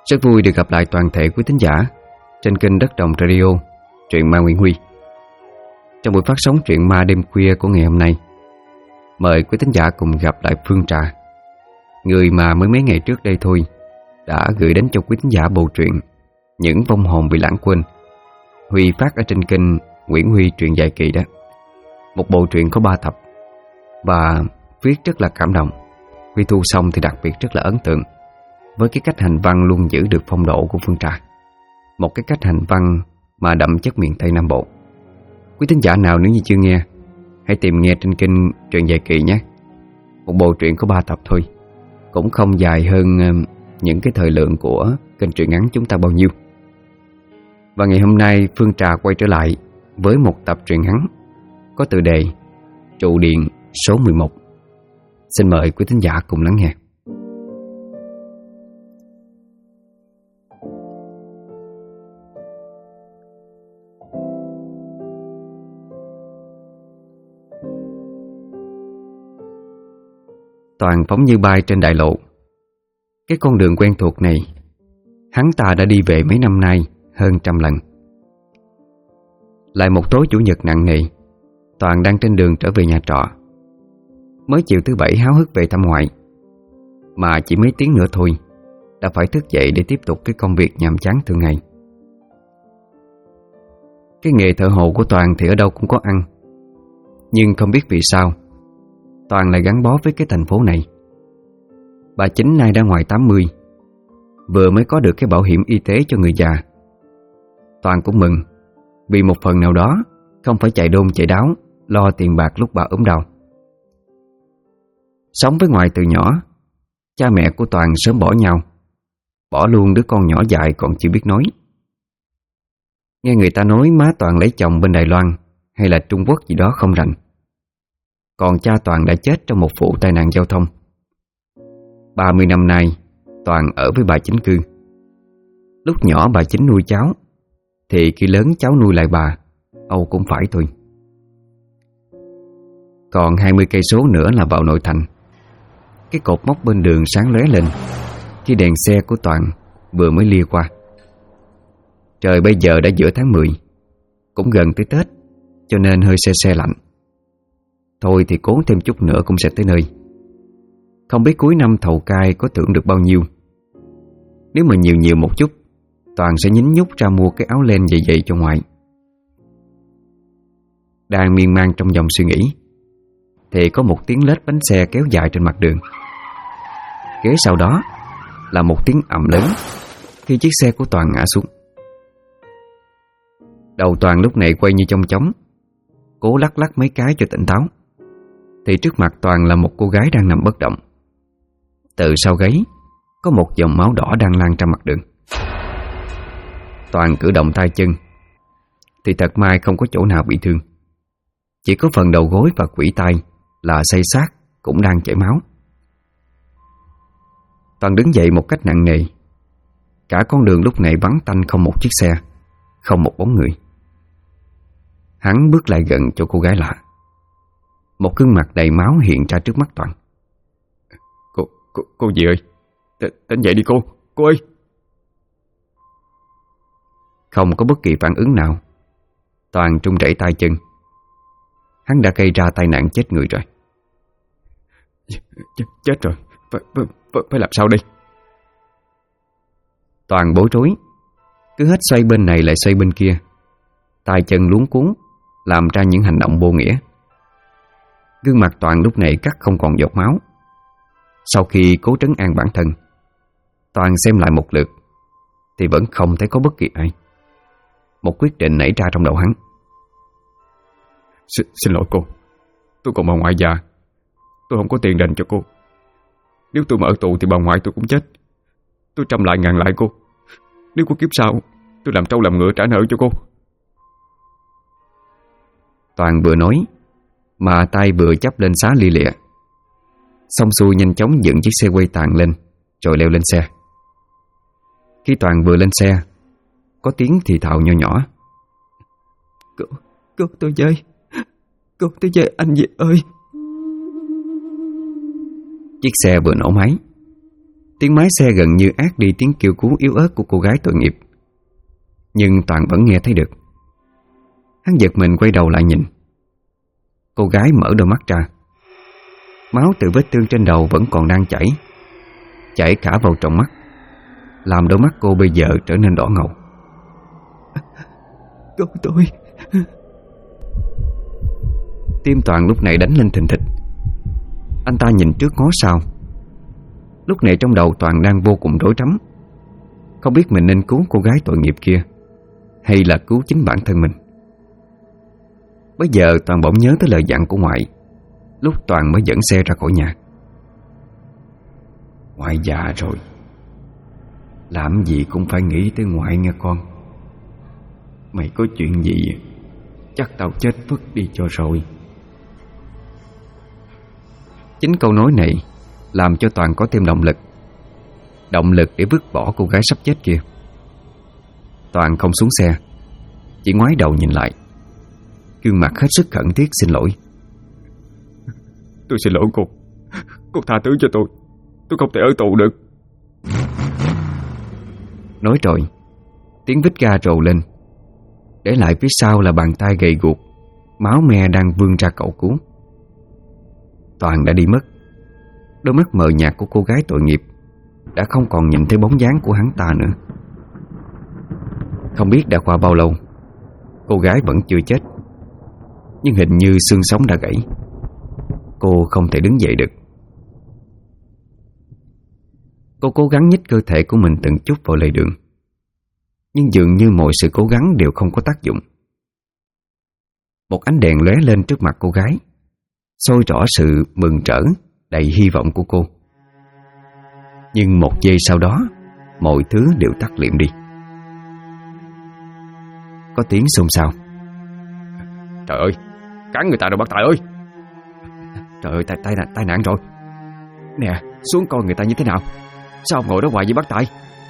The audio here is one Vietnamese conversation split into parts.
Rất vui được gặp lại toàn thể quý thính giả trên kênh Đất Đồng Radio, truyện ma Nguyễn Huy. Trong buổi phát sóng truyện ma đêm khuya của ngày hôm nay, mời quý thính giả cùng gặp lại Phương Trà, người mà mới mấy ngày trước đây thôi đã gửi đến cho quý thính giả bộ truyện Những Vong Hồn Bị Lãng Quên, Huy phát ở trên kênh Nguyễn Huy truyện dài kỳ đó. Một bộ truyện có 3 tập và viết rất là cảm động. Huy thu xong thì đặc biệt rất là ấn tượng với cái cách hành văn luôn giữ được phong độ của Phương Trà. Một cái cách hành văn mà đậm chất miền Tây Nam Bộ. Quý thính giả nào nếu như chưa nghe, hãy tìm nghe trên kênh truyện dài kỳ nhé. Một bộ truyện có 3 tập thôi, cũng không dài hơn những cái thời lượng của kênh truyện ngắn chúng ta bao nhiêu. Và ngày hôm nay Phương Trà quay trở lại với một tập truyện ngắn có tựa đề Trụ Điện số 11. Xin mời quý thính giả cùng lắng nghe. Toàn phóng như bay trên đại lộ. Cái con đường quen thuộc này hắn ta đã đi về mấy năm nay hơn 100 lần. Lại một tối chủ nhật nặng nề, Toàn đang trên đường trở về nhà trọ. Mới chiều thứ Bảy háo hức về thăm ngoại, mà chỉ mấy tiếng nữa thôi đã phải thức dậy để tiếp tục cái công việc nhàm chán thường ngày. Cái nghề thợ hồ của Toàn thì ở đâu cũng có ăn, nhưng không biết vì sao Toàn lại gắn bó với cái thành phố này. Bà Chính nay đã ngoài 80, vừa mới có được cái bảo hiểm y tế cho người già. Toàn cũng mừng, vì một phần nào đó không phải chạy đôn chạy đáo lo tiền bạc lúc bà ốm đau. Sống với ngoại từ nhỏ, cha mẹ của Toàn sớm bỏ nhau, bỏ luôn đứa con nhỏ dại còn chưa biết nói. Nghe người ta nói má Toàn lấy chồng bên Đài Loan hay là Trung Quốc gì đó không rành. Còn cha Toàn đã chết trong một vụ tai nạn giao thông. 30 năm nay Toàn ở với bà Chính cư. Lúc nhỏ bà Chính nuôi cháu, thì khi lớn cháu nuôi lại bà, Âu cũng phải thôi. Còn 20 cây số nữa là vào nội thành. Cái cột mốc bên đường sáng lóe lên khi đèn xe của Toàn vừa mới lia qua. Trời bây giờ đã giữa tháng 10, cũng gần tới Tết, cho nên hơi se se lạnh. Thôi thì cố thêm chút nữa cũng sẽ tới nơi. Không biết cuối năm thầu cai có thưởng được bao nhiêu. Nếu mà nhiều một chút, Toàn sẽ nhín nhúc ra mua cái áo len dày cho ngoại. Đang miên man trong dòng suy nghĩ, thì có một tiếng lết bánh xe kéo dài trên mặt đường. Kế sau đó là một tiếng ầm lớn khi chiếc xe của Toàn ngã xuống. Đầu Toàn lúc này quay như chong chóng, cố lắc lắc mấy cái cho tỉnh táo, thì trước mặt Toàn là một cô gái đang nằm bất động. Từ sau gáy có một dòng máu đỏ đang lan ra mặt đường. Toàn cử động tay chân thì thật may không có chỗ nào bị thương, chỉ có phần đầu gối và khuỷu tay là xây xát cũng đang chảy máu. Toàn đứng dậy một cách nặng nề. Cả con đường lúc này vắng tanh, không một chiếc xe, không một bóng người. Hắn bước lại gần chỗ cô gái lạ. Một gương mặt đầy máu hiện ra trước mắt Toàn. Cô gì ơi, tỉnh dậy đi cô ơi. Không có bất kỳ phản ứng nào. Toàn trung rẩy tay chân. Hắn đã gây ra tai nạn chết người rồi. Chết rồi, phải làm sao đây? Toàn bối rối, cứ hết xoay bên này lại xoay bên kia, tay chân luống cuống, làm ra những hành động vô nghĩa. Gương mặt Toàn lúc này cắt không còn giọt máu. Sau khi cố trấn an bản thân, Toàn xem lại một lượt thì vẫn không thấy có bất kỳ ai. Một quyết định nảy ra trong đầu hắn. Xin lỗi cô, tôi còn bà ngoại già, tôi không có tiền đền cho cô. Nếu tôi mà ở tù thì bà ngoại tôi cũng chết. Tôi trăm lại ngàn lại cô. Nếu có kiếp sau, tôi làm trâu làm ngựa trả nợ cho cô. Toàn vừa nói mà tay vừa chắp lên xá lia lịa. Xong xuôi nhanh chóng dựng chiếc xe quay tàn lên, rồi leo lên xe. Khi Toàn vừa lên xe, có tiếng thì thào nho nhỏ. Cô tôi với, cô tôi với anh Diệp ơi. Chiếc xe vừa nổ máy, Tiếng máy xe gần như át đi tiếng kêu cứu yếu ớt của cô gái tội nghiệp. Nhưng Toàn vẫn nghe thấy được. Hắn giật mình quay đầu lại nhìn. Cô gái mở đôi mắt ra. Máu từ vết thương trên đầu vẫn còn đang chảy cả vào trong mắt, làm đôi mắt cô bây giờ trở nên đỏ ngầu. Tôi Tim Toàn lúc này đánh lên thình thịch. Anh ta nhìn trước ngó sau. Lúc này trong đầu Toàn đang vô cùng rối rắm, không biết mình nên cứu cô gái tội nghiệp kia hay là cứu chính bản thân mình. Bây giờ Toàn bỗng nhớ tới lời dặn của ngoại lúc Toàn mới dẫn xe ra khỏi nhà. Ngoại già rồi, làm gì cũng phải nghĩ tới ngoại nghe con. Mày có chuyện gì chắc tao chết vứt đi cho rồi. Chính câu nói này làm cho Toàn có thêm động lực để vứt bỏ cô gái sắp chết kia. Toàn không xuống xe, chỉ ngoái đầu nhìn lại, gương mặt hết sức khẩn thiết xin lỗi. Tôi xin lỗi cô tha thứ cho tôi không thể ở tù được. Nói rồi, tiếng vít ga rồ lên, để lại phía sau là bàn tay gầy guộc, máu me đang vươn ra cầu cứu. Toàn đã đi mất. Đôi mắt mờ nhạt của cô gái tội nghiệp đã không còn nhìn thấy bóng dáng của hắn ta nữa. Không biết đã qua bao lâu, cô gái vẫn chưa chết, nhưng hình như xương sống đã gãy. Cô không thể đứng dậy được. Cô cố gắng nhích cơ thể của mình từng chút vào lề đường, nhưng dường như mọi sự cố gắng đều không có tác dụng. Một ánh đèn lóe lên trước mặt cô gái, soi rõ sự mừng rỡ đầy hy vọng của cô. Nhưng một giây sau đó, mọi thứ đều tắt liệm đi. Có tiếng xôn xao. Trời ơi, cắn người ta rồi bác Tài ơi. Trời ơi, tai nạn rồi. Nè, xuống coi người ta như thế nào. Sao ông ngồi đó hoài với bác Tài?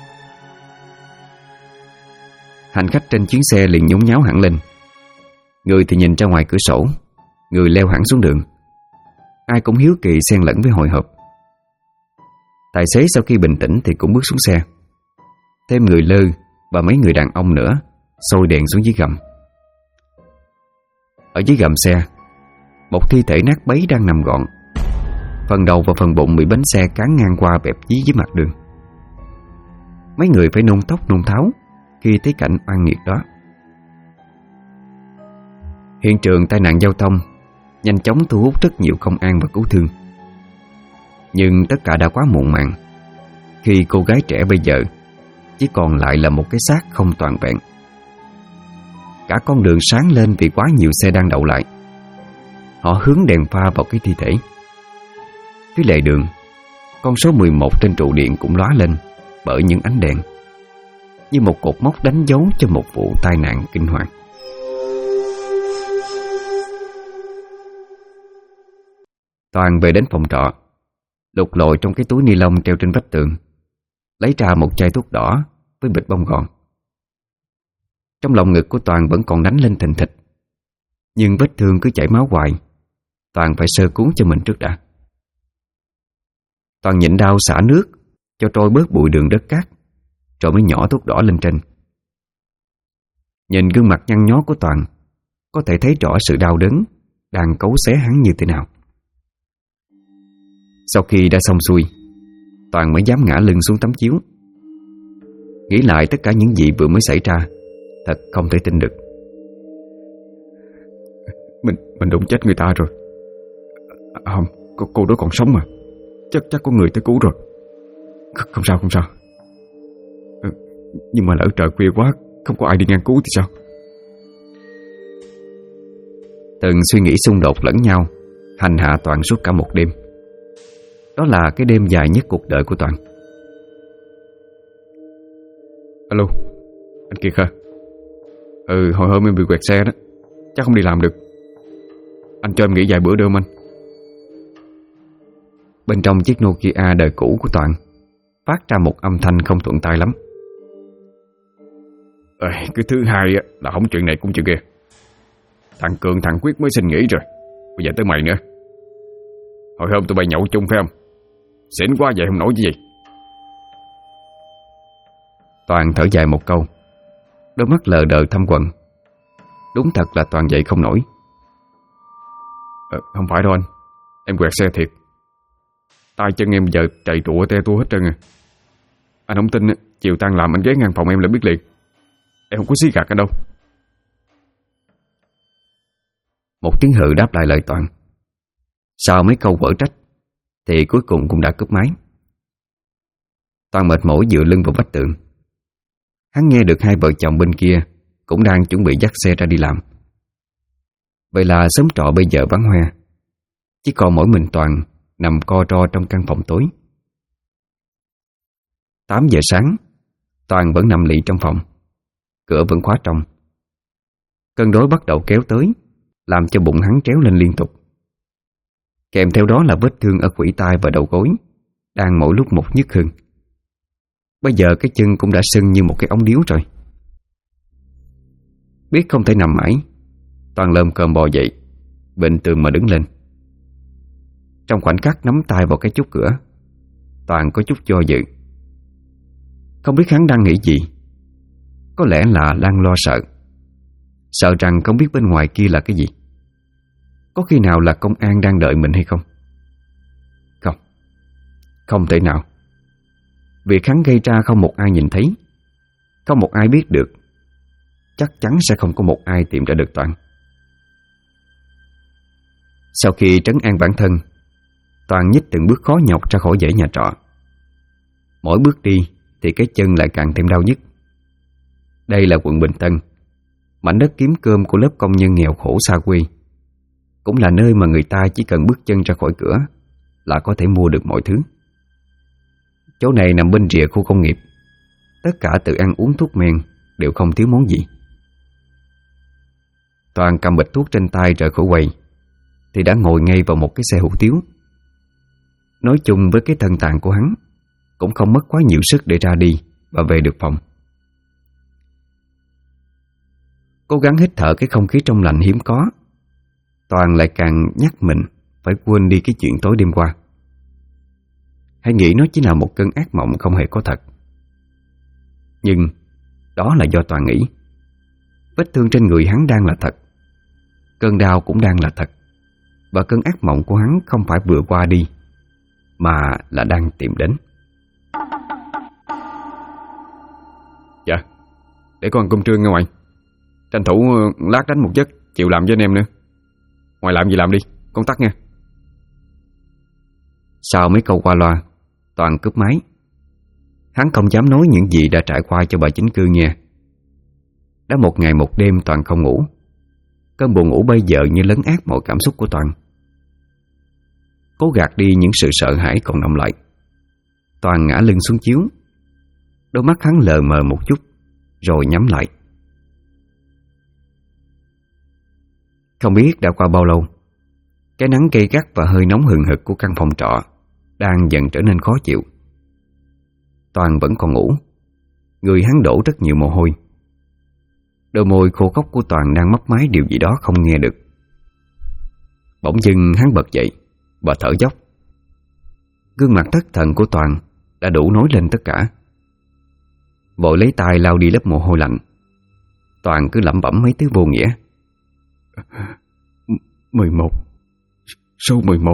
Hành khách trên chuyến xe liền nhốn nháo hẳn lên. Người thì nhìn ra ngoài cửa sổ, người leo hẳn xuống đường. Ai cũng hiếu kỳ xen lẫn với hồi hộp. Tài xế sau khi bình tĩnh thì cũng bước xuống xe. Thêm người lơ và mấy người đàn ông nữa sôi đèn xuống dưới gầm. Ở dưới gầm xe, một thi thể nát bấy đang nằm gọn. Phần đầu và phần bụng bị bánh xe cán ngang qua bẹp dí dưới mặt đường. Mấy người phải nôn tóc nôn tháo khi thấy cảnh oan nghiệt đó. Hiện trường tai nạn giao thông nhanh chóng thu hút rất nhiều công an và cứu thương. Nhưng tất cả đã quá muộn màng khi cô gái trẻ bây giờ chỉ còn lại là một cái xác không toàn vẹn. Cả con đường sáng lên vì quá nhiều xe đang đậu lại. Họ hướng đèn pha vào cái thi thể. Phía lề đường, con số 11 trên trụ điện cũng lóa lên bởi những ánh đèn, như một cột mốc đánh dấu cho một vụ tai nạn kinh hoàng. Toàn về đến phòng trọ, lục lọi trong cái túi ni lông treo trên vách tường, lấy ra một chai thuốc đỏ với bịch bông gòn. Trong lòng ngực của Toàn vẫn còn đánh lên thình thịch, nhưng vết thương cứ chảy máu hoài. Toàn phải sơ cứu cho mình trước đã. Toàn nhịn đau xả nước cho trôi bớt bụi đường đất cát, rồi mới nhỏ thuốc đỏ lên trên. Nhìn gương mặt nhăn nhó của Toàn, có thể thấy rõ sự đau đớn đang cấu xé hắn như thế nào. Sau khi đã xong xuôi, Toàn mới dám ngã lưng xuống tấm chiếu. Nghĩ lại tất cả những gì vừa mới xảy ra, thật không thể tin được. Mình đụng chết người ta rồi. Không, cô đó còn sống mà. Chắc có người tới cứu rồi. Không sao. Nhưng mà lỡ trời khuya quá, không có ai đi ngang cứu thì sao? Từng suy nghĩ xung đột lẫn nhau hành hạ Toàn suốt cả một đêm. Đó là cái đêm dài nhất cuộc đời của Toàn. Alo, anh Kiệt hả? Hồi hôm em bị quẹt xe đó, chắc không đi làm được. Anh cho em nghỉ vài bữa được không anh? Bên trong chiếc Nokia đời cũ của Toàn phát ra một âm thanh không thuận tai lắm. Cái thứ hai là không chuyện này cũng chuyện kia. Thằng Cường thằng Quyết mới xin nghỉ rồi, bây giờ tới mày nữa. Hồi hôm tụi bay nhậu chung phải không? Xỉn quá vậy không nổi chứ gì. Toàn thở dài một câu, đôi mắt lờ đờ thâm quầng. Đúng thật là Toàn dậy không nổi. Không phải đâu anh, em quẹt xe thiệt. Tay chân em giờ chạy trụa te tua hết trơn à. Anh không tin, chiều tan làm anh ghé ngang phòng em là biết liền. Em không có xí gạt anh đâu. Một tiếng hự đáp lại lời Toàn. Sau mấy câu quở trách thì cuối cùng cũng đã cúp máy. Toàn mệt mỏi dựa lưng vào vách tường. Hắn nghe được hai vợ chồng bên kia cũng đang chuẩn bị dắt xe ra đi làm. Vậy là xóm trọ bây giờ vắng hoe, chỉ còn mỗi mình Toàn nằm co ro trong căn phòng tối. 8 giờ sáng, Toàn vẫn nằm lì trong phòng, cửa vẫn khóa trong. Cơn đói bắt đầu kéo tới, làm cho bụng hắn tréo lên liên tục. Kèm theo đó là vết thương ở khuỷu tay và đầu gối, đang mỗi lúc một nhức hơn. Bây giờ cái chân cũng đã sưng như một cái ống điếu rồi. Biết không thể nằm mãi, Toàn lơm cơm bò dậy, bên tường mà đứng lên. Trong khoảnh khắc nắm tay vào cái chốt cửa, Toàn có chút do dự. Không biết hắn đang nghĩ gì. Có lẽ là đang lo sợ, sợ rằng không biết bên ngoài kia là cái gì. Có khi nào là công an đang đợi mình hay không? Không, không thể nào. Việc hắn gây ra không một ai nhìn thấy, không một ai biết được. Chắc chắn sẽ không có một ai tìm ra được Toàn. Sau khi trấn an bản thân, Toàn nhích từng bước khó nhọc ra khỏi dãy nhà trọ. Mỗi bước đi thì cái chân lại càng thêm đau nhức. Đây là quận Bình Tân, mảnh đất kiếm cơm của lớp công nhân nghèo khổ xa quê. Cũng là nơi mà người ta chỉ cần bước chân ra khỏi cửa là có thể mua được mọi thứ. Chỗ này nằm bên rìa khu công nghiệp, tất cả từ ăn uống thuốc men đều không thiếu món gì. Toàn cầm bịch thuốc trên tay rời khỏi quầy thì đã ngồi ngay vào một cái xe hủ tiếu. Nói chung với cái thân tàn của hắn, cũng không mất quá nhiều sức để ra đi và về được phòng. Cố gắng hít thở cái không khí trong lành hiếm có, Toàn lại càng nhắc mình phải quên đi cái chuyện tối đêm qua. Hãy nghĩ nó chỉ là một cơn ác mộng không hề có thật. Nhưng đó là do Toàn nghĩ. Vết thương trên người hắn đang là thật, cơn đau cũng đang là thật, và cơn ác mộng của hắn không phải vừa qua đi, mà là đang tìm đến. Dạ, để con ăn cơm trưa nghe ngoại. Tranh thủ lát đánh một giấc, chịu làm với anh em nữa. Ngoài làm gì làm đi, con tắt nha. Sau mấy câu qua loa, Toàn cúp máy. Hắn không dám nói những gì đã trải qua cho bà chính cư nghe. Đã một ngày một đêm Toàn không ngủ. Cơn buồn ngủ bây giờ như lấn át mọi cảm xúc của Toàn. Cố gạt đi những sự sợ hãi còn đọng lại, Toàn ngã lưng xuống chiếu. Đôi mắt hắn lờ mờ một chút rồi nhắm lại. Không biết đã qua bao lâu, cái nắng gay gắt và hơi nóng hừng hực của căn phòng trọ đang dần trở nên khó chịu. Toàn vẫn còn ngủ, người hắn đổ rất nhiều mồ hôi. Đôi môi khô khốc của Toàn đang mấp máy điều gì đó không nghe được. Bỗng dưng hắn bật dậy và thở dốc. Gương mặt thất thần của Toàn đã đủ nói lên tất cả. Vội lấy tay lau đi lớp mồ hôi lạnh, Toàn cứ lẩm bẩm mấy thứ vô nghĩa. 11, số 11.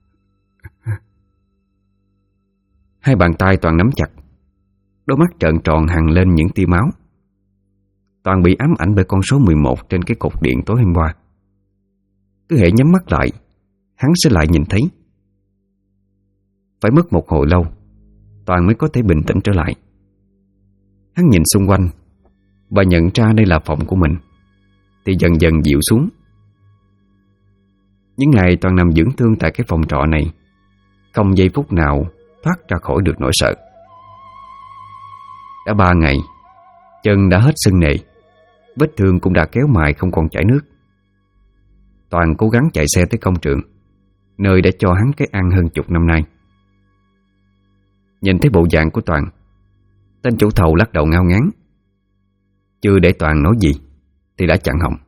Hai bàn tay Toàn nắm chặt, đôi mắt trợn tròn hằn lên những tia máu. Toàn bị ám ảnh bởi con số 11 trên cái cột điện tối hôm qua. Cứ hễ nhắm mắt lại, hắn sẽ lại nhìn thấy. Phải mất một hồi lâu, Toàn mới có thể bình tĩnh trở lại. Hắn nhìn xung quanh và nhận ra đây là phòng của mình, thì dần dần dịu xuống. Những ngày Toàn nằm dưỡng thương tại cái phòng trọ này, không giây phút nào thoát ra khỏi được nỗi sợ. Đã 3 ngày, chân đã hết sưng nề, vết thương cũng đã kéo mài không còn chảy nước. Toàn cố gắng chạy xe tới công trường, nơi đã cho hắn cái ăn hơn chục năm nay. Nhìn thấy bộ dạng của Toàn, tên chủ thầu lắc đầu ngao ngán. Chưa để Toàn nói gì thì đã chặn họng.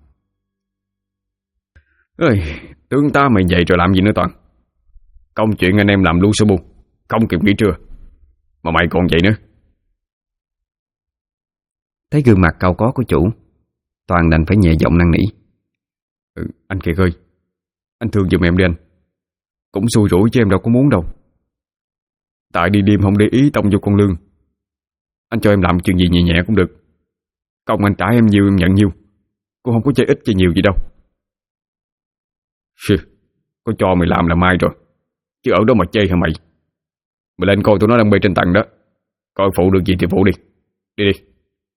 Ơi, tướng ta mày dậy rồi làm gì nữa Toàn? Công chuyện anh em làm lu su bu, không kịp nghỉ trưa mà mày còn vậy nữa. Thấy gương mặt cau có của chủ, Toàn đành phải nhẹ giọng năn nỉ. Anh Kiệt ơi, anh thương giùm em đi anh. Cũng xui rủi chứ em đâu có muốn đâu. Tại đi đêm không để ý tông vô con Lương. Anh cho em làm chuyện gì nhẹ nhẹ cũng được. Công anh trả em nhiều em nhận nhiều. Cũng không có chơi ít chơi nhiều gì đâu. Có cho mày làm là mai rồi. Chứ ở đó mà chơi hả mày? Mày lên coi tụi nó đang bê trên tầng đó. Coi phụ được gì thì phụ đi. Đi đi.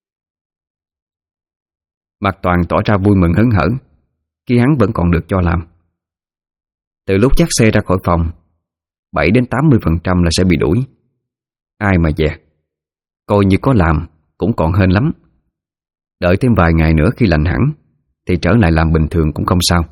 Mặt Toàn tỏ ra vui mừng hớn hở khi hắn vẫn còn được cho làm. Từ lúc dắt xe ra khỏi phòng, 7-80% là sẽ bị đuổi. Ai mà dè, coi như có làm cũng còn hên lắm. Đợi thêm vài ngày nữa khi lành hẳn thì trở lại làm bình thường cũng không sao.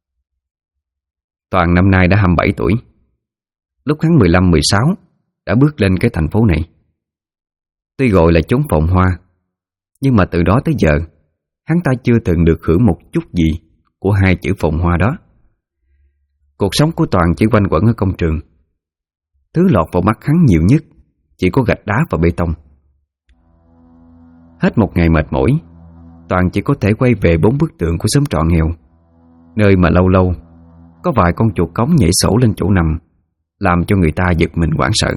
Toàn năm nay đã 27 tuổi. Lúc hắn 15-16 đã bước lên cái thành phố này. Tuy gọi là chốn phồn hoa, nhưng mà từ đó tới giờ hắn ta chưa từng được hưởng một chút gì của hai chữ phồn hoa đó. Cuộc sống của Toàn chỉ quanh quẩn ở công trường. Thứ lọt vào mắt hắn nhiều nhất chỉ có gạch đá và bê tông. Hết một ngày mệt mỏi, Toàn chỉ có thể quay về 4 bức tường của xóm trọ nghèo, nơi mà lâu lâu có vài con chuột cống nhảy sổ lên chỗ nằm, làm cho người ta giật mình hoảng sợ.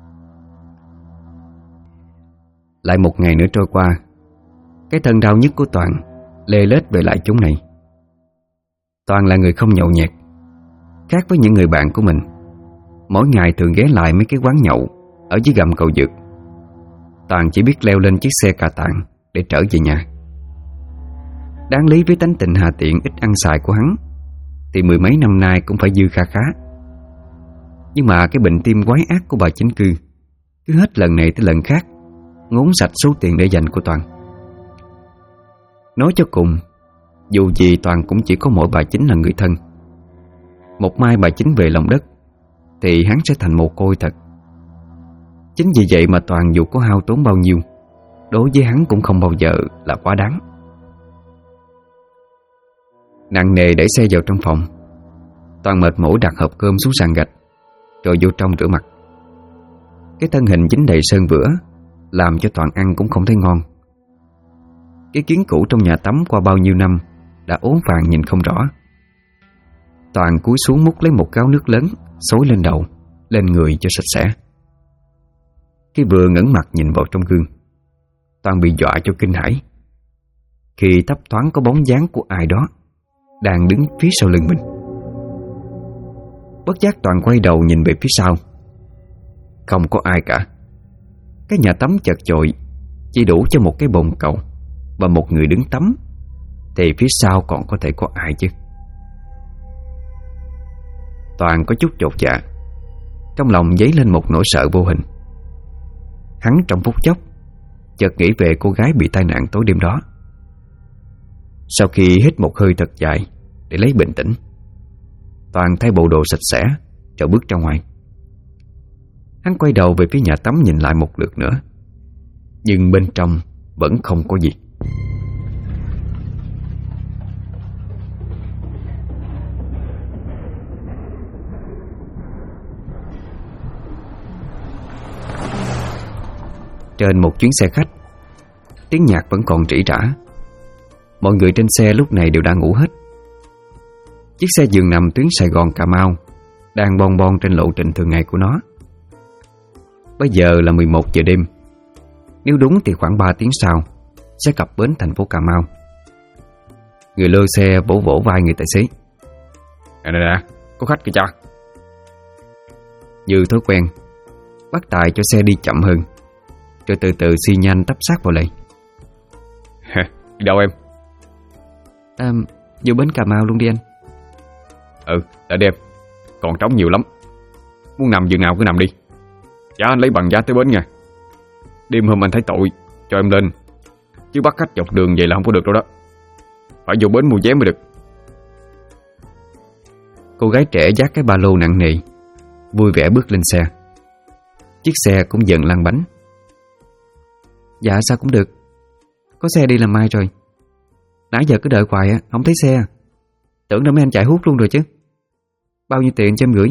Lại một ngày nữa trôi qua, cái thân đau nhức của Toàn lê lết về lại chúng này. Toàn là người không nhậu nhẹt. Khác với những người bạn của mình, mỗi ngày thường ghé lại mấy cái quán nhậu ở dưới gầm cầu vượt. Toàn chỉ biết leo lên chiếc xe cà tàng để trở về nhà. Đáng lý với tánh tình hà tiện ít ăn xài của hắn thì mười mấy năm nay cũng phải dư kha khá. Nhưng mà cái bệnh tim quái ác của bà chính cư cứ hết lần này tới lần khác ngốn sạch số tiền để dành của Toàn. Nói cho cùng, dù gì Toàn cũng chỉ có mỗi bà chính là người thân. Một mai bà chính về lòng đất thì hắn sẽ thành mồ côi thật. Chính vì vậy mà Toàn dù có hao tốn bao nhiêu, đối với hắn cũng không bao giờ là quá đáng. Nặng nề đẩy xe vào trong phòng, Toàn mệt mỏi đặt hộp cơm xuống sàn gạch rồi vô trong rửa mặt. Cái thân hình dính đầy sơn vữa làm cho Toàn ăn cũng không thấy ngon. Cái kiến cũ trong nhà tắm qua bao nhiêu năm đã ố vàng nhìn không rõ. Toàn cúi xuống múc lấy một gáo nước lớn xối lên đầu, lên người cho sạch sẽ. Khi vừa ngẩng mặt nhìn vào trong gương, Toàn bị dọa cho kinh hãi khi thấp thoáng có bóng dáng của ai đó đang đứng phía sau lưng mình. Bất giác Toàn quay đầu nhìn về phía sau. Không có ai cả. Cái nhà tắm chật chội chỉ đủ cho một cái bồn cầu và một người đứng tắm, thì phía sau còn có thể có ai chứ? Toàn có chút chột dạ, trong lòng dấy lên một nỗi sợ vô hình. Hắn trong phút chốc chợt nghĩ về cô gái bị tai nạn tối đêm đó. Sau khi hít một hơi thật dài để lấy bình tĩnh, Toàn thay bộ đồ sạch sẽ rồi bước ra ngoài. Hắn quay đầu về phía nhà tắm nhìn lại một lượt nữa, nhưng bên trong vẫn không có gì. Trên một chuyến xe khách, tiếng nhạc vẫn còn rỉ rả. Mọi người trên xe lúc này đều đã ngủ hết. Chiếc xe giường nằm tuyến Sài Gòn Cà Mau đang bon bon trên lộ trình thường ngày của nó. Bây giờ là 11 giờ đêm. Nếu đúng thì khoảng 3 tiếng sau sẽ cập bến thành phố Cà Mau. Người lơ xe vỗ vỗ vai người tài xế. Nè, có khách kìa cha. Như thói quen, bắt tài cho xe đi chậm hơn, rồi từ từ xi nhanh tấp sát vào lại. Đi đâu em? Vô bến Cà Mau luôn đi anh. Đã đi em. Còn trống nhiều lắm. Muốn nằm giường nào cứ nằm đi. Giá anh lấy bằng giá tới bến nha. Đêm hôm anh thấy tội cho em lên, chứ bắt khách dọc đường vậy là không có được đâu đó. Phải vô bến mua vé mới được. Cô gái trẻ vác cái ba lô nặng nề vui vẻ bước lên xe. Chiếc xe cũng dần lăn bánh. Dạ sao cũng được, có xe đi làm mai rồi. Nãy giờ cứ đợi hoài không thấy xe. Tưởng đâu mấy anh chạy hút luôn rồi chứ. Bao nhiêu tiền cho em gửi?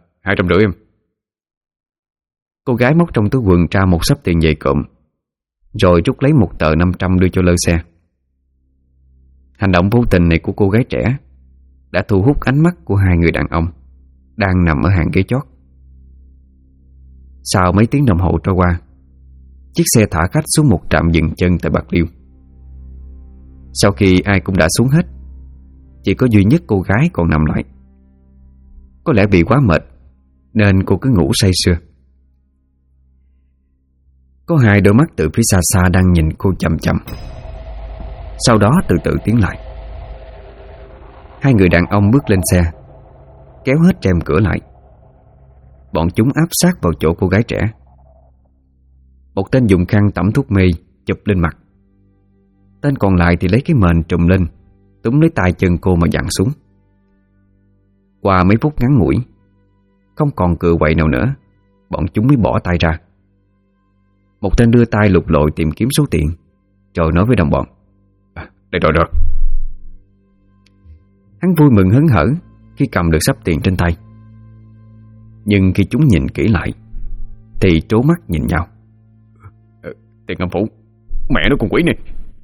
250 em. Cô gái móc trong túi quần ra một xấp tiền dày cộm. rồi rút lấy một tờ 500 đưa cho lơ xe. Hành động vô tình này của cô gái trẻ đã thu hút ánh mắt của hai người đàn ông đang nằm ở hàng ghế chót. Sau mấy tiếng đồng hồ trôi qua, chiếc xe thả khách xuống một trạm dừng chân tại Bạc Liêu. Sau khi ai cũng đã xuống hết, chỉ có duy nhất cô gái còn nằm lại. Có lẽ vì quá mệt nên cô cứ ngủ say sưa. Có hai đôi mắt từ phía xa xa đang nhìn cô chằm chằm, sau đó từ từ tiến lại. Hai người đàn ông bước lên xe, kéo hết rèm cửa lại. Bọn chúng áp sát vào chỗ cô gái trẻ. Một tên dùng khăn tẩm thuốc mê chụp lên mặt. Tên còn lại thì lấy cái mền trùm lên, túm lấy tay chân cô mà giằng xuống. Qua mấy phút ngắn ngủi, không còn cựa quậy nào nữa, bọn chúng mới bỏ tay ra. Một tên đưa tay lục lội tìm kiếm số tiền, rồi nói với đồng bọn: Đây rồi. Hắn vui mừng hớn hở khi cầm được xấp tiền trên tay. Nhưng khi chúng nhìn kỹ lại thì trố mắt nhìn nhau. Tiền âm phủ, mẹ nó con quỷ này!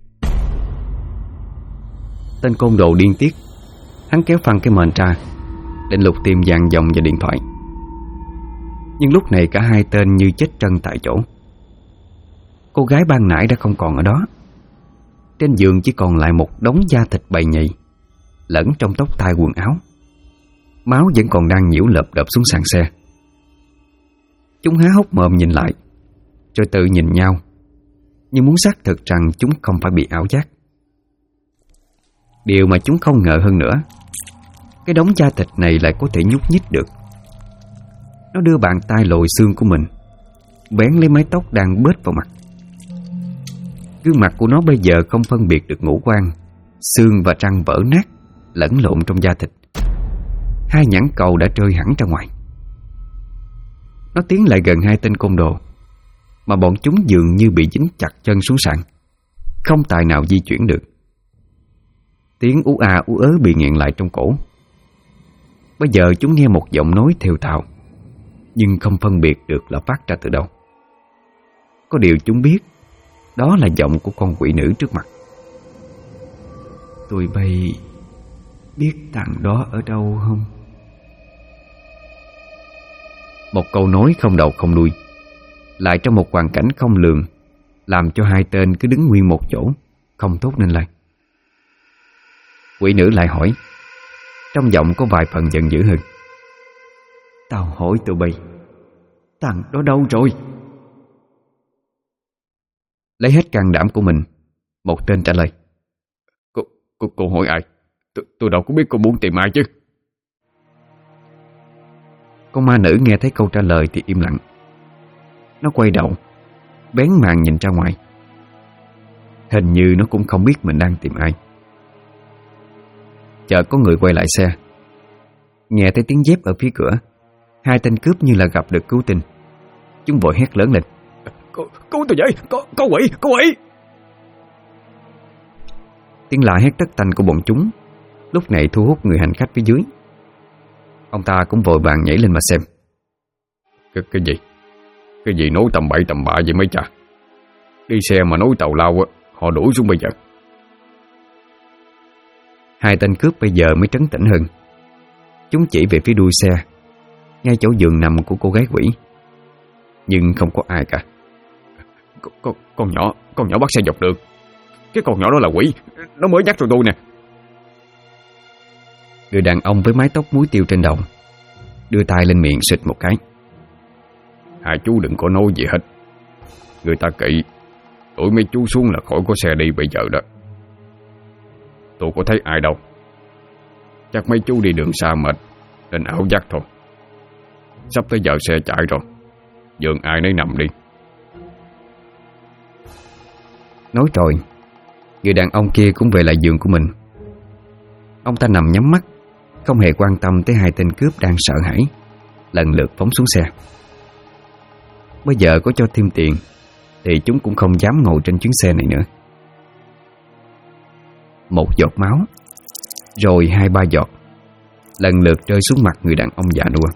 Tên côn đồ điên tiết, hắn kéo phăng cái mền ra, định lục tìm vàng dòng và điện thoại. Nhưng lúc này cả hai tên như chết trân tại chỗ. Cô gái ban nãy đã không còn ở đó. Trên giường chỉ còn lại một đống da thịt bầy nhầy lẫn trong tóc tai quần áo. Máu vẫn còn đang nhiễu lợp đợp xuống sàn xe. Chúng há hốc mồm nhìn lại, rồi tự nhìn nhau, như muốn xác thực rằng chúng không phải bị ảo giác. Điều mà chúng không ngờ hơn nữa, cái đống da thịt này lại có thể nhúc nhích được. Nó đưa bàn tay lồi xương của mình bén lấy mái tóc đang bết vào mặt. Gương mặt của nó bây giờ không phân biệt được ngũ quan, xương và răng vỡ nát lẫn lộn trong da thịt. Hai nhãn cầu đã rơi hẳn ra ngoài. Nó tiến lại gần hai tên côn đồ, mà bọn chúng dường như bị dính chặt chân xuống sàn, không tài nào di chuyển được. Tiếng ú a ú ớ bị nghẹn lại trong cổ. Bây giờ chúng nghe một giọng nói thều thào, nhưng không phân biệt được là phát ra từ đâu. Có điều chúng biết đó là giọng của con quỷ nữ trước mặt. Tụi bay biết thằng đó ở đâu không? Một câu nói không đầu không đuôi, lại trong một hoàn cảnh không lường, làm cho hai tên cứ đứng nguyên một chỗ, không thốt nên lời. Quỷ nữ lại hỏi, trong giọng có vài phần giận dữ hơn: Tao hỏi tụi bay, thằng đó đâu rồi? Lấy hết can đảm của mình, một tên trả lời: Cô hỏi ai? Tôi đâu có biết cô muốn tìm ai chứ. Con ma nữ nghe thấy câu trả lời thì im lặng. Nó quay đầu, bén màn nhìn ra ngoài. Hình như nó cũng không biết mình đang tìm ai. Chợt có người quay lại xe. Nghe thấy tiếng dép ở phía cửa, hai tên cướp như là gặp được cứu tinh. Chúng vội hét lớn lên: Cứu tôi vậy! Có quỷ! Tiếng la hét tất tanh của bọn chúng lúc này thu hút người hành khách phía dưới. Ông ta cũng vội vàng nhảy lên mà xem. Cái gì? Cái gì nói tầm bậy tầm bạ vậy mấy cha? Đi xe mà nói tào lao á, họ đuổi xuống bây giờ. Hai tên cướp bây giờ mới trấn tĩnh hơn. Chúng chỉ về phía đuôi xe, ngay chỗ giường nằm của cô gái quỷ. Nhưng không có ai cả. Con nhỏ bắt xe dọc được. Cái con nhỏ đó là quỷ, nó mới nhắc rồi tôi nè. Người đàn ông với mái tóc muối tiêu trên đầu đưa tay lên miệng xịt một cái: Hai chú đừng có nói gì hết. Người ta kỵ đuổi mấy chú xuống là khỏi có xe đi bây giờ đó. Tôi có thấy ai đâu. Chắc mấy chú đi đường xa mệt nên ảo giác thôi. Sắp tới giờ xe chạy rồi, giường ai nấy nằm đi. Nói rồi, người đàn ông kia cũng về lại giường của mình. Ông ta nằm nhắm mắt, không hề quan tâm tới hai tên cướp đang sợ hãi lần lượt phóng xuống xe. Bây giờ có cho thêm tiền thì chúng cũng không dám ngồi trên chuyến xe này nữa. Một giọt máu, rồi 2-3 giọt lần lượt rơi xuống mặt người đàn ông già nua.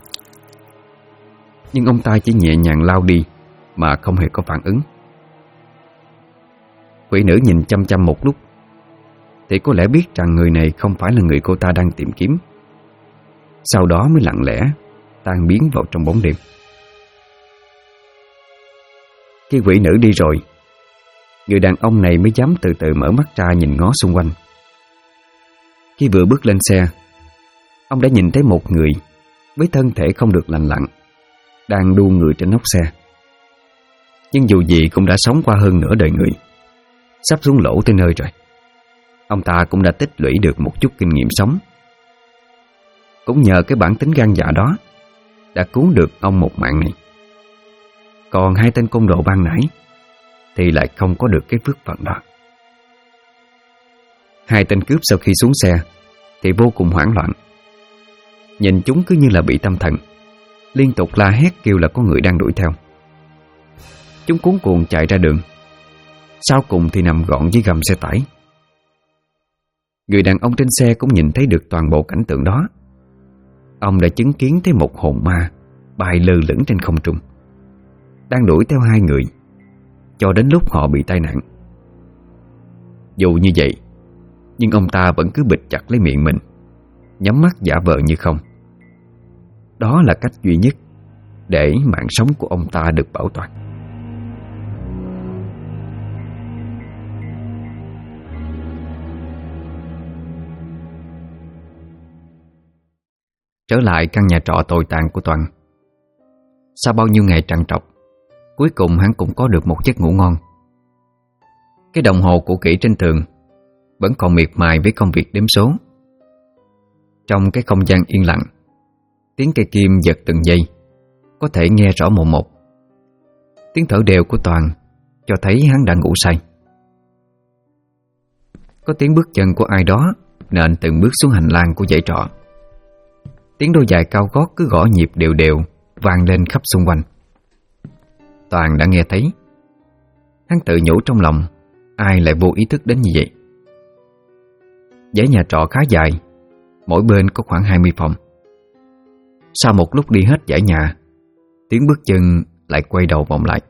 Nhưng ông ta chỉ nhẹ nhàng lau đi mà không hề có phản ứng. Quỷ nữ nhìn chăm chăm một lúc thì có lẽ biết rằng người này không phải là người cô ta đang tìm kiếm. Sau đó mới lặng lẽ tan biến vào trong bóng đêm. Khi quỷ nữ đi rồi, người đàn ông này mới dám từ từ mở mắt ra nhìn ngó xung quanh. Khi vừa bước lên xe, ông đã nhìn thấy một người với thân thể không được lành lặn đang đu người trên nóc xe. Nhưng dù gì cũng đã sống qua hơn nửa đời người, sắp xuống lỗ tới nơi rồi. Ông ta cũng đã tích lũy được một chút kinh nghiệm sống. Cũng nhờ cái bản tính gan dạ đó đã cứu được ông một mạng này. Còn hai tên côn đồ ban nãy thì lại không có được cái phước phận đó. Hai tên cướp sau khi xuống xe thì vô cùng hoảng loạn. Nhìn chúng cứ như là bị tâm thần, liên tục la hét kêu là có người đang đuổi theo. Chúng cuống cuồng chạy ra đường, sau cùng thì nằm gọn dưới gầm xe tải. Người đàn ông trên xe cũng nhìn thấy được toàn bộ cảnh tượng đó. Ông đã chứng kiến thấy một hồn ma bay lơ lửng trên không trung, đang đuổi theo hai người cho đến lúc họ bị tai nạn. Dù như vậy, nhưng ông ta vẫn cứ bịt chặt lấy miệng mình, nhắm mắt giả vờ như không. Đó là cách duy nhất để mạng sống của ông ta được bảo toàn. Trở lại căn nhà trọ tồi tàn của Toàn. Sau bao nhiêu ngày trằn trọc, cuối cùng hắn cũng có được một giấc ngủ ngon. Cái đồng hồ cũ kỹ trên tường vẫn còn miệt mài với công việc đếm số. Trong cái không gian yên lặng, tiếng cây kim giật từng giây có thể nghe rõ mồn một. Tiếng thở đều của Toàn cho thấy hắn đã ngủ say. Có tiếng bước chân của ai đó nện từng bước xuống hành lang của dãy trọ. Tiếng đôi giày cao gót cứ gõ nhịp đều đều vang lên khắp xung quanh. Toàn đã nghe thấy. Hắn tự nhủ trong lòng, ai lại vô ý thức đến như vậy. Dãy nhà trọ khá dài, mỗi bên có khoảng 20 phòng. Sau một lúc đi hết dãy nhà, tiếng bước chân lại quay đầu vòng lại.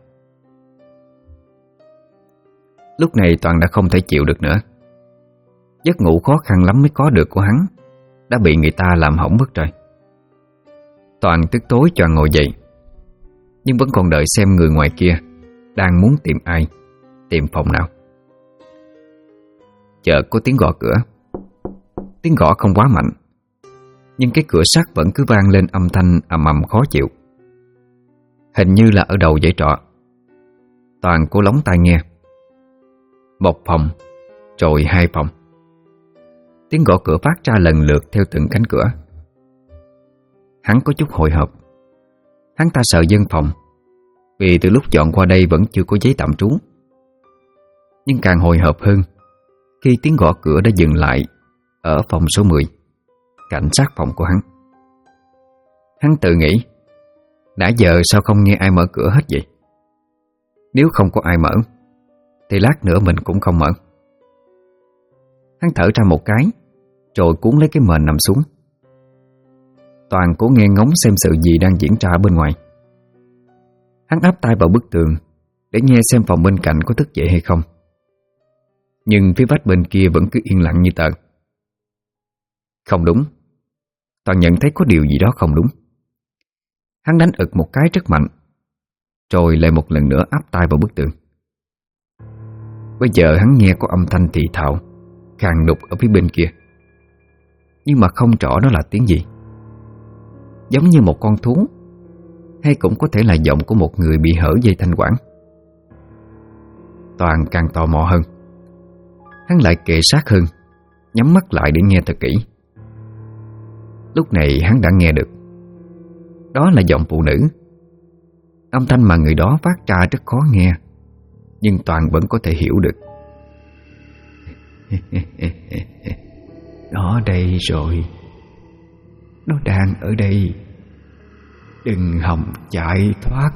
Lúc này Toàn đã không thể chịu được nữa. Giấc ngủ khó khăn lắm mới có được của hắn đã bị người ta làm hỏng mất rồi. Toàn tức tối choàng ngồi dậy, nhưng vẫn còn đợi xem người ngoài kia đang muốn tìm ai, tìm phòng nào. Chợt có tiếng gõ cửa. Tiếng gõ không quá mạnh, nhưng cái cửa sắt vẫn cứ vang lên âm thanh ầm ầm khó chịu. Hình như là ở đầu dãy trọ. Toàn cố lóng tai nghe. Một phòng, rồi hai phòng. Tiếng gõ cửa phát ra lần lượt theo từng cánh cửa. Hắn có chút hồi hộp. Hắn ta sợ dân phòng, vì từ lúc dọn qua đây vẫn chưa có giấy tạm trú. Nhưng càng hồi hộp hơn khi tiếng gõ cửa đã dừng lại ở phòng số 10, cạnh sát phòng của hắn. Hắn tự nghĩ, nãy giờ sao không nghe ai mở cửa hết vậy? Nếu không có ai mở thì lát nữa mình cũng không mở. Hắn thở ra một cái, rồi cuốn lấy cái mền nằm xuống. Toàn cố nghe ngóng xem sự gì đang diễn ra bên ngoài. Hắn áp tai vào bức tường để nghe xem phòng bên cạnh có thức dậy hay không. Nhưng phía vách bên kia vẫn cứ yên lặng như tờ. Không đúng. Toàn nhận thấy có điều gì đó không đúng. Hắn đánh ực một cái rất mạnh, rồi lại một lần nữa áp tai vào bức tường. Bây giờ hắn nghe có âm thanh thì thào khàn đục ở phía bên kia, nhưng mà không rõ đó là tiếng gì. Giống như một con thú, hay cũng có thể là giọng của một người bị hở dây thanh quản. Toàn càng tò mò hơn. Hắn lại kề sát hơn, nhắm mắt lại để nghe thật kỹ. Lúc này hắn đã nghe được. Đó là giọng phụ nữ. Âm thanh mà người đó phát ra rất khó nghe, nhưng Toàn vẫn có thể hiểu được. Nó đây rồi. Nó đang ở đây. Đừng hòng chạy thoát.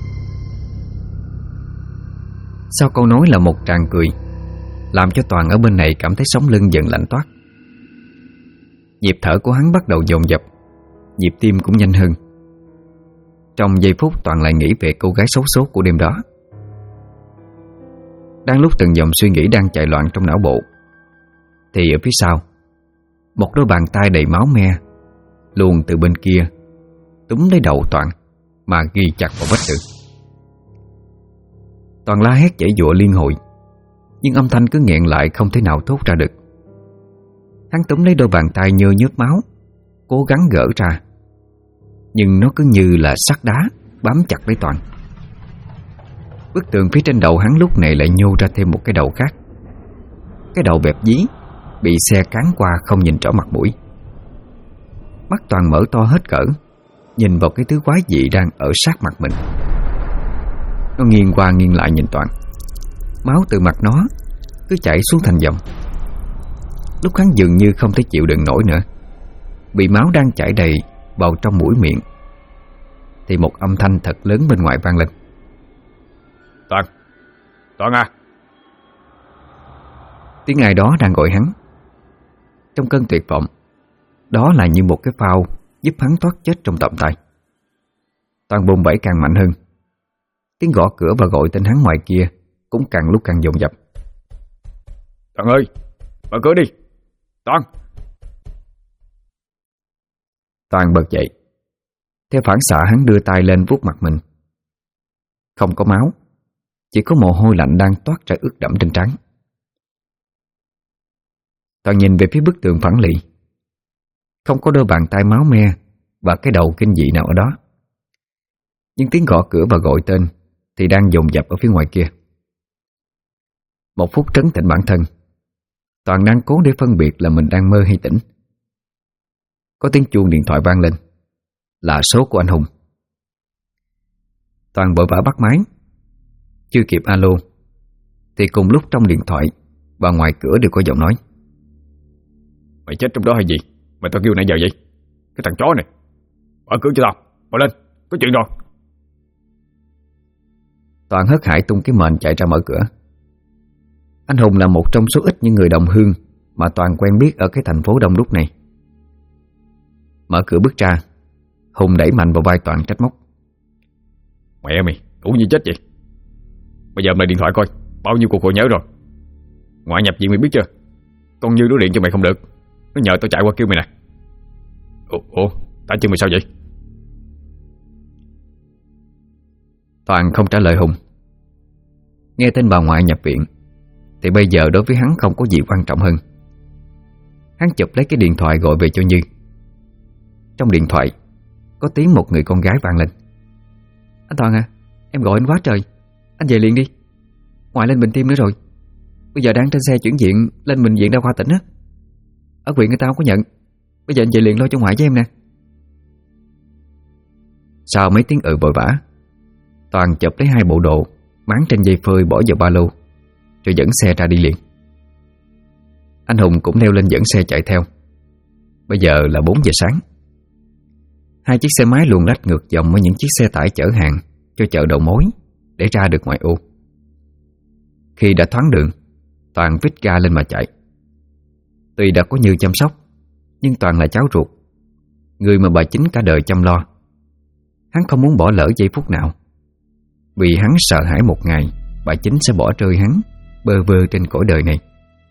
Sau câu nói là một tràng cười, làm cho Toàn ở bên này cảm thấy sống lưng dần lạnh toát. Nhịp thở của hắn bắt đầu dồn dập, nhịp tim cũng nhanh hơn. Trong giây phút Toàn lại nghĩ về cô gái xấu số của đêm đó. Đang lúc từng dòng suy nghĩ đang chạy loạn trong não bộ, thì ở phía sau, một đôi bàn tay đầy máu me luồn từ bên kia túm lấy đầu Toàn mà ghi chặt vào vách tường. Toàn la hét giãy giụa liên hồi, nhưng âm thanh cứ nghẹn lại không thể nào thốt ra được. Hắn túm lấy đôi bàn tay nhơ nhớp máu, cố gắng gỡ ra, nhưng nó cứ như là sắt đá bám chặt lấy Toàn. Bức tường phía trên đầu hắn lúc này lại nhô ra thêm một cái đầu khác. Cái đầu bẹp dí, bị xe cán qua không nhìn rõ mặt mũi. Mắt Toàn mở to hết cỡ, nhìn vào cái thứ quái dị đang ở sát mặt mình. Nó nghiêng qua nghiêng lại nhìn Toàn. Máu từ mặt nó cứ chảy xuống thành dòng. Lúc hắn dường như không thể chịu đựng nổi nữa, bị máu đang chảy đầy vào trong mũi miệng, thì một âm thanh thật lớn bên ngoài vang lên. Toàn! Toàn à! Tiếng ai đó đang gọi hắn. Trong cơn tuyệt vọng, đó là như một cái phao giúp hắn thoát chết trong tầm tay. Toàn bùng bẩy càng mạnh hơn. Tiếng gõ cửa và gọi tên hắn ngoài kia cũng càng lúc càng dồn dập. Toàn ơi! Mở cửa đi! Toàn! Toàn bật dậy. Theo phản xạ hắn đưa tay lên vuốt mặt mình. Không có máu, chỉ có mồ hôi lạnh đang toát ra ướt đẫm trên trán. Toàn nhìn về phía bức tường phẳng lì. Không có đôi bàn tay máu me và cái đầu kinh dị nào ở đó. Nhưng tiếng gõ cửa và gọi tên thì đang dồn dập ở phía ngoài kia. Một phút trấn tĩnh bản thân, Toàn đang cố để phân biệt là mình đang mơ hay tỉnh. Có tiếng chuông điện thoại vang lên, là số của anh Hùng. Toàn vội vã bắt máy. Chưa kịp alo thì cùng lúc trong điện thoại và ngoài cửa đều có giọng nói. Mày chết trong đó hay gì mà tao kêu nãy giờ vậy? Cái thằng chó này! Mở cửa cho tao! Mở lên! Có chuyện rồi! Toàn hớt hải tung cái mền chạy ra mở cửa. Anh Hùng là một trong số ít những người đồng hương mà Toàn quen biết ở cái thành phố đông đúc này. Mở cửa bước ra, Hùng đẩy mạnh vào vai Toàn trách móc. Mẹ mày, ngủ như chết vậy! Bây giờ mày điện thoại coi bao nhiêu cuộc gọi nhớ rồi. Ngoại nhập gì mày biết chưa? Con Như đối điện cho mày không được, nó nhờ tao chạy qua kêu mày nè. Ủa, tại chân mày sao vậy? Toàn không trả lời Hùng. Nghe tin bà ngoại nhập viện thì bây giờ đối với hắn không có gì quan trọng hơn. Hắn chụp lấy cái điện thoại gọi về cho Như. Trong điện thoại có tiếng một người con gái vang lên. Anh Toàn à, em gọi anh quá trời. Anh về liền đi. Ngoại lên bệnh tim nữa rồi. Bây giờ đang trên xe chuyển viện lên bệnh viện đa khoa tỉnh á. Ở huyện người ta không có nhận. Bây giờ anh về liền lo cho ngoại với em nè. Sau mấy tiếng vội vã, Toàn chụp lấy 2 bộ đồ máng trên dây phơi bỏ vào ba lô, rồi dẫn xe ra đi liền. Anh Hùng cũng leo lên dẫn xe chạy theo. Bây giờ là 4 giờ sáng. 2 chiếc xe máy luồn lách ngược dòng với những chiếc xe tải chở hàng cho chợ đầu mối để ra được ngoại ô. Khi đã thoáng đường, Toàn vít ga lên mà chạy. Tuy đã có Như chăm sóc, nhưng Toàn là cháu ruột, người mà bà Chính cả đời chăm lo. Hắn không muốn bỏ lỡ giây phút nào, vì hắn sợ hãi một ngày bà Chính sẽ bỏ rơi hắn bơ vơ trên cõi đời này.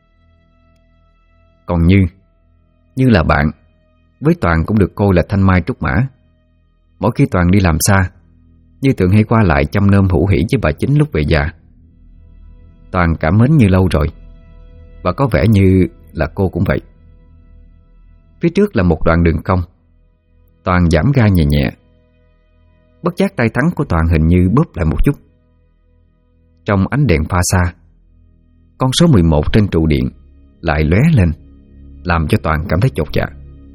Còn Như là bạn, với Toàn cũng được coi là thanh mai trúc mã. Mỗi khi Toàn đi làm xa, Như thường hay qua lại chăm nom hữu hỉ với bà Chính lúc về già. Toàn cảm mến Như lâu rồi, và có vẻ như là cô cũng vậy. Phía trước là một đoạn đường cong. Toàn giảm ga nhẹ nhẹ. Bất giác tay thắng của Toàn hình như bóp lại một chút. Trong ánh đèn pha xa, con số 11 trên trụ điện lại lóe lên, làm cho Toàn cảm thấy chột dạ.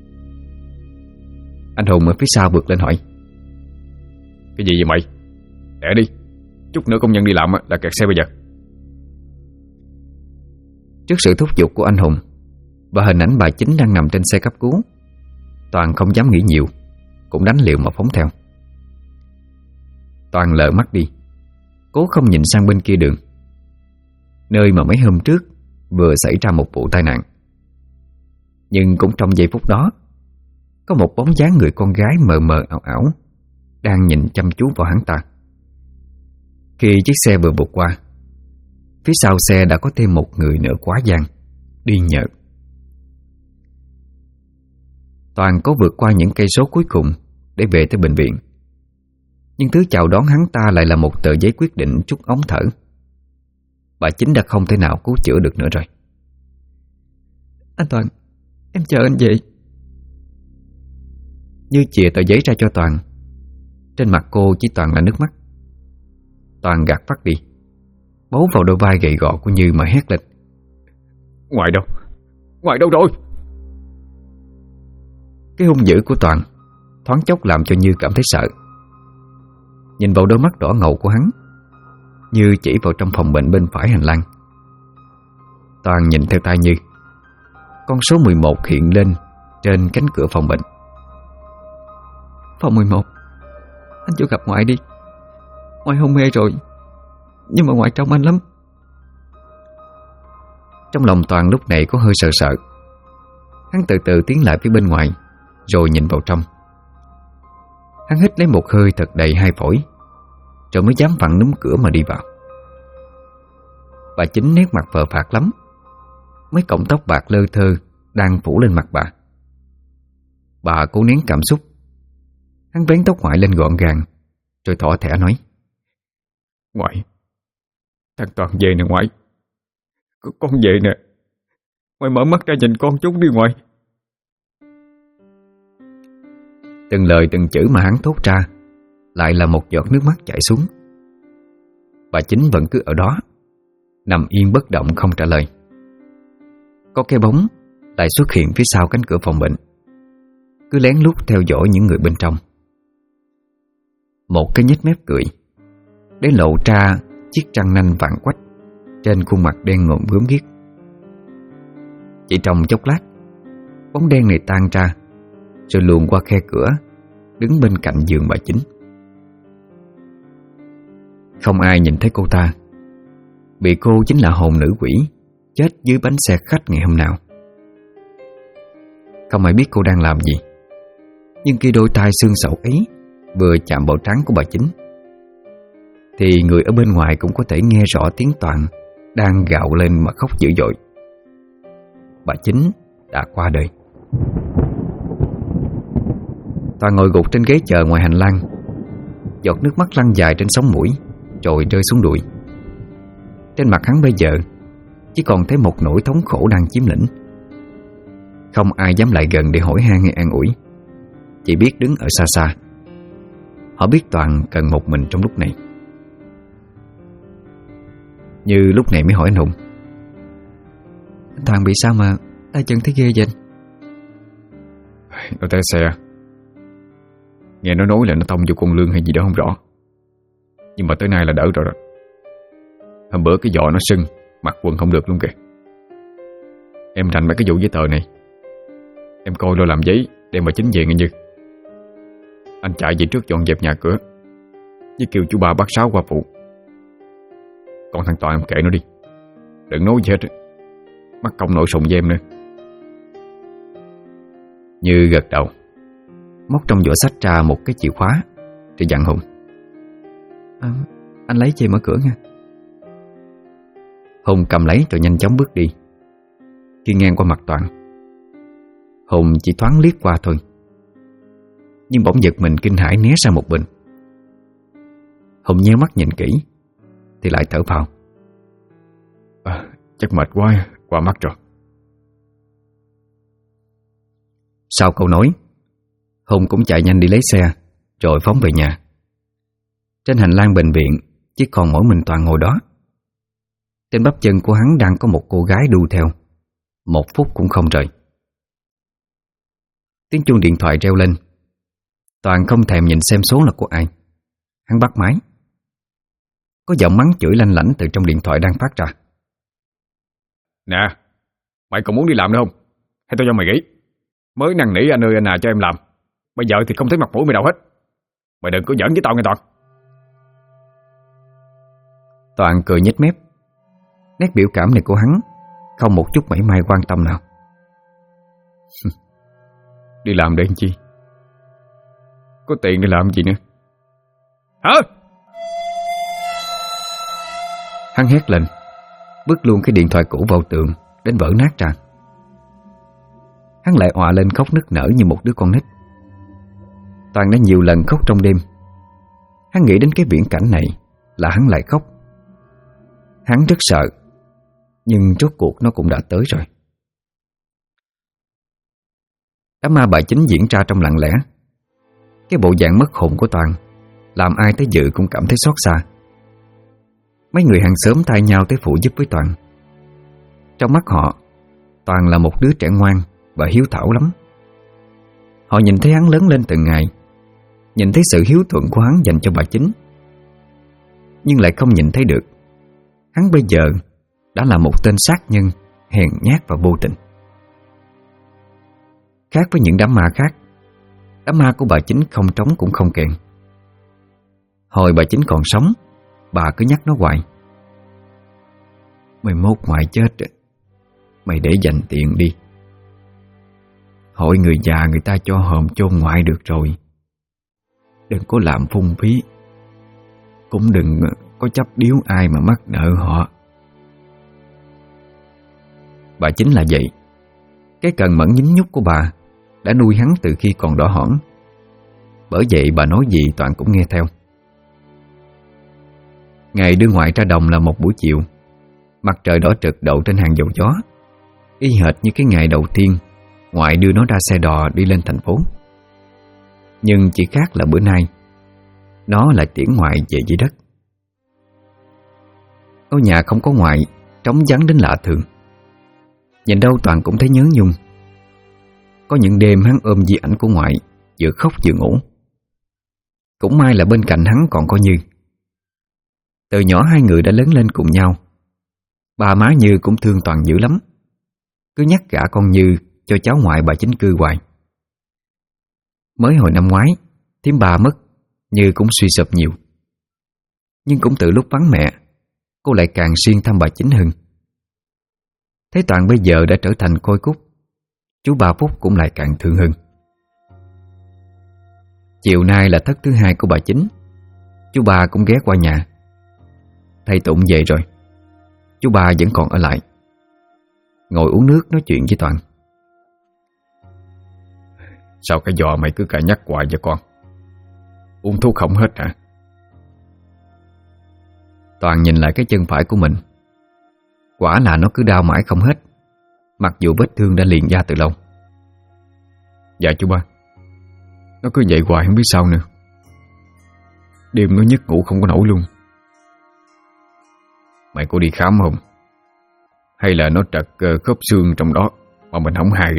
Anh Hùng ở phía sau vượt lên hỏi. Cái gì vậy mày? Để đi, chút nữa công nhân đi làm là kẹt xe bây giờ. Trước sự thúc giục của anh Hùng và hình ảnh bà Chính đang nằm trên xe cấp cứu, Toàn không dám nghĩ nhiều, cũng đánh liều mà phóng theo. Toàn lờ mắt đi, cố không nhìn sang bên kia đường, nơi mà mấy hôm trước vừa xảy ra một vụ tai nạn. Nhưng cũng trong giây phút đó, có một bóng dáng người con gái mờ mờ ảo ảo đang nhìn chăm chú vào hắn ta. Khi chiếc xe vừa vụt qua, phía sau xe đã có thêm một người nữa quá gian, đi nhờ. Toàn có vượt qua những cây số cuối cùng để về tới bệnh viện, nhưng thứ chào đón hắn ta lại là một tờ giấy quyết định trút ống thở. Bà Chính đã không thể nào cứu chữa được nữa rồi. Anh Toàn, em chờ anh vậy. Như chìa tờ giấy ra cho Toàn, trên mặt cô chỉ toàn là nước mắt. Toàn gạt phát đi, bấu vào đôi vai gầy gò của Như mà hét lên: Ngoài đâu? Ngoài đâu rồi? Cái hung dữ của Toàn thoáng chốc làm cho Như cảm thấy sợ. Nhìn vào đôi mắt đỏ ngầu của hắn, Như chỉ vào trong phòng bệnh bên phải hành lang. Toàn nhìn theo tay Như, con số 11 hiện lên trên cánh cửa phòng bệnh. Phòng 11, anh cho gặp ngoại đi. Ngoại hôn mê rồi, nhưng mà ngoại trông anh lắm. Trong lòng Toàn lúc này có hơi sợ sợ. Hắn từ từ tiến lại phía bên ngoài, rồi nhìn vào trong. Hắn hít lấy một hơi thật đầy hai phổi, rồi mới dám vặn núm cửa mà đi vào. Bà Chính nét mặt phờ phạc lắm, mấy cọng tóc bạc lơ thơ đang phủ lên mặt bà. Bà cố nén cảm xúc. Hắn vén tóc ngoại lên gọn gàng, rồi thỏ thẻ nói: Ngoại, thằng Toàn về nè ngoại. Con về nè. Ngoại mở mắt ra nhìn con chút đi ngoại. Từng lời từng chữ mà hắn thốt ra lại là một giọt nước mắt chảy xuống. Bà Chính vẫn cứ ở đó, nằm yên bất động không trả lời. Có cái bóng lại xuất hiện phía sau cánh cửa phòng bệnh, cứ lén lút theo dõi những người bên trong. Một cái nhếch mép cười, để lộ ra chiếc răng nanh vàng quách trên khuôn mặt đen ngòm gớm ghiếc. Chỉ trong chốc lát, bóng đen này tan ra, rồi luồn qua khe cửa, đứng bên cạnh giường bà Chính. Không ai nhìn thấy cô ta, vì cô chính là hồn nữ quỷ chết dưới bánh xe khách ngày hôm nào. Không ai biết cô đang làm gì, nhưng khi đôi tai xương sẩu ấy vừa chạm vào trán của bà Chính, thì người ở bên ngoài cũng có thể nghe rõ tiếng Toàn đang gào lên mà khóc dữ dội. Bà Chính đã qua đời. Toàn ngồi gục trên ghế chờ ngoài hành lang, giọt nước mắt lăn dài trên sống mũi, rồi rơi xuống đùi. Trên mặt hắn bây giờ chỉ còn thấy một nỗi thống khổ đang chiếm lĩnh. Không ai dám lại gần để hỏi han hay an ủi, chỉ biết đứng ở xa xa. Họ biết Toàn cần một mình trong lúc này. Như lúc này mới hỏi anh Hùng: Anh Toàn bị sao mà tay chân thấy ghê vậy? Nó té xe. Nghe nó nói là nó tông vô con Lương hay gì đó không rõ, nhưng mà tới nay là đỡ rồi đó. Hôm bữa cái giò nó sưng, mặc quần không được luôn kìa. Em rành mấy cái vụ giấy tờ này, em coi lo làm giấy để mà Chính về nghe Như. Anh chạy về trước dọn dẹp nhà cửa, với kêu chú ba bác Sáu qua phụ. Còn thằng Toàn em kệ nó đi, đừng nói gì hết, mắc công nội sùng với em nữa. Như gật đầu, móc trong giỏ sách ra một cái chìa khóa, rồi dặn Hùng: Anh lấy chìa mở cửa nha. Hùng cầm lấy rồi nhanh chóng bước đi. Khi ngang qua mặt Toàn, Hùng chỉ thoáng liếc qua thôi, nhưng bỗng giật mình kinh hãi né sang một bên. Hùng nheo mắt nhìn kỹ thì lại thở phào: Chắc mệt quá, qua mắt rồi. Sau câu nói, Hùng cũng chạy nhanh đi lấy xe, rồi phóng về nhà. Trên hành lang bệnh viện chỉ còn mỗi mình Toàn ngồi đó. Trên bắp chân của hắn đang có một cô gái đu theo, một phút cũng không rời. Tiếng chuông điện thoại reo lên. Toàn không thèm nhìn xem số là của ai. Hắn bắt máy. Có giọng mắng chửi lanh lảnh từ trong điện thoại đang phát ra: Nè, mày còn muốn đi làm nữa không? Hay tao cho mày nghỉ? Mới năn nỉ anh ơi anh à cho em làm, bây giờ thì không thấy mặt mũi mày đâu hết. Mày đừng có giỡn với tao nghe Toàn. Toàn cười nhếch mép. Nét biểu cảm này của hắn không một chút mảy may quan tâm nào. Đi làm để làm chi? Có tiền để làm gì nữa? Hả? Hắn hét lên, bước luôn cái điện thoại cũ vào tường đến vỡ nát ra. Hắn lại òa lên khóc nức nở như một đứa con nít. Toàn đã nhiều lần khóc trong đêm. Hắn nghĩ đến cái viễn cảnh này là hắn lại khóc. Hắn rất sợ, nhưng rốt cuộc nó cũng đã tới rồi. Đám ma bà Chính diễn ra trong lặng lẽ. Cái bộ dạng mất hồn của Toàn làm ai tới dự cũng cảm thấy xót xa. Mấy người hàng xóm thay nhau tới phụ giúp với Toàn. Trong mắt họ, Toàn là một đứa trẻ ngoan và hiếu thảo lắm. Họ nhìn thấy hắn lớn lên từng ngày, nhìn thấy sự hiếu thuận của hắn dành cho bà Chính, nhưng lại không nhìn thấy được hắn bây giờ đã là một tên sát nhân hèn nhát và vô tình. Khác với những đám ma khác, đám ma của bà Chính không trống cũng không kèn. Hồi bà Chính còn sống, bà cứ nhắc nó hoài: "Mày mốt ngoại chết, mày để dành tiền đi. Hội người già người ta cho hòm chôn ngoại được rồi. Đừng có làm phung phí, cũng đừng có chấp điếu ai mà mắc nợ họ." Bà Chính là vậy. Cái cần mẫn nhín nhúc của bà đã nuôi hắn từ khi còn đỏ hỏn. Bởi vậy bà nói gì Toàn cũng nghe theo. Ngày đưa ngoại ra đồng là một buổi chiều. Mặt trời đỏ trực đậu trên hàng dầu gió, y hệt như cái ngày đầu tiên ngoại đưa nó ra xe đò đi lên thành phố. Nhưng chỉ khác là bữa nay nó lại tiễn ngoại về dưới đất. Ngôi nhà không có ngoại trống vắng đến lạ thường. Nhìn đâu Toàn cũng thấy nhớ nhung. Có những đêm hắn ôm di ảnh của ngoại, vừa khóc vừa ngủ. Cũng may là bên cạnh hắn còn có Như. Từ nhỏ hai người đã lớn lên cùng nhau. Bà má Như cũng thương Toàn dữ lắm, cứ nhắc gả con Như cho cháu ngoại bà Chính cư hoài. Mới hồi năm ngoái thím bà mất, Như cũng suy sụp nhiều. Nhưng cũng từ lúc vắng mẹ, cô lại càng siêng thăm bà Chính hơn. Thấy Toàn bây giờ đã trở thành côi cút, chú ba Phúc cũng lại càng thương hơn. Chiều nay là thất thứ hai của bà Chính. Chú ba cũng ghé qua nhà. Thầy Tụng về rồi, chú ba vẫn còn ở lại, ngồi uống nước nói chuyện với Toàn. Sao cái giò mày cứ cài nhắc hoài vậy con? Uống thuốc không hết hả? Toàn nhìn lại cái chân phải của mình. Quả là nó cứ đau mãi không hết, mặc dù vết thương đã liền da từ lâu. Dạ chú ba, nó cứ vậy hoài không biết sao nữa. Đêm nó nhức ngủ không có nổi luôn. Mày có đi khám không? Hay là nó trật khớp xương trong đó mà mình không hay?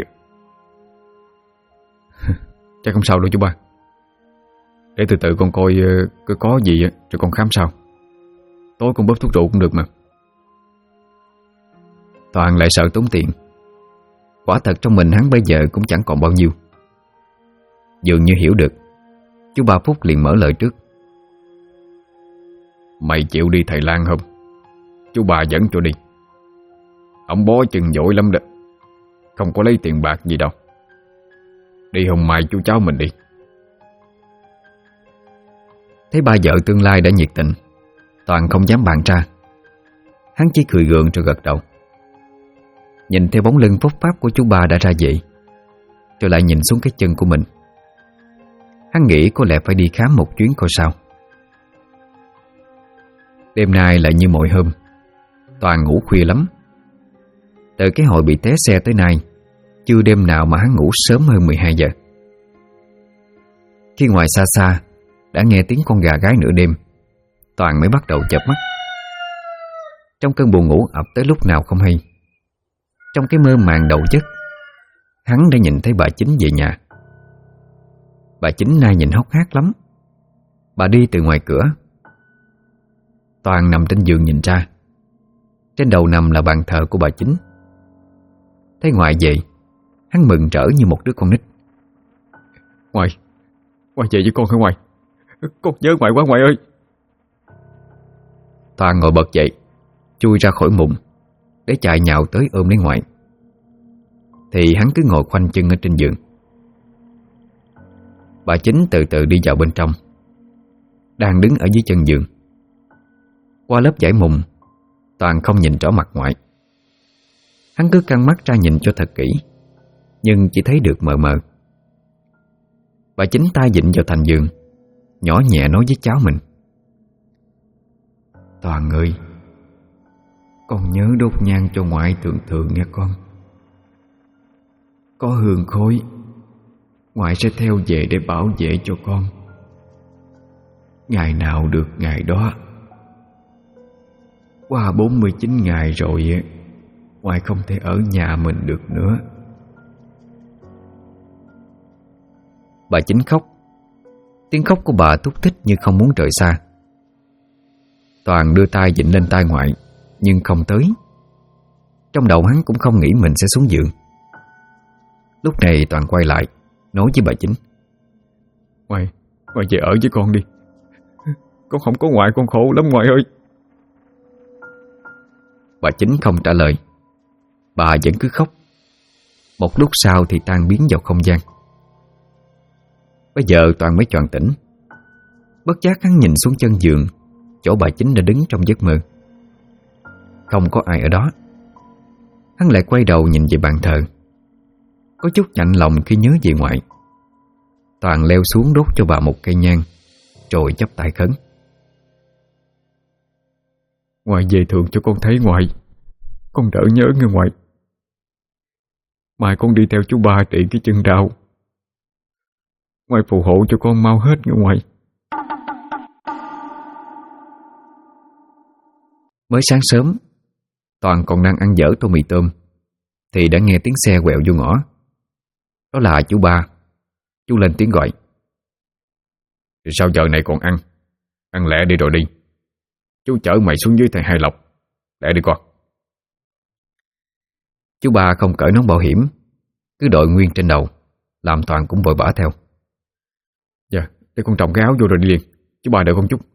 Chắc không sao đâu chú ba. Để từ từ con coi có gì rồi con khám sau. Tối con bớt thuốc rượu cũng được mà. Toàn lại sợ tốn tiền. Quả thật trong mình hắn bây giờ cũng chẳng còn bao nhiêu. Dường như hiểu được, chú ba Phúc liền mở lời trước: Mày chịu đi thầy Lan không? Chú bà dẫn cho đi. Ông bó chừng giỏi lắm đó, không có lấy tiền bạc gì đâu. Đi hôm mai chú cháu mình đi. Thấy ba vợ tương lai đã nhiệt tình, Toàn không dám bàn ra. Hắn chỉ cười gượng rồi gật đầu. Nhìn theo bóng lưng phốc pháp của chú ba đã ra vậy, rồi lại nhìn xuống cái chân của mình. Hắn nghĩ có lẽ phải đi khám một chuyến coi sao. Đêm nay lại như mọi hôm, Toàn ngủ khuya lắm. Từ cái hồi bị té xe tới nay, chưa đêm nào mà hắn ngủ sớm hơn 12 giờ. Khi ngoài xa xa đã nghe tiếng con gà gáy nửa đêm, Toàn mới bắt đầu chợp mắt. Trong cơn buồn ngủ ập tới lúc nào không hay, trong cái mơ màng đầu giấc, hắn đã nhìn thấy bà Chính về nhà. Bà Chính nay nhìn hốc hác lắm. Bà đi từ ngoài cửa. Toàn nằm trên giường nhìn ra. Trên đầu nằm là bàn thờ của bà Chính. Thấy ngoại về, hắn mừng rỡ như một đứa con nít. Ngoại về với con hả ngoại? Con nhớ ngoại quá ngoại ơi. Toàn ngồi bật dậy, chui ra khỏi mụn để chạy nhào tới ôm lấy ngoại. Thì hắn cứ ngồi khoanh chân ở trên giường. Bà Chính từ từ đi vào bên trong, đang đứng ở dưới chân giường. Qua lớp vải mùng, Toàn không nhìn rõ mặt ngoại. Hắn cứ căng mắt ra nhìn cho thật kỹ, nhưng chỉ thấy được mờ mờ. Bà Chính tay vịn vào thành giường, nhỏ nhẹ nói với cháu mình: Toàn ơi, con nhớ đốt nhang cho ngoại thường thường nghe con. Có hương khói, ngoại sẽ theo về để bảo vệ cho con. Ngày nào được ngày đó. Qua 49 ngày rồi, ngoại không thể ở nhà mình được nữa. Bà Chính khóc. Tiếng khóc của bà thúc thích như không muốn rời xa. Toàn đưa tay vịn lên tai ngoại, nhưng không tới. Trong đầu hắn cũng không nghĩ mình sẽ xuống giường. Lúc này Toàn quay lại, nói với bà Chính: Ngoại về ở với con đi. Con không có ngoại con khổ lắm ngoại ơi. Bà Chính không trả lời. Bà vẫn cứ khóc. Một lúc sau thì tan biến vào không gian. Bây giờ Toàn mới choàng tỉnh. Bất giác hắn nhìn xuống chân giường, chỗ bà Chính đã đứng trong giấc mơ. Không có ai ở đó. Hắn lại quay đầu nhìn về bàn thờ. Có chút chạnh lòng khi nhớ về ngoại. Toàn leo xuống đốt cho bà một cây nhang, rồi chắp tay khấn: Ngoại về thường cho con thấy ngoại, con đỡ nhớ nghe ngoại. Mai con đi theo chú ba trị cái chân đau. Ngoại phù hộ cho con mau hết nghe ngoại. Mới sáng sớm, Toàn còn đang ăn dở tô mì tôm thì đã nghe tiếng xe quẹo vô ngõ. Đó là chú ba. Chú lên tiếng gọi: Sao giờ này còn ăn? Ăn lẹ đi rồi đi. Chú chở mày xuống dưới thầy Hai Lộc. Lẹ đi con. Chú ba không cởi nón bảo hiểm, cứ đội nguyên trên đầu, làm Toàn cũng vội vã theo. Dạ, để con trồng cái áo vô rồi đi liền. Chú ba đợi con chút.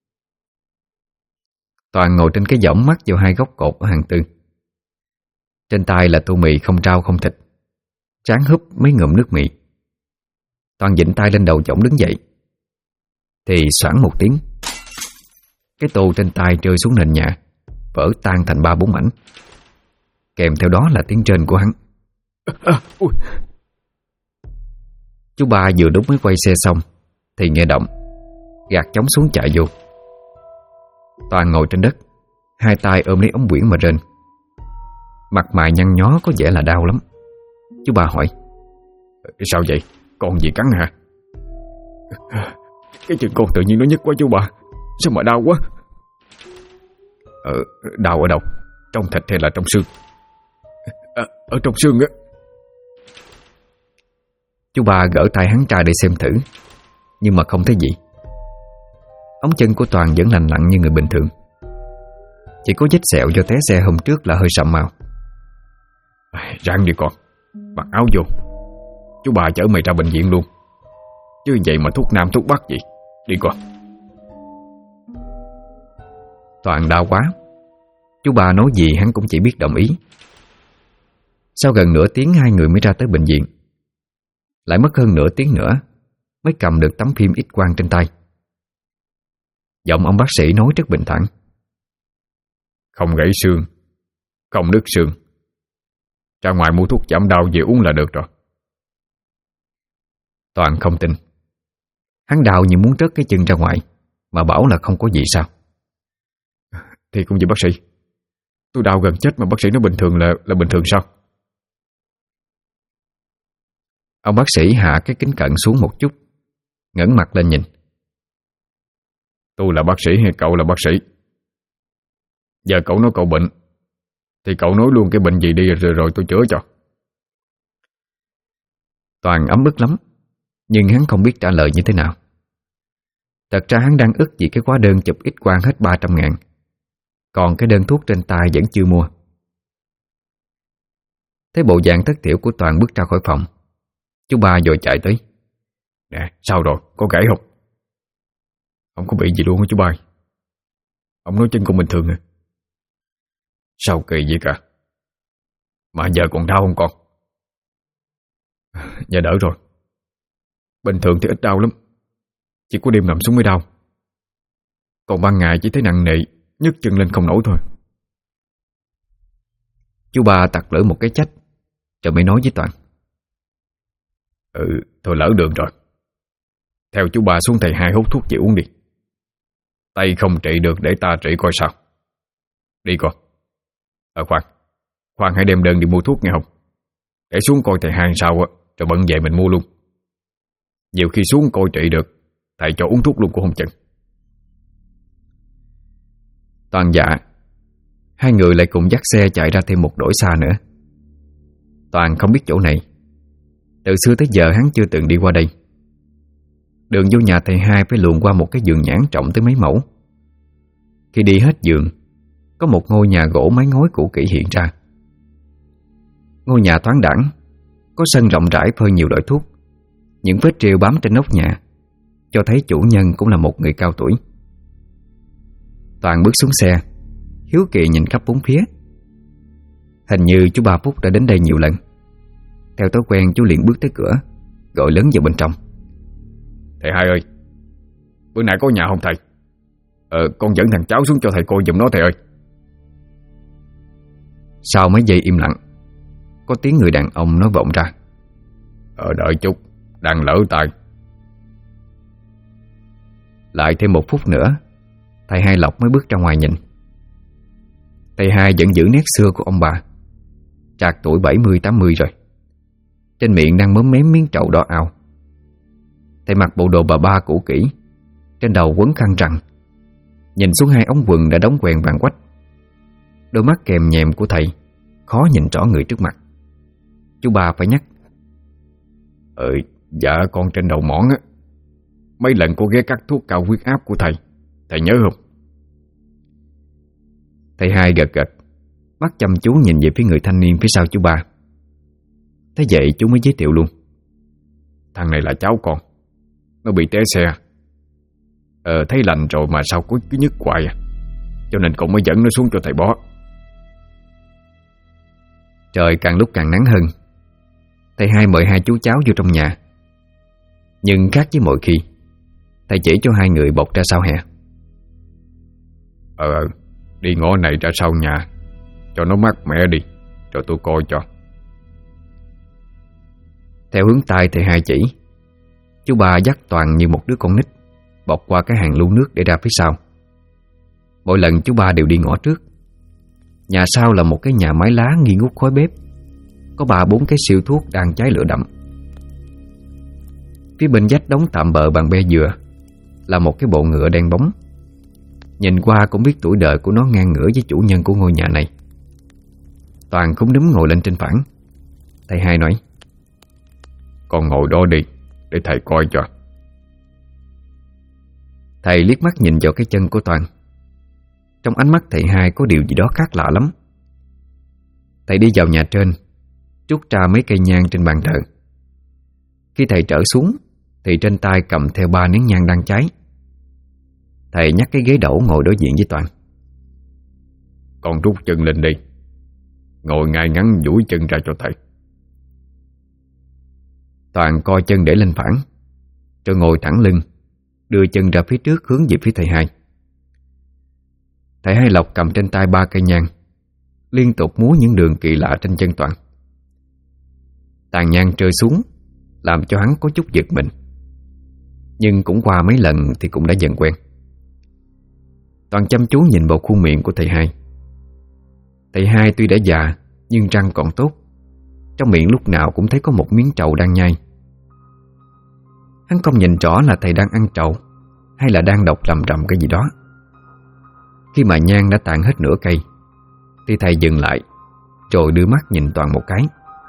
Toàn ngồi trên cái võng mắt vào hai góc cột ở hàng tư. Trên tay là tô mì không rau không thịt, tráng húp mấy ngụm nước mì. Toàn vịn tay lên đầu võng đứng dậy, thì xoảng một tiếng, cái tô trên tay rơi xuống nền nhà, vỡ tan thành 3-4 mảnh. Kèm theo đó là tiếng rên của hắn. Chú ba vừa đúng mới quay xe xong thì nghe động, gạt chóng xuống chạy vô. Toàn ngồi trên đất, hai tay ôm lấy ống quyển mà rên. Mặt mày nhăn nhó có vẻ là đau lắm. Chú ba hỏi: Sao vậy? Con gì cắn hả? Cái chân con tự nhiên nó nhức quá chú ba. Sao mà đau quá? Đau ở đâu? Trong thịt hay là trong xương? Ở trong xương á. Chú ba gỡ tay hắn ra để xem thử, nhưng mà không thấy gì. Ống chân của Toàn vẫn lành lặn như người bình thường, chỉ có vết sẹo do té xe hôm trước là hơi sậm màu. Ráng đi con, mặc áo vô. Chú ba chở mày ra bệnh viện luôn. Chứ vậy mà thuốc nam thuốc bắc gì. Đi con. Toàn đau quá. Chú ba nói gì hắn cũng chỉ biết đồng ý. Sau gần nửa tiếng hai người mới ra tới bệnh viện. Lại mất hơn nửa tiếng nữa mới cầm được tấm phim X-quang trên tay. Giọng ông bác sĩ nói rất bình thản: Không gãy xương, không đứt xương. Ra ngoài mua thuốc giảm đau về uống là được rồi. Toàn không tin. Hắn đau như muốn rớt cái chân ra ngoài, mà bảo là không có gì sao. Thì cũng vậy bác sĩ. Tôi đau gần chết mà bác sĩ nói bình thường là bình thường sao? Ông bác sĩ hạ cái kính cận xuống một chút, ngẩng mặt lên nhìn. Tôi là bác sĩ hay cậu là bác sĩ? Giờ cậu nói cậu bệnh thì cậu nói luôn cái bệnh gì đi rồi tôi chữa cho. Toàn ấm ức lắm, nhưng hắn không biết trả lời như thế nào. Thật ra hắn đang ức vì cái hóa đơn chụp X-quang hết 300.000, còn cái đơn thuốc trên tay vẫn chưa mua. Thấy bộ dạng thất thiểu của Toàn bước ra khỏi phòng, chú ba vội chạy tới. Nè, sao rồi, có gãy không? Không có bị gì luôn á chú ba. Ông nói chân con bình thường à? Sao kỳ vậy cả? Mà giờ còn đau không con? Dạ đỡ rồi. Bình thường thì ít đau lắm, chỉ có đêm nằm xuống mới đau. Còn ban ngày chỉ thấy nặng nề, nhấc chân lên không nổi thôi. Chú ba tặc lưỡi một cái trách, rồi mới nói với Toàn: Thôi lỡ đường rồi. Theo chú ba xuống thầy hai hút thuốc về uống đi. Tay không trị được để ta trị coi sao. Đi con. Khoan hãy đem đơn đi mua thuốc nghe không? Để xuống coi thầy hai sao á, rồi bận về mình mua luôn. Nhiều khi xuống coi trị được, thầy cho uống thuốc luôn cũng không chừng. Toàn dạ. Hai người lại cùng dắt xe chạy ra thêm một đổi xa nữa. Toàn không biết chỗ này. Từ xưa tới giờ hắn chưa từng đi qua đây. Đường vô nhà thầy hai phải luồn qua một cái vườn nhãn rộng tới mấy mẫu. Khi đi hết vườn, có một ngôi nhà gỗ mái ngói cũ kỹ hiện ra. Ngôi nhà thoáng đãng, có sân rộng rãi phơi nhiều loại thuốc. Những vết rêu bám trên nóc nhà cho thấy chủ nhân cũng là một người cao tuổi. Toàn bước xuống xe, hiếu kỳ nhìn khắp bốn phía. Hình như chú ba Phúc đã đến đây nhiều lần. Theo thói quen, chú liền bước tới cửa, gọi lớn vào bên trong: Thầy hai ơi, bữa nãy có nhà không thầy? Con dẫn thằng cháu xuống cho thầy coi giùm nó thầy ơi. Sau mấy giây im lặng, có tiếng người đàn ông nói vọng ra: Đợi chút, đang lỡ tay. Lại thêm 1 phút nữa, thầy hai Lộc mới bước ra ngoài nhìn. Thầy hai vẫn giữ nét xưa của ông bà, trạc tuổi 70-80 rồi. Trên miệng đang mớm mém miếng trầu đỏ ao. Thầy mặc bộ đồ bà ba cũ kỹ, trên đầu quấn khăn rằn. Nhìn xuống hai ống quần đã đóng quèn vàng quách. Đôi mắt kèm nhèm của thầy khó nhìn rõ người trước mặt. Chú ba phải nhắc: Dạ con trên đầu mỏn á. Mấy lần cô ghé cắt thuốc cao huyết áp của thầy nhớ không? Thầy hai gật gật, mắt chăm chú nhìn về phía người thanh niên phía sau chú ba. Thế vậy chú mới giới thiệu luôn: Thằng này là cháu con, nó bị té xe. Thấy lành rồi mà sao cứ nhức hoài à, cho nên con mới dẫn nó xuống cho thầy bó. Trời càng lúc càng nắng hơn. Thầy hai mời hai chú cháu vô trong nhà. Nhưng khác với mọi khi, thầy chỉ cho hai người bọc ra sau hè. Đi ngõ này ra sau nhà, cho nó mát mẻ đi, rồi tôi coi cho. Theo hướng tay thầy hai chỉ, chú ba dắt Toàn như một đứa con nít bọc qua cái hàng lu nước để ra phía sau. Mỗi lần chú ba đều đi ngõ trước. Nhà sau là một cái nhà mái lá nghi ngút khói bếp, có 3-4 cái siêu thuốc đang cháy lửa đậm. Phía bên vách đống tạm bợ bằng be dừa là một cái bộ ngựa đen bóng. Nhìn qua cũng biết tuổi đời của nó ngang ngửa với chủ nhân của ngôi nhà này. Toàn cũng đúm ngồi lên trên phản. Thầy hai nói: Con ngồi đó đi, để thầy coi cho. Thầy liếc mắt nhìn vào cái chân của Toàn. Trong ánh mắt thầy hai có điều gì đó khác lạ lắm. Thầy đi vào nhà trên, trút ra mấy cây nhang trên bàn thờ. Khi thầy trở xuống thì trên tay cầm theo 3 nén nhang đang cháy. Thầy nhắc cái ghế đẩu ngồi đối diện với Toàn: Con rút chân lên đi, ngồi ngay ngắn duỗi chân ra cho thầy. Toàn coi chân để lên phẳng, rồi ngồi thẳng lưng, đưa chân ra phía trước hướng về phía thầy hai. Thầy hai Lộc cầm trên tay 3 cây nhang, liên tục múa những đường kỳ lạ trên chân Toàn. Tàn nhang rơi xuống làm cho hắn có chút giật mình, nhưng cũng qua mấy lần thì cũng đã dần quen. Toàn chăm chú nhìn vào khuôn miệng của thầy hai. Thầy hai tuy đã già nhưng răng còn tốt. Trong miệng lúc nào cũng thấy có một miếng trầu đang nhai. Hắn không nhìn rõ là thầy đang ăn trầu hay là đang đọc rầm rầm cái gì đó. Khi mà nhang đã tàn hết nửa cây thì thầy dừng lại, rồi đưa mắt nhìn Toàn một cái.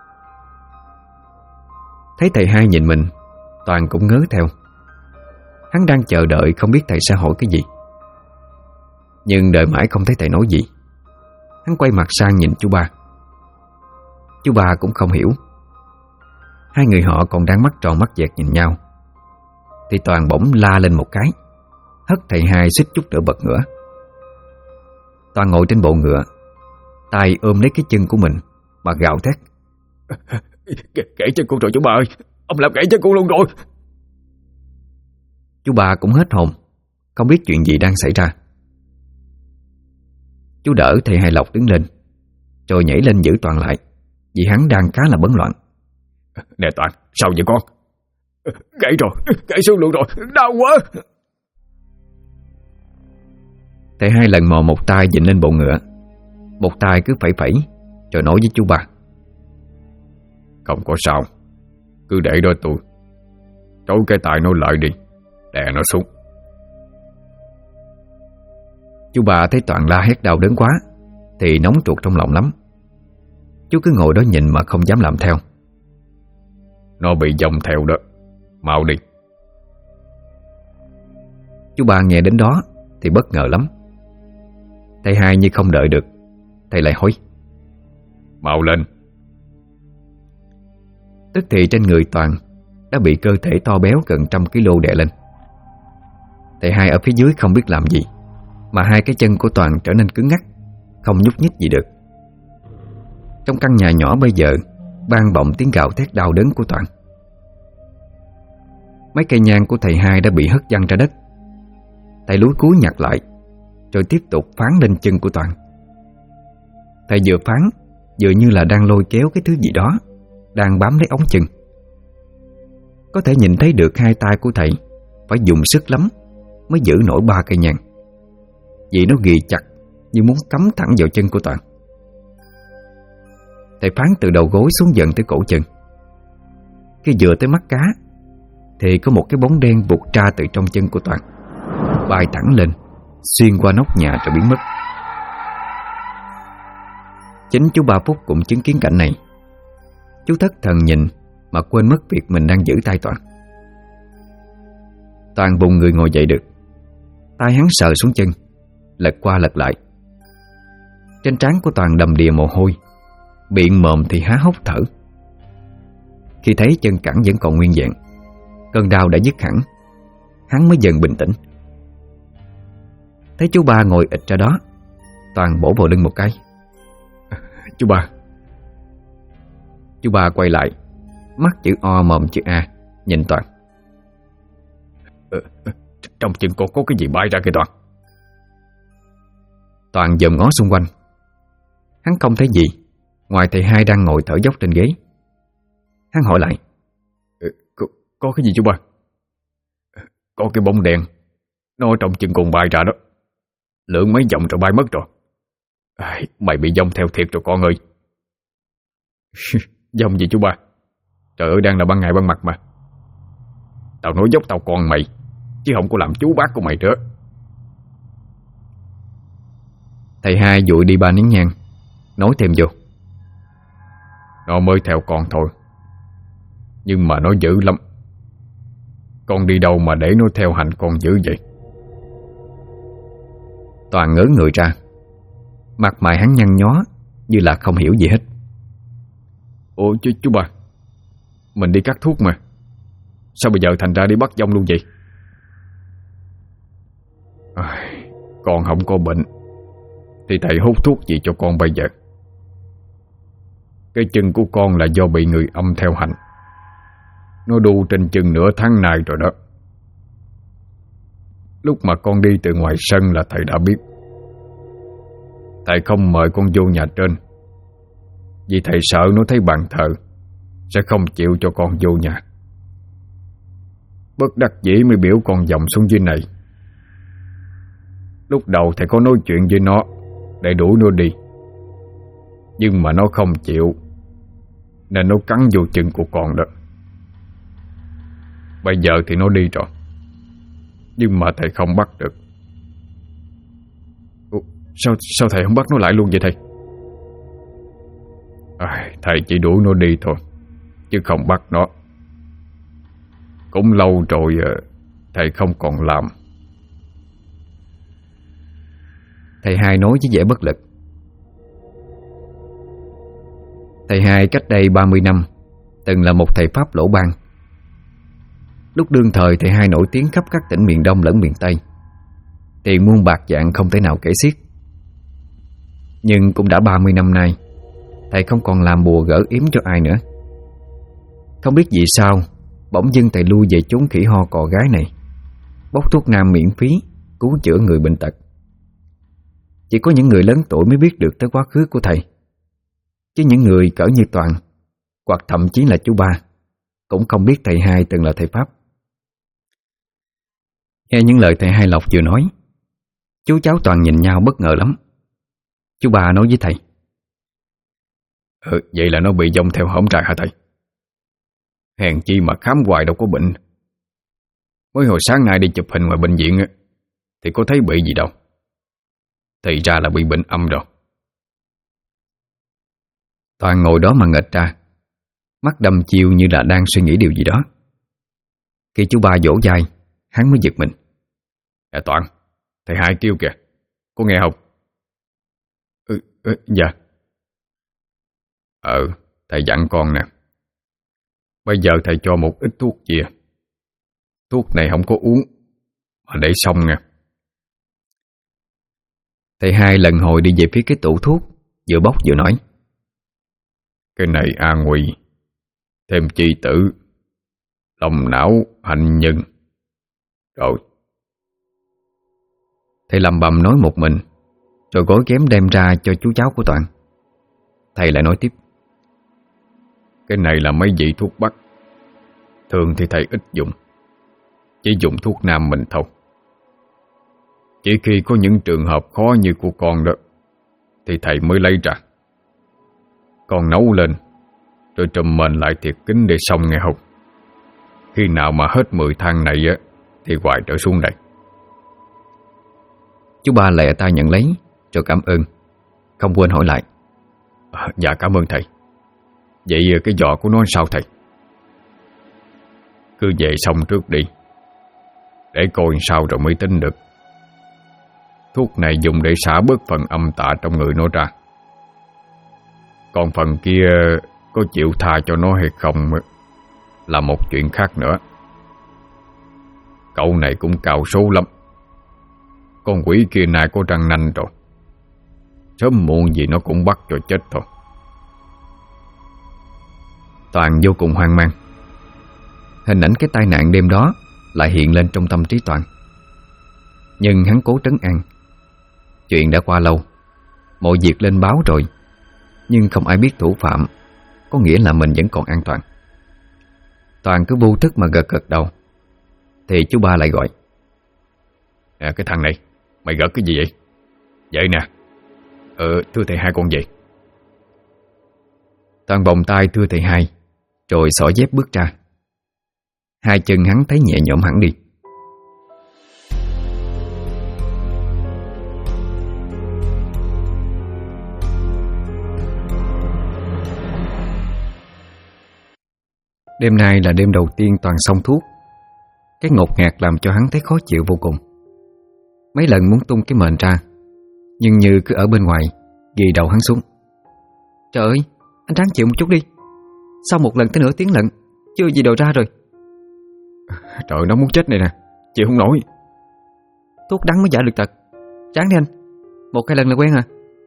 Thấy thầy hai nhìn mình, Toàn cũng ngớ theo. Hắn đang chờ đợi không biết thầy sẽ hỏi cái gì. Nhưng đợi mãi không thấy thầy nói gì. Hắn quay mặt sang nhìn chú ba. Chú ba cũng không hiểu. Hai người họ còn đang mắt tròn mắt dẹt nhìn nhau thì Toàn bỗng la lên một cái, hất thầy hai suýt chút nữa bật ngửa. Toàn ngồi trên bộ ngựa, tay ôm lấy cái chân của mình mà gào thét: Gãy chân con rồi chú ba ơi, ông làm gãy chân con luôn rồi. Chú ba cũng hết hồn, không biết chuyện gì đang xảy ra. Chú đỡ thầy hai Lộc đứng lên, rồi nhảy lên giữ Toàn lại, vì hắn đang khá là bấn loạn. Nè Toàn, sao vậy con? Gãy rồi, gãy xương luôn rồi, đau quá. Thầy hai lần mò một tay dịnh lên bộ ngựa, một tay cứ phẩy phẩy, rồi nói với chú ba: Không có sao, cứ để đó tôi trói cái tay nó lại đi, đè nó xuống. Chú ba thấy Toàn la hét đau đớn quá thì nóng ruột trong lòng lắm. Chú cứ ngồi đó nhìn mà không dám làm theo. Nó bị dông theo đó, mau đi. Chú ba nghe đến đó thì bất ngờ lắm. Thầy hai như không đợi được, thầy lại hỏi: Mau lên. Tức thì trên người Toàn đã bị cơ thể to béo gần 100 kg đè lên. Thầy hai ở phía dưới không biết làm gì, mà hai cái chân của Toàn trở nên cứng ngắc, không nhúc nhích gì được. Trong căn nhà nhỏ bây giờ vang vọng tiếng gào thét đau đớn của Toàn. Mấy cây nhang của thầy hai đã bị hất văng ra đất. Thầy lúi cúi nhặt lại, rồi tiếp tục phán lên chân của Toàn. Thầy vừa phán vừa như là đang lôi kéo cái thứ gì đó đang bám lấy ống chân. Có thể nhìn thấy được hai tay của thầy phải dùng sức lắm mới giữ nổi 3 cây nhang, vì nó ghì chặt như muốn cắm thẳng vào chân của Toàn. Thầy phán từ đầu gối xuống dần tới cổ chân. Khi vừa tới mắt cá thì có một cái bóng đen vụt ra từ trong chân của Toàn, bay thẳng lên, xuyên qua nóc nhà rồi biến mất. Chính chú Ba Phúc cũng chứng kiến cảnh này. Chú thất thần nhìn mà quên mất việc mình đang giữ tay Toàn. Toàn bùng người ngồi dậy được. Tay hắn sờ xuống chân, lật qua lật lại. Trên trán của Toàn đầm đìa mồ hôi, miệng mồm thì há hốc thở. Khi thấy chân cẳng vẫn còn nguyên vẹn, cơn đau đã dứt hẳn, hắn mới dần bình tĩnh. Thấy chú Ba ngồi ịt ra đó, Toàn bổ vào lưng một cái. Chú Ba. Chú Ba quay lại, mắt chữ O mồm chữ A, nhìn Toàn. Trong chân con có cái gì bay ra kìa Toàn. Toàn dòm ngó xung quanh. Hắn không thấy gì ngoài thầy hai đang ngồi thở dốc trên ghế. Hắn hỏi lại: Có cái gì chú Ba? Có cái bóng đen, nó ở trong chân con bay ra đó. Lượn mấy vòng rồi bay mất rồi. Mày bị dông theo thiệt rồi con ơi. Dông gì chú Ba? Trời ơi, đang là ban ngày ban mặt mà. Tao nói dốc tao con mày, chứ không có làm chú bác của mày nữa. Thầy hai dụi đi 3 nén nhang, nói thêm vô: Nó mới theo con thôi, nhưng mà nó dữ lắm. Con đi đâu mà để nó theo hành con dữ vậy? Toàn ngớ người ra, mặt mày hắn nhăn nhó như là không hiểu gì hết. Ủa chú Ba, mình đi cắt thuốc mà, sao bây giờ thành ra đi bắt dông luôn vậy? Con không có bệnh thì thầy hút thuốc gì cho con bây giờ? Cái chân của con là do bị người âm theo hành. Nó đu trên chân nửa tháng nay rồi đó. Lúc mà con đi từ ngoài sân là thầy đã biết. Thầy không mời con vô nhà trên, vì thầy sợ nó thấy bàn thờ sẽ không chịu cho con vô nhà. Bất đắc dĩ mới biểu con dòng xuống dưới này. Lúc đầu thầy có nói chuyện với nó để đuổi nó đi, nhưng mà nó không chịu, nên nó cắn vô chân của con đó. Bây giờ thì nó đi rồi, nhưng mà thầy không bắt được. Sao thầy không bắt nó lại luôn vậy thầy? Thầy chỉ đuổi nó đi thôi, chứ không bắt nó. Cũng lâu rồi thầy không còn làm. Thầy hai nói với vẻ bất lực. Thầy hai cách đây 30 năm từng là một thầy Pháp lỗ ban. Lúc đương thời thầy hai nổi tiếng khắp các tỉnh miền Đông lẫn miền Tây. Tiền muôn bạc vạn không thể nào kể xiết. Nhưng cũng đã 30 năm nay, thầy không còn làm bùa gỡ yếm cho ai nữa. Không biết vì sao bỗng dưng thầy lui về chốn khỉ ho cò gái này, bốc thuốc nam miễn phí cứu chữa người bệnh tật. Chỉ có những người lớn tuổi mới biết được tới quá khứ của thầy, Chứ những người cỡ như Toàn, hoặc thậm chí là chú Ba, cũng không biết thầy Hai từng là thầy Pháp. Nghe những lời thầy Hai Lộc vừa nói, chú cháu Toàn nhìn nhau bất ngờ lắm. Chú Ba nói với thầy: Vậy là nó bị dông theo hổm trại hả thầy? Hèn chi mà khám hoài đâu có bệnh. Mới hồi sáng nay đi chụp hình ngoài bệnh viện thì có thấy bị gì đâu. Thì ra là bị bệnh âm rồi. Toàn ngồi đó mà nghệch ra, mắt đăm chiêu như là đang suy nghĩ điều gì đó. Khi chú Ba vỗ vai, hắn mới giật mình. Toàn, thầy Hai kêu kìa, có nghe không? Dạ. Thầy dặn con nè. Bây giờ thầy cho một ít thuốc chia. Thuốc này không có uống, mà để xong nha. Thầy Hai lần hồi đi về phía cái tủ thuốc, vừa bóc vừa nói: Cái này an nguy, thêm chi tử, lòng não hạnh nhân. Rồi. Thầy lầm bầm nói một mình, rồi gói ghém đem ra cho chú cháu của Toàn. Thầy lại nói tiếp: Cái này là mấy vị thuốc bắc. Thường thì thầy ít dùng, chỉ dùng thuốc nam mình thôi. Chỉ khi có những trường hợp khó như của con đó thì thầy mới lấy ra. Con nấu lên rồi trùm mền lại thiệt kín để xong nghe không? Khi nào mà hết 10 thang này thì hoài trở xuống đây. Chú Ba lẹ tay nhận lấy rồi cảm ơn, không quên hỏi lại: Dạ cảm ơn thầy. Vậy cái giò của nó sao thầy? Cứ về xong trước đi, để coi sao rồi mới tính được. Thuốc này dùng để xả bớt phần âm tà trong người nó ra. Còn phần kia có chịu tha cho nó hay không là một chuyện khác nữa. Cậu này cũng cao số lắm. Con quỷ kia này có răng nanh rồi, sớm muộn gì nó cũng bắt cho chết thôi. Toàn vô cùng hoang mang. Hình ảnh cái tai nạn đêm đó lại hiện lên trong tâm trí Toàn. Nhưng hắn cố trấn an. Chuyện đã qua lâu, mọi việc lên báo rồi, nhưng không ai biết thủ phạm, có nghĩa là mình vẫn còn an toàn. Toàn cứ vô thức mà gật gật đầu. Thì chú Ba lại gọi: Cái thằng này, mày gật cái gì vậy? Vậy nè. Thưa thầy Hai, con vậy. Toàn vòng tay thưa thầy Hai, rồi xỏ dép bước ra. Hai chân hắn thấy nhẹ nhõm hẳn đi. Đêm nay là đêm đầu tiên Toàn xông thuốc. Cái ngột ngạt làm cho hắn thấy khó chịu vô cùng. Mấy lần muốn tung cái mền ra, nhưng Như cứ ở bên ngoài ghi đầu hắn xuống. Trời ơi, anh ráng chịu một chút đi. Sau một lần tới nửa tiếng lận, chưa gì đồ ra rồi. Trời, nó muốn chết này nè, chịu không nổi. Thuốc đắng mới giải được tật. Ráng đi anh, 1-2 lần là quen à.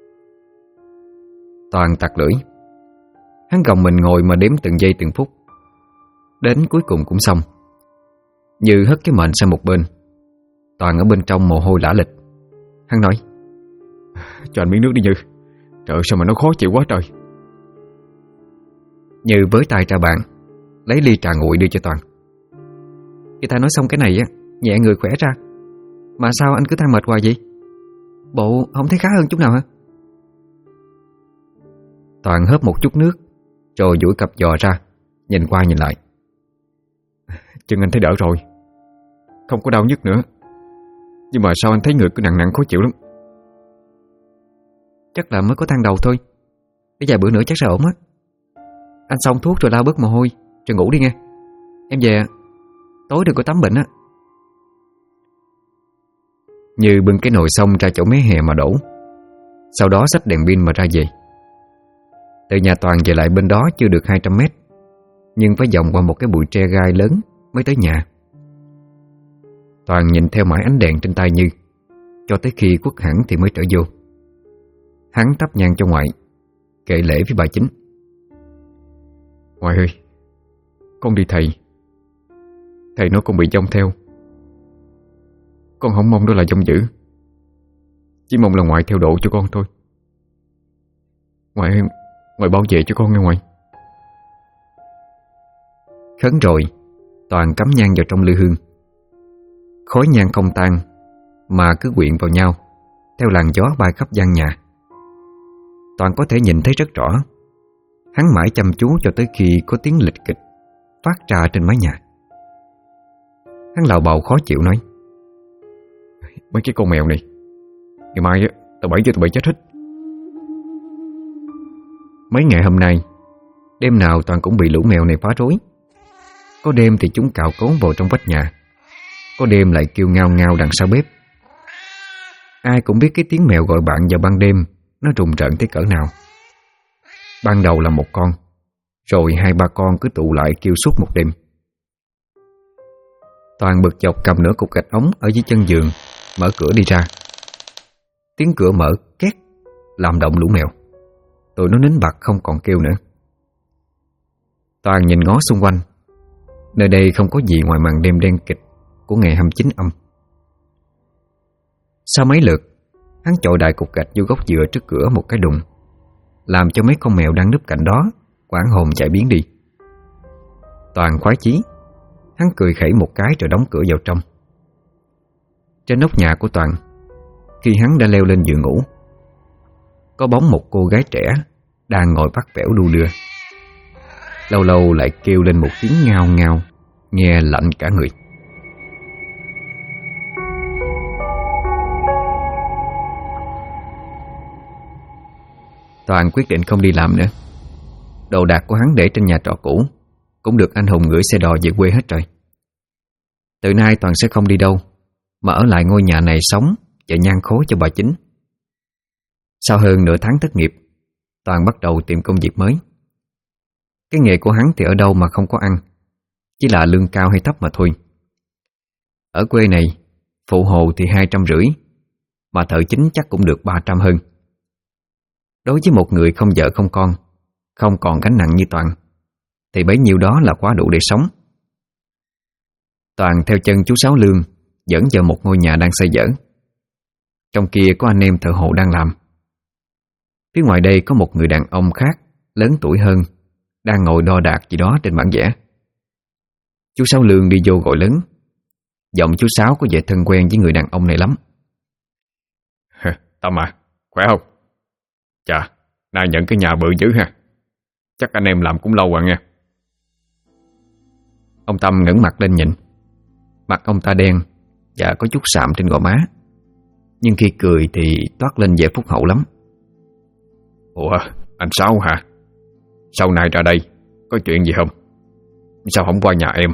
Toàn tặc lưỡi. Hắn gồng mình ngồi mà đếm từng giây từng phút. Đến cuối cùng cũng xong. Như hất cái mền sang một bên. Toàn ở bên trong mồ hôi lả lịch. Hắn nói: Cho anh miếng nước đi Như. Trời, sao mà nó khó chịu quá trời. Như với tay ra bàn, lấy ly trà nguội đưa cho Toàn. Chị ta nói xong cái này á, nhẹ người khỏe ra. Mà sao anh cứ than mệt hoài vậy? Bộ không thấy khá hơn chút nào hả? Toàn hớp một chút nước, rồi duỗi cặp giò ra, nhìn qua nhìn lại. Chân anh thấy đỡ rồi, không có đau nhức nữa. Nhưng mà sao anh thấy người cứ nặng nặng khó chịu lắm? Chắc là mới có than đầu thôi. Cái vài bữa nữa chắc sẽ ổn á. Anh xong thuốc rồi lau bớt mồ hôi, rồi ngủ đi nghe. Em về, tối đừng có tắm bệnh á. Như bưng cái nồi xong ra chỗ mé hè mà đổ. Sau đó xách đèn pin mà ra về. Từ nhà Toàn về lại bên đó chưa được 200 mét, nhưng phải vòng qua một cái bụi tre gai lớn mới tới nhà. Toàn nhìn theo mãi ánh đèn trên tay Như, cho tới khi khuất hẳn thì mới trở vô. Hắn thắp nhang cho ngoại, kệ lễ với bà chính. Ngoại ơi, con đi thầy. Thầy nó con bị dông theo. Con không mong đó là dông dữ, chỉ mong là ngoại theo độ cho con thôi. Ngoại ơi, Ngoại bảo vệ cho con nghe ngoại. Khấn rồi, Toàn cắm nhang vào trong lư hương. Khói nhang không tan mà cứ quyện vào nhau theo làn gió bay khắp gian nhà. Toàn có thể nhìn thấy rất rõ. Hắn mãi chăm chú cho tới khi có tiếng lịch kịch phát ra trên mái nhà. Hắn lào bào khó chịu nói: Mấy cái con mèo này, ngày mai tao bẫy cho tụi bay chết hết. Mấy ngày hôm nay, đêm nào Toàn cũng bị lũ mèo này phá rối. Có đêm thì chúng cào cấu vào trong vách nhà, có đêm lại kêu ngao ngao đằng sau bếp. Ai cũng biết cái tiếng mèo gọi bạn vào ban đêm nó rùng rợn tới cỡ nào. Ban đầu là một con, rồi 2-3 con cứ tụ lại kêu suốt một đêm. Toàn bực dọc cầm nửa cục gạch ống ở dưới chân giường, mở cửa đi ra. Tiếng cửa mở két làm động lũ mèo. Tụi nó nín bặt không còn kêu nữa. Toàn nhìn ngó xung quanh. Nơi đây không có gì ngoài màn đêm đen kịch của ngày 29 âm. Sau mấy lượt, hắn chội đại cục gạch vô gốc dừa trước cửa một cái đùng, làm cho mấy con mèo đang núp cạnh đó hoảng hồn chạy biến đi. Toàn khoái chí, hắn cười khẩy một cái rồi đóng cửa vào trong. Trên nóc nhà của Toàn, khi hắn đã leo lên giường ngủ, có bóng một cô gái trẻ đang ngồi vắt vẻo đu đưa. Lâu lâu lại kêu lên một tiếng ngao ngao, nghe lạnh cả người. Toàn quyết định không đi làm nữa. Đồ đạc của hắn để trên nhà trọ cũ cũng được anh Hùng gửi xe đò về quê hết rồi. Từ nay Toàn sẽ không đi đâu, mà ở lại ngôi nhà này sống và nhang khói cho bà Chính. Sau hơn nửa tháng thất nghiệp, Toàn bắt đầu tìm công việc mới. Cái nghề của hắn thì ở đâu mà không có ăn, chỉ là lương cao hay thấp mà thôi. Ở quê này, phụ hồ thì 250, mà thợ chính chắc cũng được 300 hơn. Đối với một người không vợ không con, không còn gánh nặng như Toàn, thì bấy nhiêu đó là quá đủ để sống. Toàn theo chân chú Sáu Lương dẫn vào một ngôi nhà đang xây dở. Trong kia có anh em thợ hồ đang làm. Phía ngoài đây có một người đàn ông khác, lớn tuổi hơn, đang ngồi đo đạc gì đó trên bản vẽ. Chú Sáu Lương đi vô gọi lớn. Giọng chú Sáu có vẻ thân quen với người đàn ông này lắm. Tâm à, khỏe không? Chà, nay nhận cái nhà bự dữ ha. Chắc anh em làm cũng lâu rồi nha. Ông Tâm ngẩng mặt lên nhìn. Mặt ông ta đen và có chút sạm trên gò má, nhưng khi cười thì toát lên vẻ phúc hậu lắm. Ủa, anh Sáu hả? Sau này ra đây có chuyện gì không? Sao không qua nhà em?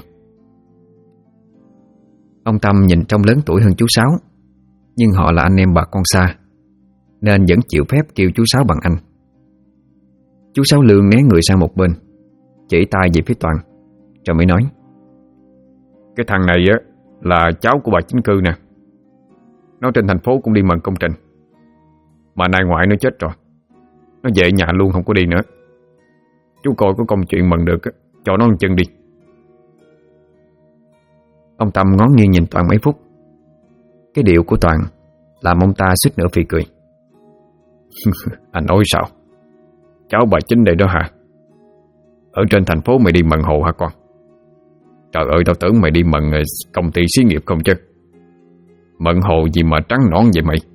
Ông Tâm nhìn trông lớn tuổi hơn chú Sáu, nhưng họ là anh em bà con xa, nên vẫn chịu phép kêu chú Sáu bằng anh. Chú Sáu Lương né người sang một bên, chỉ tay về phía Toàn, rồi mới nói: Cái thằng này á là cháu của bà chính cư nè. Nó trên thành phố cũng đi mần công trình, mà nay ngoại nó chết rồi, nó về nhà luôn không có đi nữa. Chú coi có công chuyện mần được á, cho nó một chân đi. Ông Tâm ngó nghiêng nhìn Toàn mấy phút. Cái điệu của Toàn làm ông ta suýt nữa phì cười. Anh nói sao? Cháu bà chính đây đó hả? Ở trên thành phố mày đi mần hồ hả con? Trời ơi, tao tưởng mày đi mần công ty xí nghiệp không chứ. Mận hồ gì mà trắng nõn vậy mày?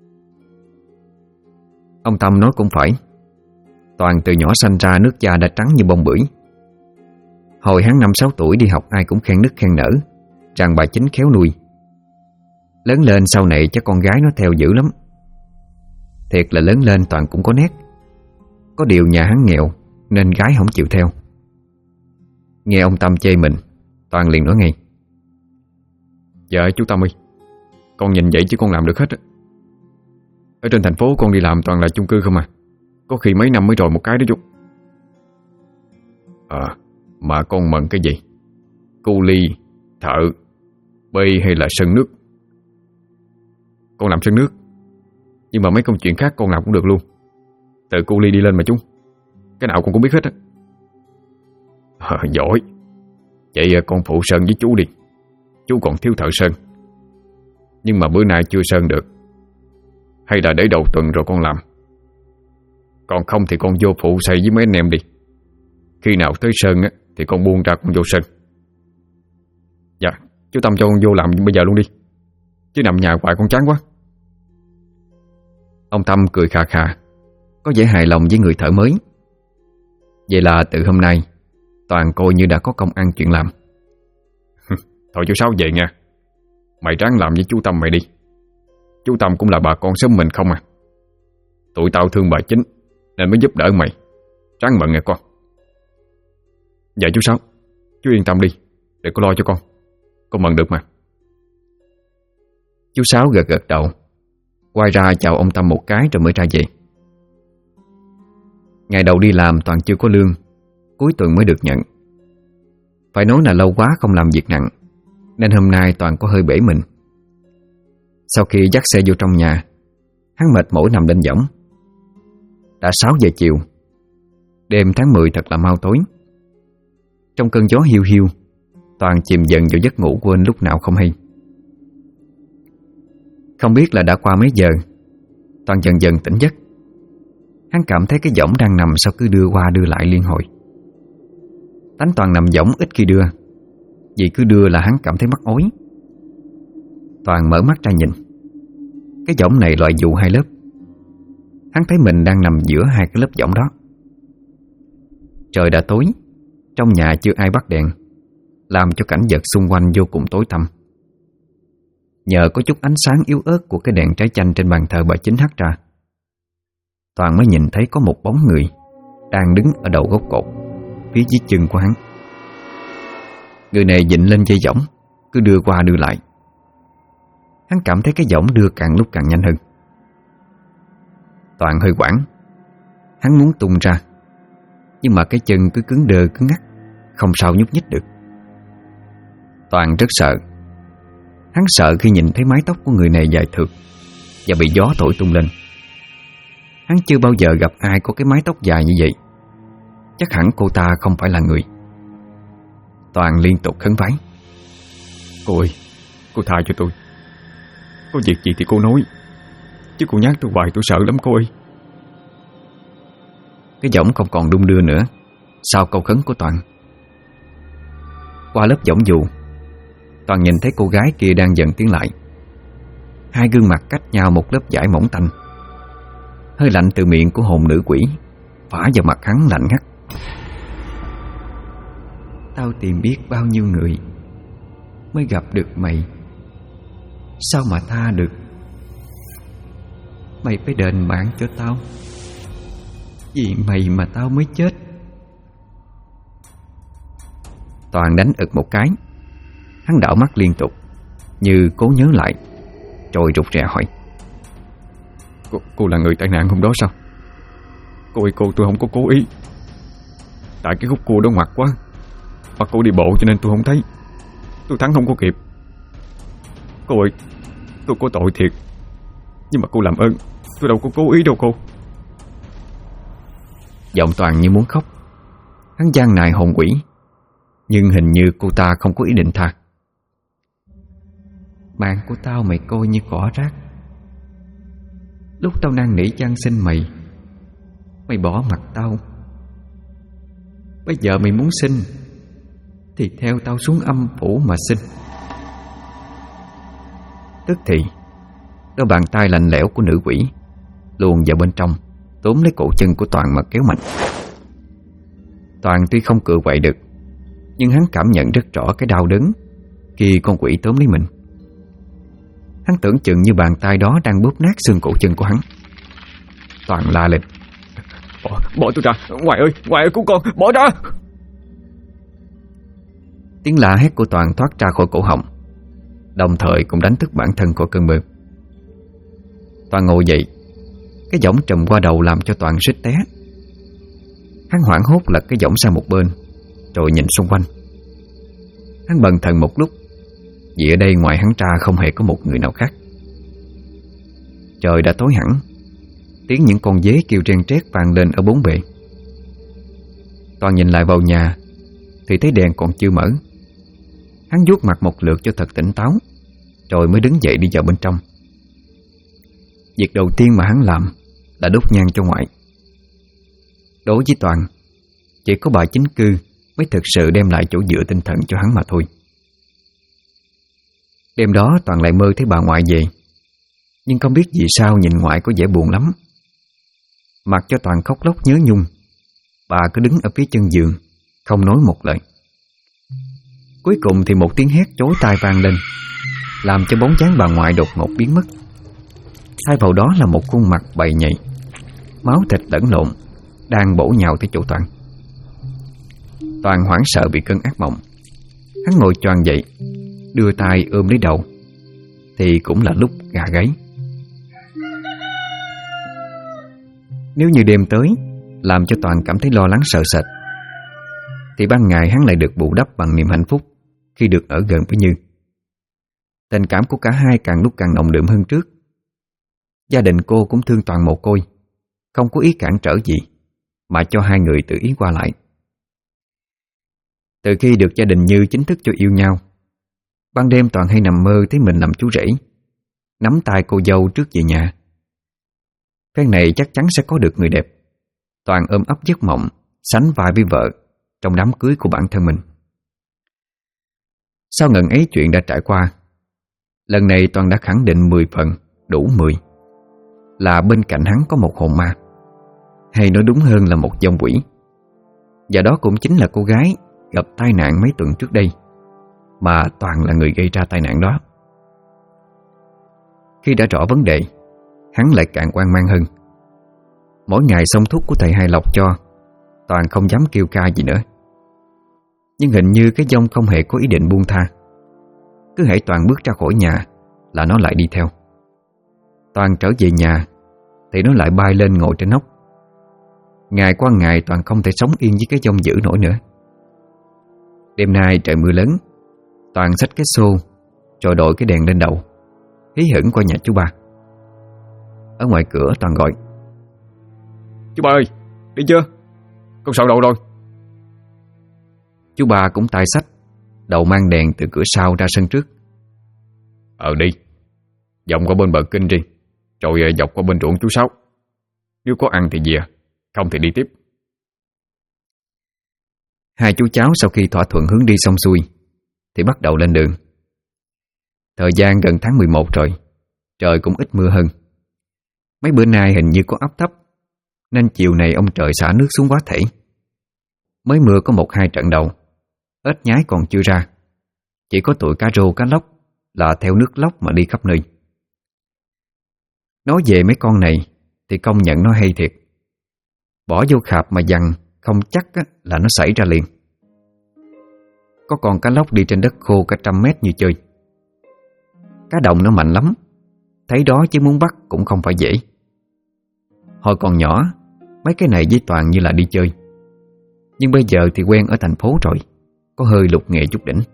Ông Tâm nói cũng phải. Toàn từ nhỏ sanh ra nước da đã trắng như bông bưởi. Hồi hắn 5-6 tuổi đi học, ai cũng khen nức khen nở rằng bà Chính khéo nuôi. Lớn lên sau này chắc con gái nó theo dữ lắm. Thiệt là lớn lên Toàn cũng có nét. Có điều nhà hắn nghèo nên gái không chịu theo. Nghe ông Tâm chê mình, Toàn liền nói ngay: Dạ chú Tâm ơi, con nhìn vậy chứ con làm được hết á. Ở trên thành phố con đi làm toàn là chung cư không à. Có khi mấy năm mới rồi một cái đó chú. Mà con mần cái gì? Cu ly, thợ, bê hay là sơn nước? Con làm sơn nước, nhưng mà mấy công chuyện khác con làm cũng được luôn. Từ cu ly đi lên mà chú, cái nào con cũng biết hết á. Giỏi. Vậy con phụ sơn với chú đi. Chú còn thiếu thợ sơn, nhưng mà bữa nay chưa sơn được. Hay là để đầu tuần rồi con làm. Còn không thì con vô phụ xây với mấy anh em đi. Khi nào tới Sơn á thì con buông ra con vô Sơn. Dạ, chú Tâm cho con vô làm bây giờ luôn đi, chứ nằm nhà hoài con chán quá. Ông Tâm cười khà khà, có vẻ hài lòng với người thợ mới. Vậy là từ hôm nay Toàn coi như đã có công ăn chuyện làm. Thôi chú Sáu về nha. Mày ráng làm với chú Tâm mày đi. Chú Tâm cũng là bà con xóm mình không à. Tụi tao thương bà Chính nên mới giúp đỡ mày. Ráng mận nghe con. Dạ chú Sáu, chú yên tâm đi, để cô lo cho con mận được mà. Chú Sáu gật gật đầu, quay ra chào ông Tâm một cái rồi mới ra về. Ngày đầu đi làm Toàn chưa có lương, cuối tuần mới được nhận. Phải nói là lâu quá không làm việc nặng, nên hôm nay Toàn có hơi bể mình. Sau khi dắt xe vô trong nhà, hắn mệt mỏi nằm lên võng. Đã 6 giờ chiều. Đêm tháng 10 thật là mau tối. Trong cơn gió hiu hiu, Toàn chìm dần vào giấc ngủ quên lúc nào không hay. Không biết là đã qua mấy giờ, Toàn dần dần tỉnh giấc. Hắn cảm thấy cái võng đang nằm sao cứ đưa qua đưa lại liên hồi. Tánh Toàn nằm võng ít khi đưa, vì cứ đưa là hắn cảm thấy mắc ối. Toàn mở mắt ra nhìn. Cái võng này loại dù 2 lớp. Hắn thấy mình đang nằm giữa 2 cái lớp võng đó. Trời đã tối, trong nhà chưa ai bắt đèn, làm cho cảnh vật xung quanh vô cùng tối tăm. Nhờ có chút ánh sáng yếu ớt của cái đèn trái chanh trên bàn thờ bà Chính hắt ra, Toàn mới nhìn thấy có một bóng người đang đứng ở đầu gốc cột, phía dưới chân của hắn. Người này dịnh lên dây võng, cứ đưa qua đưa lại. Hắn cảm thấy cái võng đưa càng lúc càng nhanh hơn. Toàn hơi hoảng. Hắn muốn tung ra, nhưng mà cái chân cứ cứng đơ cứng ngắc, không sao nhúc nhích được. Toàn rất sợ. Hắn sợ khi nhìn thấy mái tóc của người này dài thượt và bị gió thổi tung lên. Hắn chưa bao giờ gặp ai có cái mái tóc dài như vậy. Chắc hẳn cô ta không phải là người. Toàn liên tục khấn vái: Cô ơi, cô tha cho tôi. Có việc gì thì cô nói, chứ cô nhát tôi hoài tôi sợ lắm cô ơi. Cái võng không còn đung đưa nữa sau câu khấn của Toàn. Qua lớp võng dù, Toàn nhìn thấy cô gái kia đang dần tiến lại. 2 gương mặt cách nhau một lớp vải mỏng tanh. Hơi lạnh từ miệng của hồn nữ quỷ phả vào mặt hắn lạnh ngắt. Tao tìm biết bao nhiêu người mới gặp được mày, sao mà tha được? Mày phải đền mạng cho tao, vì mày mà tao mới chết. Toàn đánh ực một cái. Hắn đảo mắt liên tục, như cố nhớ lại, rồi rụt rè hỏi: Cô là người tai nạn hôm đó sao? Cô ơi, tôi không có cố ý. Tại cái khúc cua đó ngoặt quá, mà cô đi bộ cho nên tôi không thấy. Tôi thắng không có kịp. Cô ơi, tôi có tội thiệt, nhưng mà cô làm ơn, tôi đâu có cố ý đâu cô. Giọng Toàn như muốn khóc. Hắn gian nài hồn quỷ, nhưng hình như cô ta không có ý định tha. Mạng của tao mày coi như cỏ rác. Lúc tao năn nỉ van xin mày, mày bỏ mặt tao. Bây giờ mày muốn xin thì theo tao xuống âm phủ mà xin. Tức thì đôi bàn tay lạnh lẽo của nữ quỷ luồn vào bên trong, túm lấy cổ chân của Toàn mà kéo mạnh. Toàn tuy không cựa quậy được, nhưng hắn cảm nhận rất rõ cái đau đớn khi con quỷ tóm lấy mình. Hắn tưởng chừng như bàn tay đó đang bóp nát xương cổ chân của hắn. Toàn la lên: Bỏ tôi ra, ngoại ơi cứu con, bỏ ra. Tiếng la hét của Toàn thoát ra khỏi cổ họng, đồng thời cũng đánh thức bản thân của cơn mơ. Toàn ngồi dậy. Cái võng trùm qua đầu làm cho Toàn suýt té. Hắn hoảng hốt lật cái võng sang một bên, rồi nhìn xung quanh. Hắn bần thần một lúc, vì ở đây ngoài hắn ra không hề có một người nào khác. Trời đã tối hẳn. Tiếng những con dế kêu ren trét vang lên ở bốn bề. Toàn nhìn lại vào nhà thì thấy đèn còn chưa mở. Hắn vuốt mặt một lượt cho thật tỉnh táo, rồi mới đứng dậy đi vào bên trong. Việc đầu tiên mà hắn làm là đốt nhang cho ngoại. Đối với Toàn, chỉ có bà chính cư mới thực sự đem lại chỗ dựa tinh thần cho hắn mà thôi. Đêm đó Toàn lại mơ thấy bà ngoại về, nhưng không biết vì sao nhìn ngoại có vẻ buồn lắm. Mặc cho Toàn khóc lóc nhớ nhung, bà cứ đứng ở phía chân giường, không nói một lời. Cuối cùng thì một tiếng hét chói tai vang lên, làm cho bóng dáng bà ngoại đột ngột biến mất. Thay vào đó là một khuôn mặt bầy nhầy, máu thịt lẫn lộn, đang bổ nhào tới chỗ Toàn. Toàn hoảng sợ bị cơn ác mộng. Hắn ngồi choàng dậy, đưa tay ôm lấy đầu, thì cũng là lúc gà gáy. Nếu như đêm tới làm cho Toàn cảm thấy lo lắng sợ sệt, thì ban ngày hắn lại được bù đắp bằng niềm hạnh phúc khi được ở gần với Như. Tình cảm của cả hai càng lúc càng nồng đượm hơn trước. Gia đình cô cũng thương Toàn mồ côi, không có ý cản trở gì, mà cho hai người tự ý qua lại. Từ khi được gia đình Như chính thức cho yêu nhau, ban đêm Toàn hay nằm mơ thấy mình làm chú rể, nắm tay cô dâu trước về nhà. Phen này chắc chắn sẽ có được người đẹp. Toàn ôm ấp giấc mộng, sánh vai với vợ trong đám cưới của bản thân mình. Sau ngần ấy chuyện đã trải qua, lần này Toàn đã khẳng định 10 phần đủ 10 là bên cạnh hắn có một hồn ma, hay nói đúng hơn là một vong quỷ. Và đó cũng chính là cô gái gặp tai nạn mấy tuần trước đây, mà Toàn là người gây ra tai nạn đó. Khi đã rõ vấn đề, hắn lại càng hoang mang hơn. Mỗi ngày xông thuốc của thầy Hai Lộc cho, Toàn không dám kêu ca gì nữa. Nhưng hình như cái vong không hề có ý định buông tha. Cứ hễ Toàn bước ra khỏi nhà là nó lại đi theo. Toàn trở về nhà thì nó lại bay lên ngồi trên nóc. Ngày qua ngày Toàn không thể sống yên với cái vong dữ nổi nữa. Đêm nay trời mưa lớn, Toàn xách cái xô rồi đội cái đèn lên đầu, hí hửng qua nhà chú ba. Ở ngoài cửa Toàn gọi: "Chú ba ơi, đi chưa? Con soạn đồ rồi." Chú ba cũng tay xách, đầu mang đèn từ cửa sau ra sân trước. Đi, vòng qua bên bờ kinh đi, rồi dọc qua bên ruộng chú Sáu. Nếu có ăn thì về, không thì đi tiếp. Hai chú cháu sau khi thỏa thuận hướng đi xong xuôi thì bắt đầu lên đường. Thời gian gần tháng 11 rồi, trời cũng ít mưa hơn. Mấy bữa nay hình như có áp thấp, nên chiều này ông trời xả nước xuống quá thể. Mới mưa có 1-2 trận đầu, ếch nhái còn chưa ra, chỉ có tụi cá rô cá lóc là theo nước lóc mà đi khắp nơi. Nói về mấy con này thì công nhận nó hay thiệt. Bỏ vô khạp mà dằn không chắc là nó xảy ra liền. Có con cá lóc đi trên đất khô cả 100 mét như chơi. Cá đồng nó mạnh lắm, thấy đó chứ muốn bắt cũng không phải dễ. Hồi còn nhỏ, mấy cái này với Toàn như là đi chơi. Nhưng bây giờ thì quen ở thành phố rồi, có hơi lục nghề chút đỉnh.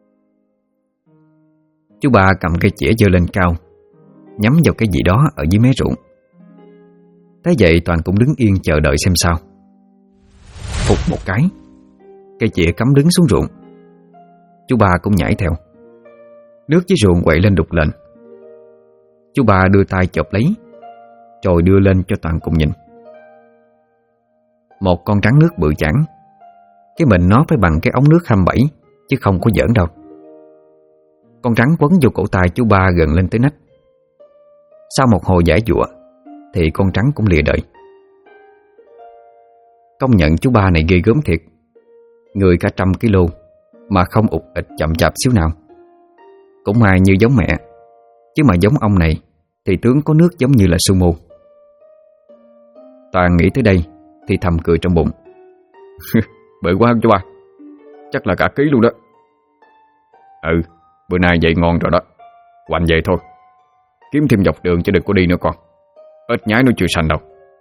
Chú ba cầm cây chĩa giơ lên cao, nhắm vào cái gì đó ở dưới mé ruộng. Thế vậy Toàn cũng đứng yên chờ đợi xem sao. Phụt một cái, cây chĩa cắm đứng xuống ruộng. Chú ba cũng nhảy theo. Nước dưới ruộng quậy lên đục lên. Chú ba đưa tay chộp lấy, rồi đưa lên cho Toàn cùng nhìn. Một con rắn nước bự chảng. Cái mình nó phải bằng cái ống nước 27, chứ không có giỡn đâu. Con rắn quấn vô cổ tay chú ba gần lên tới nách. Sau một hồi giải giụa thì con rắn cũng lìa đời. Công nhận chú ba này ghê gớm thiệt. Người cả 100 kg mà không ụt ịch chậm chạp xíu nào. Cũng may như giống mẹ, chứ mà giống ông này thì tướng có nước giống như là sumo. Toàn nghĩ tới đây thì thầm cười trong bụng. Bự quá không chú ba? Chắc là cả ký luôn đó. Bữa nay dậy ngon rồi đó. Hoành về thôi, kiếm thêm dọc đường chứ đừng có đi nữa con. Ếch nhái nó chưa sành đâu.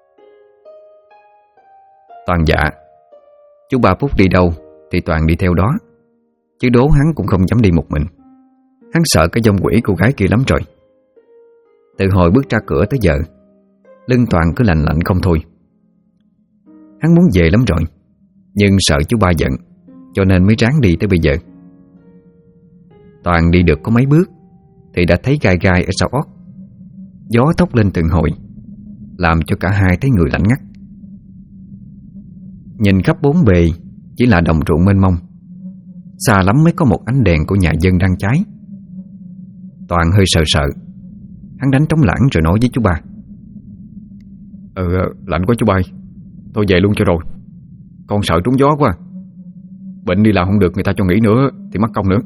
Toàn dạ. Chú ba Phúc đi đâu thì Toàn đi theo đó, chứ đố hắn cũng không dám đi một mình. Hắn sợ cái vong quỷ cô gái kia lắm rồi. Từ hồi bước ra cửa tới giờ, lưng Toàn cứ lạnh lạnh không thôi. Hắn muốn về lắm rồi, nhưng sợ chú ba giận, cho nên mới ráng đi tới bây giờ. Toàn đi được có mấy bước thì đã thấy gai gai ở sau ót. Gió thốc lên từng hồi, làm cho cả hai thấy người lạnh ngắt. Nhìn khắp bốn bề chỉ là đồng ruộng mênh mông, xa lắm mới có một ánh đèn của nhà dân đang cháy. Toàn hơi sợ sợ. Hắn đánh trống lảng rồi nói với chú ba: Lạnh quá chú ba, tôi về luôn cho rồi. Con sợ trúng gió quá. Bệnh đi làm không được, người ta cho nghỉ nữa thì mất công nữa.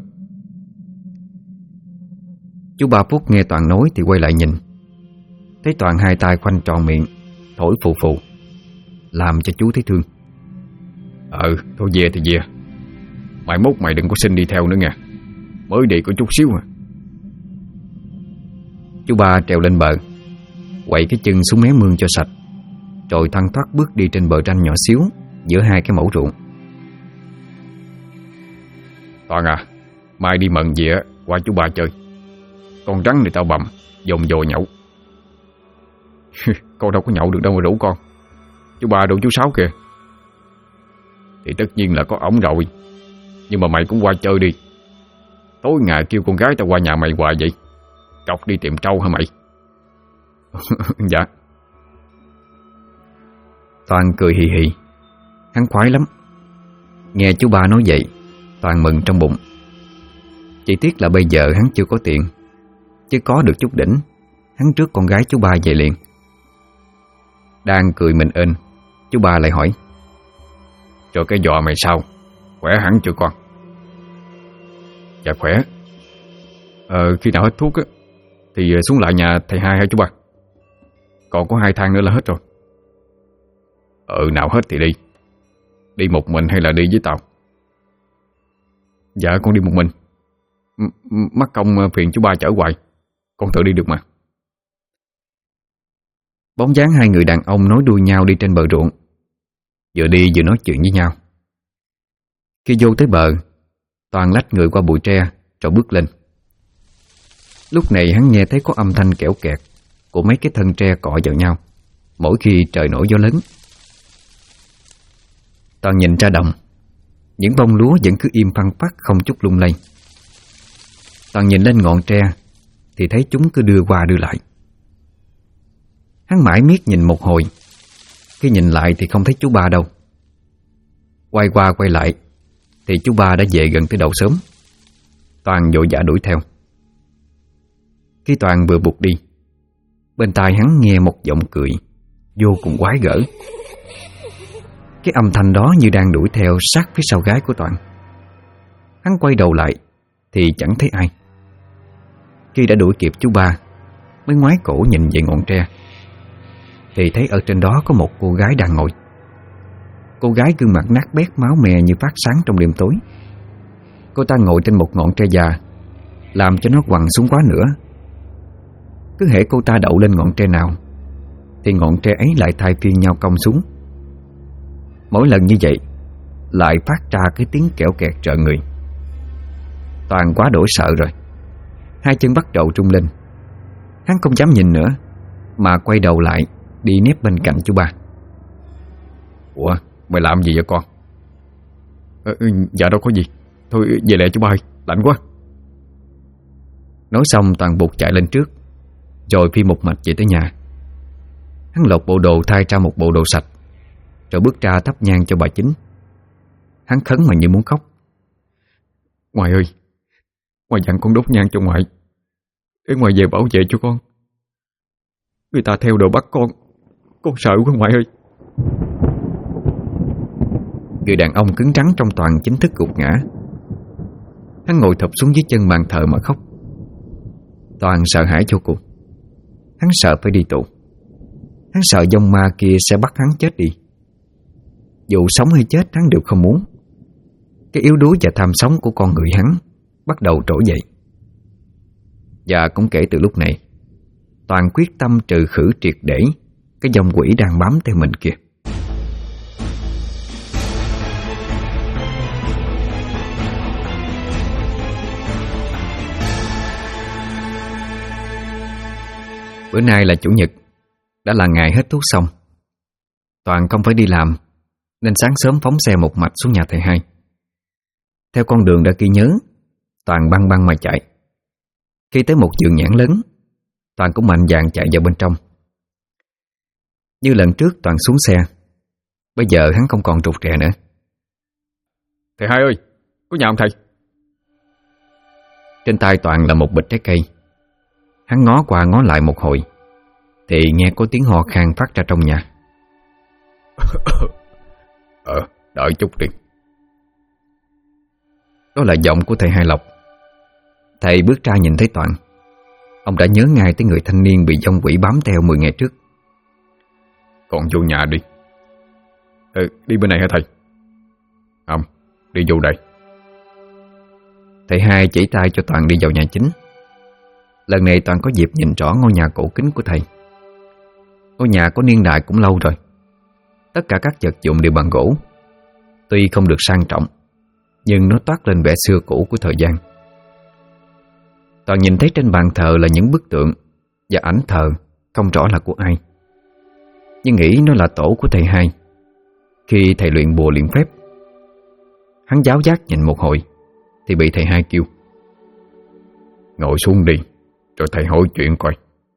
Chú ba Phúc nghe Toàn nói thì quay lại nhìn, thấy Toàn hai tay khoanh tròn miệng, thổi phù phù, làm cho chú thấy thương. Thôi về thì về. Mai mốt mày đừng có xin đi theo nữa nha. Mới đi có chút xíu à. Chú ba trèo lên bờ, quậy cái chân xuống mé mương cho sạch, rồi thoăn thoắt bước đi trên bờ ranh nhỏ xíu giữa hai cái mẩu ruộng. Toàn à, mai đi mận về qua chú ba chơi. Con rắn này tao bầm, dồn dồ nhậu. Con đâu có nhậu được đâu mà rủ con. Chú ba đâu chú Sáu kìa. Thì tất nhiên là có ổng rồi, nhưng mà mày cũng qua chơi đi. Tối ngày kêu con gái tao qua nhà mày hoài vậy. Cọc đi tìm trâu hả mày? Dạ. Toàn cười hì hì. Hắn khoái lắm. Nghe chú ba nói vậy, Toàn mừng trong bụng. Chỉ tiếc là bây giờ hắn chưa có tiền, chứ có được chút đỉnh, hắn trước con gái chú ba về liền. Đang cười mình ên, chú ba lại hỏi: Rồi cái giò mày sao? Khỏe hẳn chưa con? Dạ khỏe. Khi nào hết thuốc á thì xuống lại nhà thầy hai hả chú ba? Còn có 2 thang nữa là hết rồi. Nào hết thì đi. Đi một mình hay là đi với tao? Dạ con đi một mình. Mắc công phiền chú ba chở hoài, con tự đi được mà. Bóng dáng hai người đàn ông nối đuôi nhau đi trên bờ ruộng, vừa đi vừa nói chuyện với nhau. Khi vô tới bờ, Toàn lách người qua bụi tre rồi bước lên. Lúc này hắn nghe thấy có âm thanh kẽo kẹt của mấy cái thân tre cọ vào nhau mỗi khi trời nổi gió lớn. Toàn nhìn ra đồng, những bông lúa vẫn cứ im phăng phắc không chút lung lay. Toàn nhìn lên ngọn tre thì thấy chúng cứ đưa qua đưa lại. Hắn mãi miết nhìn một hồi, khi nhìn lại thì không thấy chú ba đâu. Quay qua quay lại thì chú ba đã về gần tới đầu sớm. Toàn vội vã đuổi theo. Khi Toàn vừa buộc đi, bên tai hắn nghe một giọng cười vô cùng quái gở. Cái âm thanh đó như đang đuổi theo sát phía sau gái của Toàn. Hắn quay đầu lại thì chẳng thấy ai. Khi đã đuổi kịp chú ba, mới ngoái cổ nhìn về ngọn tre thì thấy ở trên đó có một cô gái đang ngồi. Cô gái gương mặt nát bét, máu me như phát sáng trong đêm tối. Cô ta ngồi trên một ngọn tre già, làm cho nó quằn xuống quá nữa. Cứ hễ cô ta đậu lên ngọn tre nào thì ngọn tre ấy lại thay phiên nhau cong xuống. Mỗi lần như vậy lại phát ra cái tiếng kẽo kẹt rợn người. Toàn quá đỗi sợ rồi, hai chân bắt đầu rung lên. Hắn không dám nhìn nữa mà quay đầu lại đi nép bên cạnh chú ba. Ủa, mày làm gì vậy con? Dạ đâu có gì. Thôi về lẹ chú ba ơi, lạnh quá. Nói xong Toàn buộc chạy lên trước, rồi phi một mạch về tới nhà. Hắn lột bộ đồ thay ra một bộ đồ sạch, rồi bước ra thắp nhang cho bà Chính. Hắn khấn mà như muốn khóc. Ngoại ơi, ngoại dặn con đốt nhang cho ngoại, để ngoại về bảo vệ cho con. Người ta theo đồ bắt con sợ quá ngoại ơi. Người đàn ông cứng rắn trong Toàn chính thức gục ngã. Hắn ngồi thụp xuống dưới chân bàn thờ mà khóc. Toàn sợ hãi vô cùng. Hắn sợ phải đi tù. Hắn sợ dông ma kia sẽ bắt hắn chết đi. Dù sống hay chết hắn đều không muốn. Cái yếu đuối và tham sống của con người hắn bắt đầu trỗi dậy. Và cũng kể từ lúc này, Toàn quyết tâm trừ khử triệt để cái dòng quỷ đang bám theo mình kìa. Bữa nay là Chủ nhật, đã là ngày hết thuốc xong. Toàn không phải đi làm, nên sáng sớm phóng xe một mạch xuống nhà thầy hai. Theo con đường đã ghi nhớ, Toàn băng băng mà chạy. Khi tới một vườn nhãn lớn, Toàn cũng mạnh dạn chạy vào bên trong. Như lần trước Toàn xuống xe, Bây giờ hắn không còn rụt rè nữa. Thầy hai ơi, có nhà không thầy? Trên tay Toàn là một bịch trái cây. Hắn ngó qua ngó lại một hồi thì nghe có tiếng ho khan phát ra trong nhà. Đợi chút đi. Đó là giọng của thầy Hai Lộc. Thầy bước ra nhìn thấy Toàn. Ông đã nhớ ngay tới người thanh niên bị dông quỷ bám theo 10 ngày trước. Con vô nhà đi. Đi bên này hả thầy? Không, đi vô đây. Thầy Hai chỉ tay cho Toàn đi vào nhà chính. Lần này Toàn có dịp nhìn rõ ngôi nhà cổ kính của thầy. Ngôi nhà có niên đại cũng lâu rồi. Tất cả các vật dụng đều bằng gỗ. Tuy không được sang trọng, nhưng nó toát lên vẻ xưa cũ của thời gian. Toàn nhìn thấy trên bàn thờ là những bức tượng và ảnh thờ không rõ là của ai, nhưng nghĩ nó là tổ của thầy Hai khi thầy luyện bùa luyện phép. Hắn giáo giác nhìn một hồi thì bị thầy Hai kêu: Ngồi xuống đi, rồi thầy hỏi chuyện coi.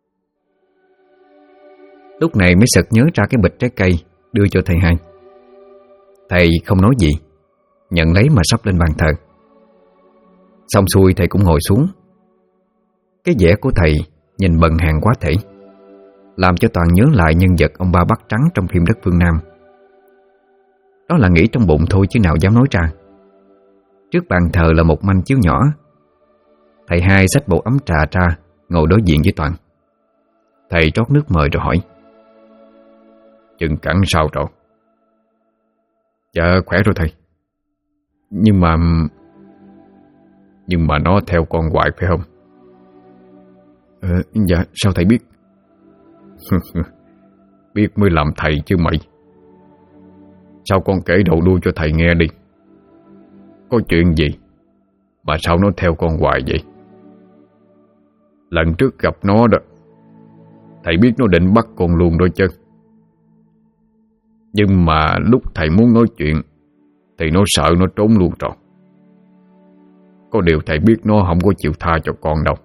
Lúc này mới sực nhớ ra cái bịch trái cây đưa cho thầy Hai. Thầy không nói gì, nhận lấy mà sắp lên bàn thờ. Xong xuôi thầy cũng ngồi xuống. Cái vẻ của thầy nhìn bần hàn quá thể, làm cho Toàn nhớ lại nhân vật ông ba Bắt Trắng trong phim Đất Phương Nam. Đó là nghĩ trong bụng thôi chứ nào dám nói ra. Trước bàn thờ là một manh chiếu nhỏ. Thầy Hai xách bộ ấm trà ra, ngồi đối diện với Toàn. Thầy trót nước mời rồi hỏi: Chừng cẳng sao rồi? Dạ khỏe rồi thầy. Nhưng mà nó theo con hoài phải không? Dạ sao thầy biết? Biết mới làm thầy chứ mày. Sao con kể đầu đuôi cho thầy nghe đi. Có chuyện gì mà sao nó theo con hoài vậy? Lần trước gặp nó đó, thầy biết nó định bắt con luôn rồi chứ. Nhưng mà lúc thầy muốn nói chuyện thì nó sợ nó trốn luôn rồi. Có điều thầy biết nó không có chịu tha cho con đâu.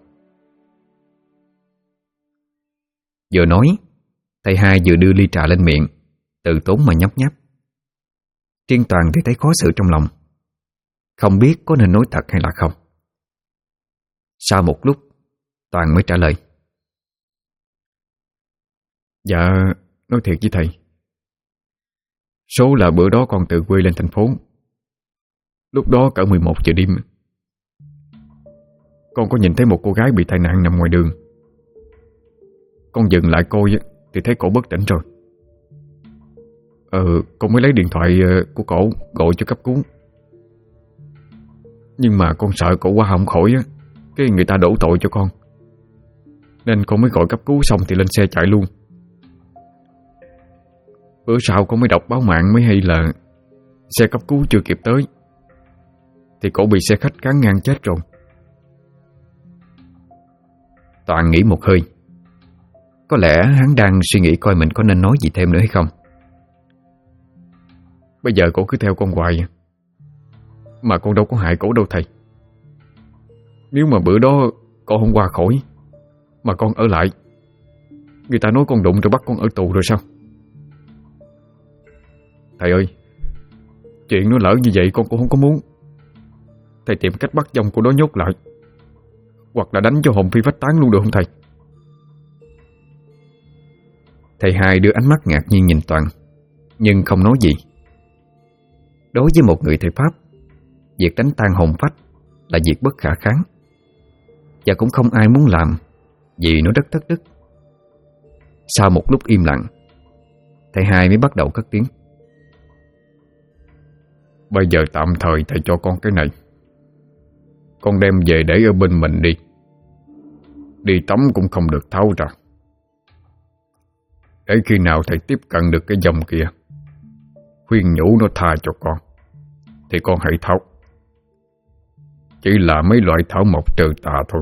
Vừa nói, thầy Hai vừa đưa ly trà lên miệng, từ tốn mà nhấp nháp. Riêng Toàn thì thấy khó xử trong lòng, không biết có nên nói thật hay là không. Sau một lúc, Toàn mới trả lời: Dạ, nói thiệt với thầy. Số là bữa đó con từ quê lên thành phố. Lúc đó cỡ 11 giờ đêm, con có nhìn thấy một cô gái bị tai nạn nằm ngoài đường. Con dừng lại coi thì thấy cổ bất tỉnh rồi. Con mới lấy điện thoại của cổ gọi cho cấp cứu. Nhưng mà con sợ cổ qua không khỏi cái người ta đổ tội cho con, nên con mới gọi cấp cứu xong thì lên xe chạy luôn. Bữa sau con mới đọc báo mạng mới hay là xe cấp cứu chưa kịp tới thì cổ bị xe khách cán ngang chết rồi. Toàn nghĩ một hơi. Có lẽ hắn đang suy nghĩ coi mình có nên nói gì thêm nữa hay không. Bây giờ cổ cứ theo con hoài, mà con đâu có hại cổ đâu thầy. Nếu mà bữa đó con không qua khỏi mà con ở lại, người ta nói con đụng rồi bắt con ở tù rồi sao? Thầy ơi, chuyện nó lỡ như vậy con cũng không có muốn. Thầy tìm cách bắt dòng cô đó nhốt lại, hoặc là đánh cho hồn phi phách tán luôn được không thầy? Thầy Hai đưa ánh mắt ngạc nhiên nhìn Toàn, nhưng không nói gì. Đối với một người thầy Pháp, việc đánh tan hồn phách là việc bất khả kháng, và cũng không ai muốn làm vì nó rất thất đức. Sau một lúc im lặng, thầy Hai mới bắt đầu cất tiếng: Bây giờ tạm thời thầy cho con cái này. Con đem về để ở bên mình đi. Đi tắm cũng không được tháo ra. Để khi nào thầy tiếp cận được cái dòng kia, khuyên nhủ nó tha cho con, thì con hãy tháo. Chỉ là mấy loại thảo mộc trừ tà thôi.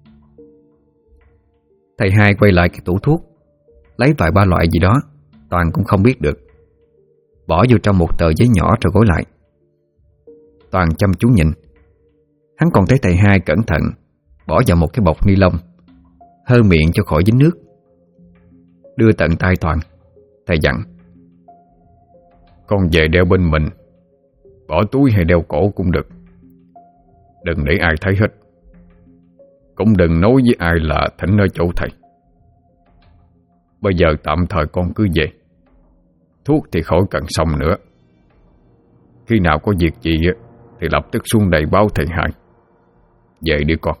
Thầy Hai quay lại cái tủ thuốc, lấy vài ba loại gì đó Toàn cũng không biết được, bỏ vô trong một tờ giấy nhỏ rồi gói lại. Toàn chăm chú nhìn. Hắn còn thấy thầy Hai cẩn thận bỏ vào một cái bọc ni lông, hơ miệng cho khỏi dính nước. Đưa tận tay Toàn, thầy dặn: con về đeo bên mình, bỏ túi hay đeo cổ cũng được. Đừng để ai thấy hết. Cũng đừng nói với ai là thỉnh ở chỗ thầy. Bây giờ tạm thời con cứ về. Thuốc thì khỏi cần xong nữa. Khi nào có việc gì thì lập tức xuống đây báo thầy Hai. Về đi con.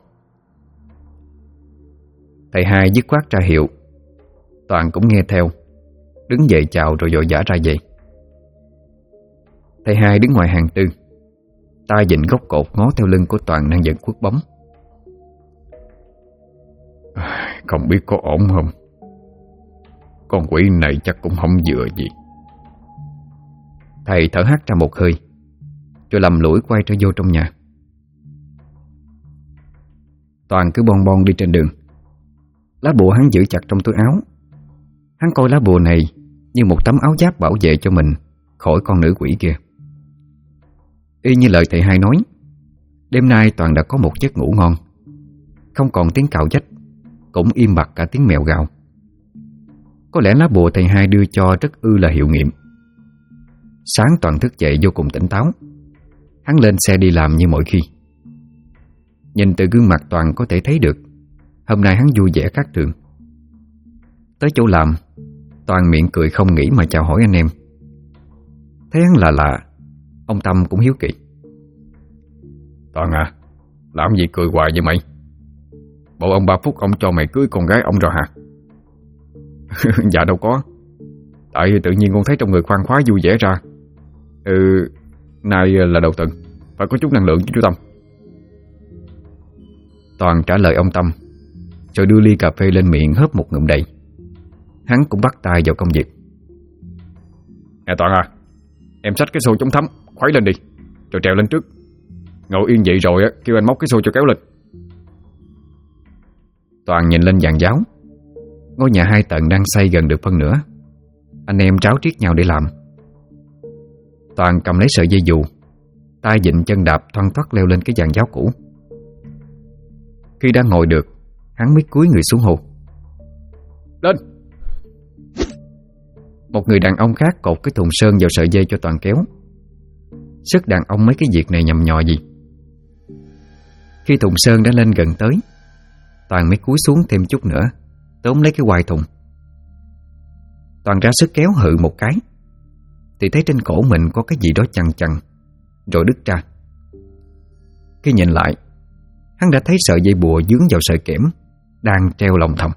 Thầy Hai dứt khoát ra hiệu. Toàn cũng nghe theo, đứng dậy chào rồi vội vã ra về. Thầy Hai đứng ngoài hàng tư, tay vịn gốc cột ngó theo lưng của Toàn đang giận quất bóng. Không biết có ổn không? Con quỷ này chắc cũng không vừa gì. Thầy thở hắt ra một hơi, rồi lầm lũi quay trở vô trong nhà. Toàn cứ bon bon đi trên đường. Lá bùa hắn giữ chặt trong túi áo. Hắn coi lá bùa này như một tấm áo giáp bảo vệ cho mình khỏi con nữ quỷ kia. Y như lời thầy Hai nói, đêm nay Toàn đã có một giấc ngủ ngon. Không còn tiếng cào dách, cũng im bặt cả tiếng mèo gào. Có lẽ lá bùa thầy Hai đưa cho rất là hiệu nghiệm. Sáng Toàn thức dậy vô cùng tỉnh táo. Hắn lên xe đi làm như mọi khi. Nhìn từ gương mặt Toàn có thể thấy được hôm nay hắn vui vẻ khác thường. Tới chỗ làm, Toàn miệng cười không nghĩ mà chào hỏi anh em. Thấy hắn lạ, ông Tâm cũng hiếu kỳ. Toàn à, làm gì cười hoài vậy mày? Bộ ông Ba Phúc ông cho mày cưới con gái ông rồi hả? Dạ đâu có. Tại tự nhiên con thấy trong người khoan khoái vui vẻ ra. Nay là đầu tuần, phải có chút năng lượng chứ chú Tâm. Toàn trả lời ông Tâm, rồi đưa ly cà phê lên miệng hớp một ngụm đầy. Hắn cũng bắt tay vào công việc. Nè Toàn à, em xách cái xô chống thấm khuấy lên đi, rồi trèo lên trước. Ngồi yên vậy rồi kêu anh móc cái xô cho kéo lên. Toàn nhìn lên dàn giáo. Ngôi nhà 2 tầng đang xây gần được phân nửa. Anh em ráo riết nhau để làm. Toàn cầm lấy sợi dây dù, tay vịn chân đạp thoăn thoắt leo lên cái dàn giáo cũ. Khi đã ngồi được, hắn mới cúi người xuống hô: lên! Một người đàn ông khác cột cái thùng sơn vào sợi dây cho Toàn kéo. Sức đàn ông mấy cái việc này nhằm nhò gì. Khi thùng sơn đã lên gần tới, Toàn mới cúi xuống thêm chút nữa, tóm lấy cái quai thùng. Toàn ra sức kéo hự một cái, thì thấy trên cổ mình có cái gì đó chằng chằng, rồi đứt ra. Khi nhìn lại, hắn đã thấy sợi dây bùa dướng vào sợi kẽm đang treo lòng thòng.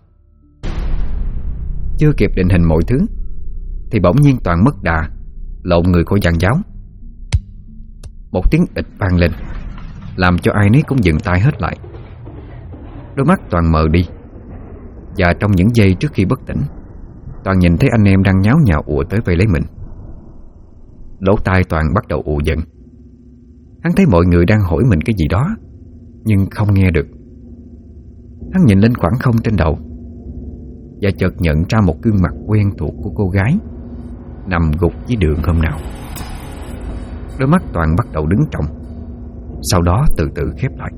Chưa kịp định hình mọi thứ thì bỗng nhiên Toàn mất đà, lộn người khỏi dàn giáo. Một tiếng ịch vang lên, làm cho ai nấy cũng dừng tay hết lại. Đôi mắt Toàn mờ đi. Và trong những giây trước khi bất tỉnh, Toàn nhìn thấy anh em đang nháo nhào ùa tới vây lấy mình. Lỗ tai Toàn bắt đầu ù dần. Hắn thấy mọi người đang hỏi mình cái gì đó, nhưng không nghe được. Hắn nhìn lên khoảng không trên đầu, và chợt nhận ra một gương mặt quen thuộc của cô gái nằm gục dưới đường hôm nào. Đôi mắt Toàn bắt đầu đứng trọng, sau đó từ từ khép lại.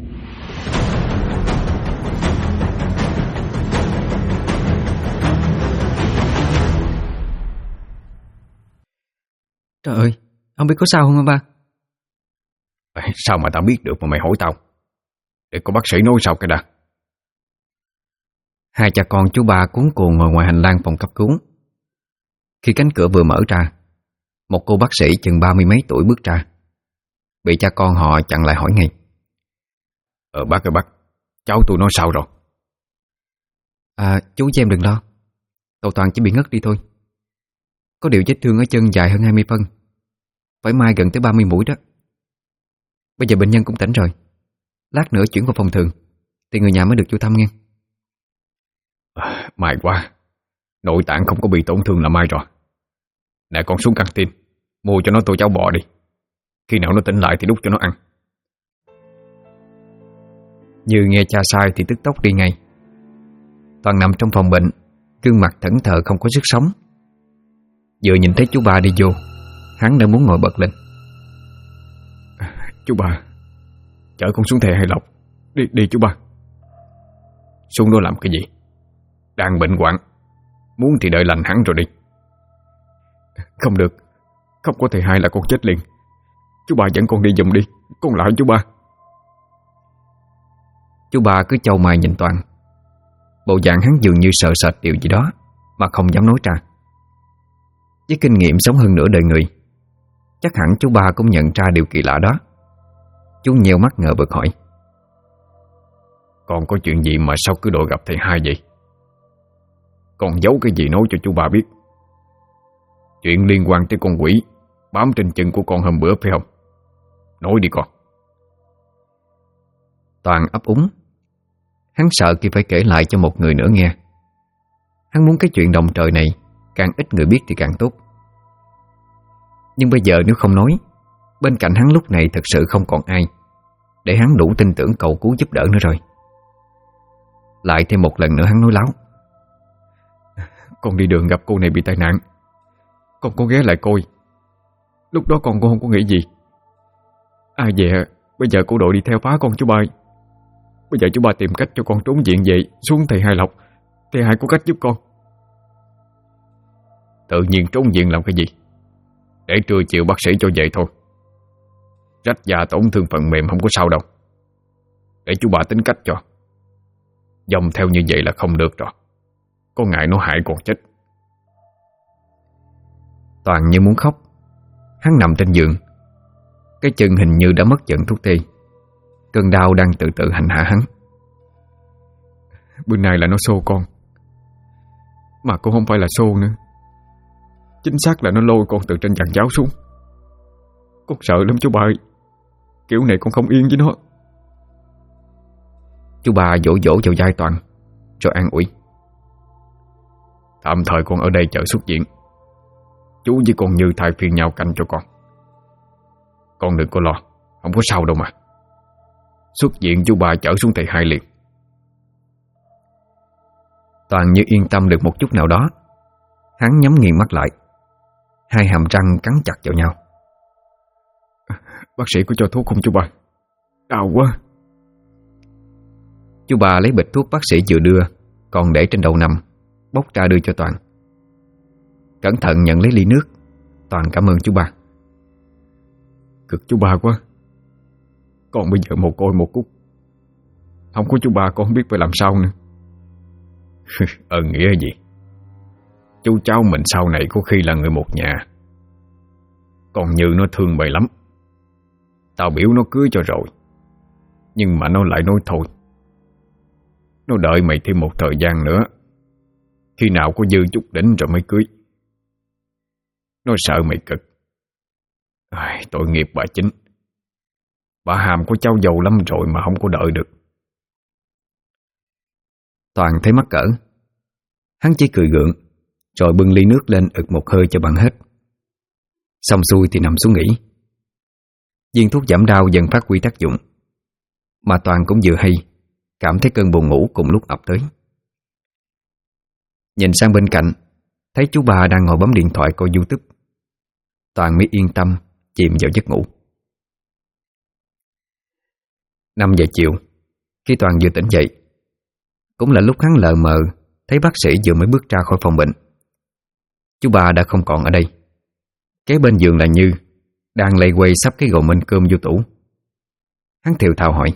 Trời ơi, không biết có sao không hả ba? Sao mà tao biết được mà mày hỏi tao? Để có bác sĩ nói sao cái đã. Hai cha con chú ba cuống cuồng ngồi ngoài hành lang phòng cấp cứu. Khi cánh cửa vừa mở ra, một cô bác sĩ chừng 30 mấy tuổi bước ra. Bị cha con họ chặn lại hỏi ngay: Bác ơi bác, cháu tôi nói sao rồi? Chú cho em đừng lo. Cậu Toàn chỉ bị ngất đi thôi. Có điều vết thương ở chân dài hơn 20 phân, phải mai gần tới 30 mũi đó. Bây giờ bệnh nhân cũng tỉnh rồi, lát nữa chuyển vào phòng thường thì người nhà mới được vô thăm nghe. May quá, nội tạng không có bị tổn thương là may rồi. Nè con xuống căng tin mua cho nó tô cháo bò đi. Khi nào nó tỉnh lại thì đút cho nó ăn. Như nghe cha sai thì tức tốc đi ngay. Toàn nằm trong phòng bệnh, gương mặt thẫn thờ không có sức sống. Vừa nhìn thấy chú ba đi vô, hắn đã muốn ngồi bật lên. Chú ba, chở con xuống thề hay lộc. Đi chú ba. Xuống đó làm cái gì? Đang bệnh hoạn, muốn thì đợi lành hẳn rồi đi. Không được, Không có thầy hai là con chết liền. Chú ba dẫn con đi giùm đi. Con lại chú ba. Chú ba cứ chau mày nhìn Toàn. Bộ dạng hắn dường như sợ sệt điều gì đó mà không dám nói ra. Với kinh nghiệm sống hơn nửa đời người, chắc hẳn chú ba cũng nhận ra điều kỳ lạ đó. Chú nheo mắt ngờ vực hỏi: Con có chuyện gì mà sao cứ đội gặp thầy hai vậy? Con giấu cái gì nói cho chú ba biết? Chuyện liên quan tới con quỷ bám trên chân của con hôm bữa phải không? Nói đi con. Toàn ấp úng. Hắn sợ khi phải kể lại cho một người nữa nghe. Hắn muốn cái chuyện động trời này càng ít người biết thì càng tốt. Nhưng bây giờ nếu không nói, bên cạnh hắn lúc này thật sự không còn ai để hắn đủ tin tưởng cầu cứu giúp đỡ nữa rồi. Lại thêm một lần nữa hắn nói láo: Con đi đường gặp cô này bị tai nạn. Con có ghé lại coi. Lúc đó con cũng không có nghĩ gì. Ai về bây giờ cô đội đi theo phá con chú ba. Bây giờ chú ba tìm cách cho con trốn viện về xuống thầy hai Lộc. Thầy hai có cách giúp con. Tự nhiên trốn viện làm cái gì? Để trưa chiều bác sĩ cho vậy thôi. Rách da tổn thương phần mềm không có sao đâu. Để chú bà tính cách cho. Dòng theo như vậy là không được rồi. Có ngại nó hại con chết. Toàn như muốn khóc. Hắn nằm trên giường, cái chân hình như đã mất dần thuốc tê. Cơn đau đang từ từ hành hạ hắn. Bữa nay là nó xô con. Mà cũng không phải là xô nữa. Chính xác là nó lôi con từ trên giàn giáo xuống. Con sợ lắm chú ba ơi. Kiểu này con không yên với nó. Chú ba vỗ vỗ vào vai Toàn rồi an ủi: Tạm thời con ở đây chờ xuất viện. Chú với con Như thay phiên nhau canh cho con. Con đừng có lo, không có sao đâu mà. Xuất viện chú ba chở xuống thầy hai liền. Toàn như yên tâm được một chút nào đó. Hắn nhắm nghiền mắt lại, hai hàm răng cắn chặt vào nhau. Bác sĩ có cho thuốc không chú ba? Đau quá. Chú ba lấy bịch thuốc bác sĩ vừa đưa còn để trên đầu nằm, bốc ra đưa cho Toàn. Cẩn thận nhận lấy ly nước. Toàn cảm ơn chú ba. Cực chú ba quá. Con bây giờ mồ côi một cúc. Không có chú ba con không biết phải làm sao nữa. Nghĩa gì? Chú cháu mình sau này có khi là người một nhà. Còn Như nó thương mày lắm. Tao biểu nó cưới cho rồi, nhưng mà nó lại nói thôi. Nó đợi mày thêm một thời gian nữa, khi nào có dư chút đỉnh rồi mới cưới. Nó sợ mày cực. Tội nghiệp bà Chính. Bà Hàm có cháu giàu lắm rồi mà không có đợi được. Toàn thấy mắc cỡ. Hắn chỉ cười gượng rồi bưng ly nước lên ực một hơi cho bằng hết. Xong xuôi thì nằm xuống nghỉ. Viên thuốc giảm đau dần phát huy tác dụng, mà Toàn cũng vừa hay cảm thấy cơn buồn ngủ cùng lúc ập tới. Nhìn sang bên cạnh, thấy chú bà đang ngồi bấm điện thoại coi YouTube. Toàn mới yên tâm chìm vào giấc ngủ. 5 giờ chiều, khi Toàn vừa tỉnh dậy, cũng là lúc hắn lờ mờ thấy bác sĩ vừa mới bước ra khỏi phòng bệnh. Chú bà đã không còn ở đây. Kế bên giường là Như đang lây quay sắp cái gầu mên cơm vô tủ. Hắn thều thào hỏi: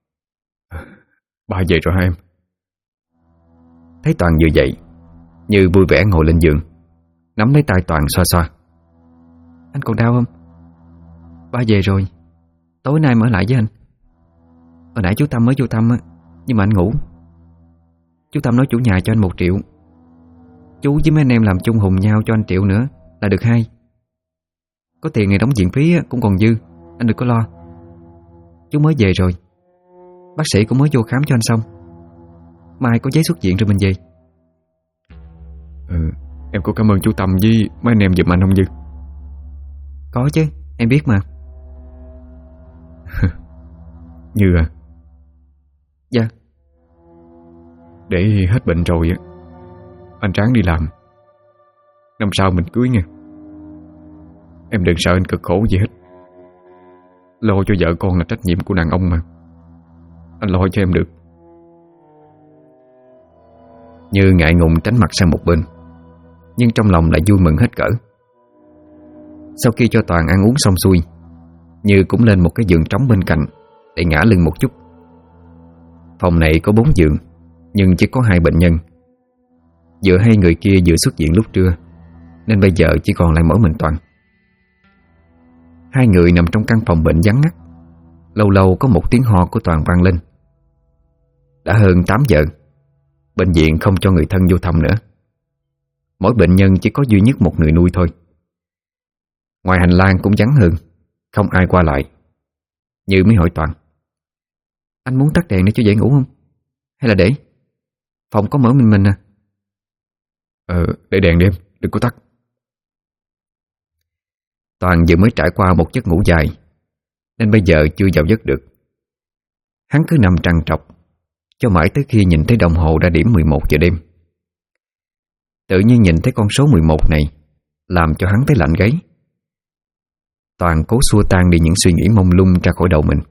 Ba về rồi hả em? Thấy Toàn vừa dậy, Như vui vẻ ngồi lên giường, nắm lấy tay Toàn xoa xoa. Anh còn đau không? Ba về rồi. Tối nay mở lại với anh. Hồi nãy chú Tâm mới vô thăm á, nhưng mà anh ngủ. Chú Tâm nói chủ nhà cho anh 1 triệu. Chú với mấy anh em làm chung hùng nhau cho anh 1 triệu nữa là được 2. Có tiền ngày đóng viện phí cũng còn dư. Anh đừng có lo. Chú mới về rồi. Bác sĩ cũng mới vô khám cho anh xong. Mai có giấy xuất viện rồi mình về. Em có cảm ơn chú Tâm với mấy anh em giùm anh không Như? Có chứ, em biết mà. Như à? Dạ. Để hết bệnh rồi anh ráng đi làm. Năm sau mình cưới nha. Em đừng sợ anh cực khổ gì hết. Lo cho vợ con là trách nhiệm của đàn ông mà. Anh lo cho em được. Như ngại ngùng tránh mặt sang một bên, nhưng trong lòng lại vui mừng hết cỡ. Sau khi cho Toàn ăn uống xong xuôi, Như cũng lên một cái giường trống bên cạnh để ngả lưng một chút. Phòng này có 4 giường, nhưng chỉ có 2 bệnh nhân. Giữa hai người kia vừa xuất viện lúc trưa, nên bây giờ chỉ còn lại mỗi mình Toàn. Hai người nằm trong căn phòng bệnh vắng ngắt. Lâu lâu có một tiếng ho của Toàn vang lên. Đã hơn 8 giờ. Bệnh viện không cho người thân vô thăm nữa. Mỗi bệnh nhân chỉ có duy nhất một người nuôi thôi. Ngoài hành lang cũng vắng hơn, không ai qua lại. Như mới hỏi Toàn: "Anh muốn tắt đèn để cho dễ ngủ không? Hay là để? Phòng có mỗi mình à?" Để đèn đi em, đừng có tắt. Toàn vừa mới trải qua một giấc ngủ dài, nên bây giờ chưa vào giấc được. Hắn cứ nằm trằn trọc cho mãi tới khi nhìn thấy đồng hồ đã điểm 11 giờ đêm. Tự nhiên nhìn thấy con số 11 này làm cho hắn thấy lạnh gáy. Toàn cố xua tan đi những suy nghĩ mông lung ra khỏi đầu mình.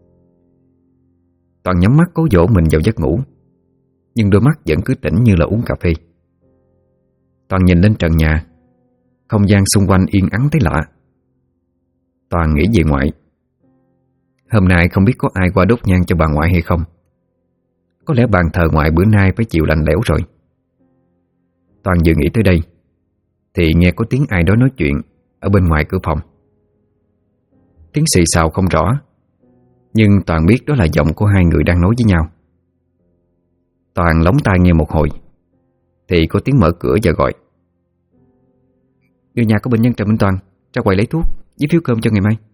Toàn nhắm mắt cố dỗ mình vào giấc ngủ, nhưng đôi mắt vẫn cứ tỉnh như là uống cà phê. Toàn nhìn lên trần nhà. Không gian xung quanh yên ắng thấy lạ. Toàn nghĩ về ngoại. Hôm nay không biết có ai qua đốt nhang cho bà ngoại hay không. Có lẽ bàn thờ ngoại bữa nay phải chịu lạnh lẽo rồi. Toàn vừa nghĩ tới đây thì nghe có tiếng ai đó nói chuyện ở bên ngoài cửa phòng. Tiếng xì xào không rõ, nhưng Toàn biết đó là giọng của hai người đang nói với nhau. Toàn lóng tai nghe một hồi thì có tiếng mở cửa và gọi: "Người nhà có bệnh nhân Trần Minh Toàn ra quầy lấy thuốc với phiếu cơm cho ngày mai."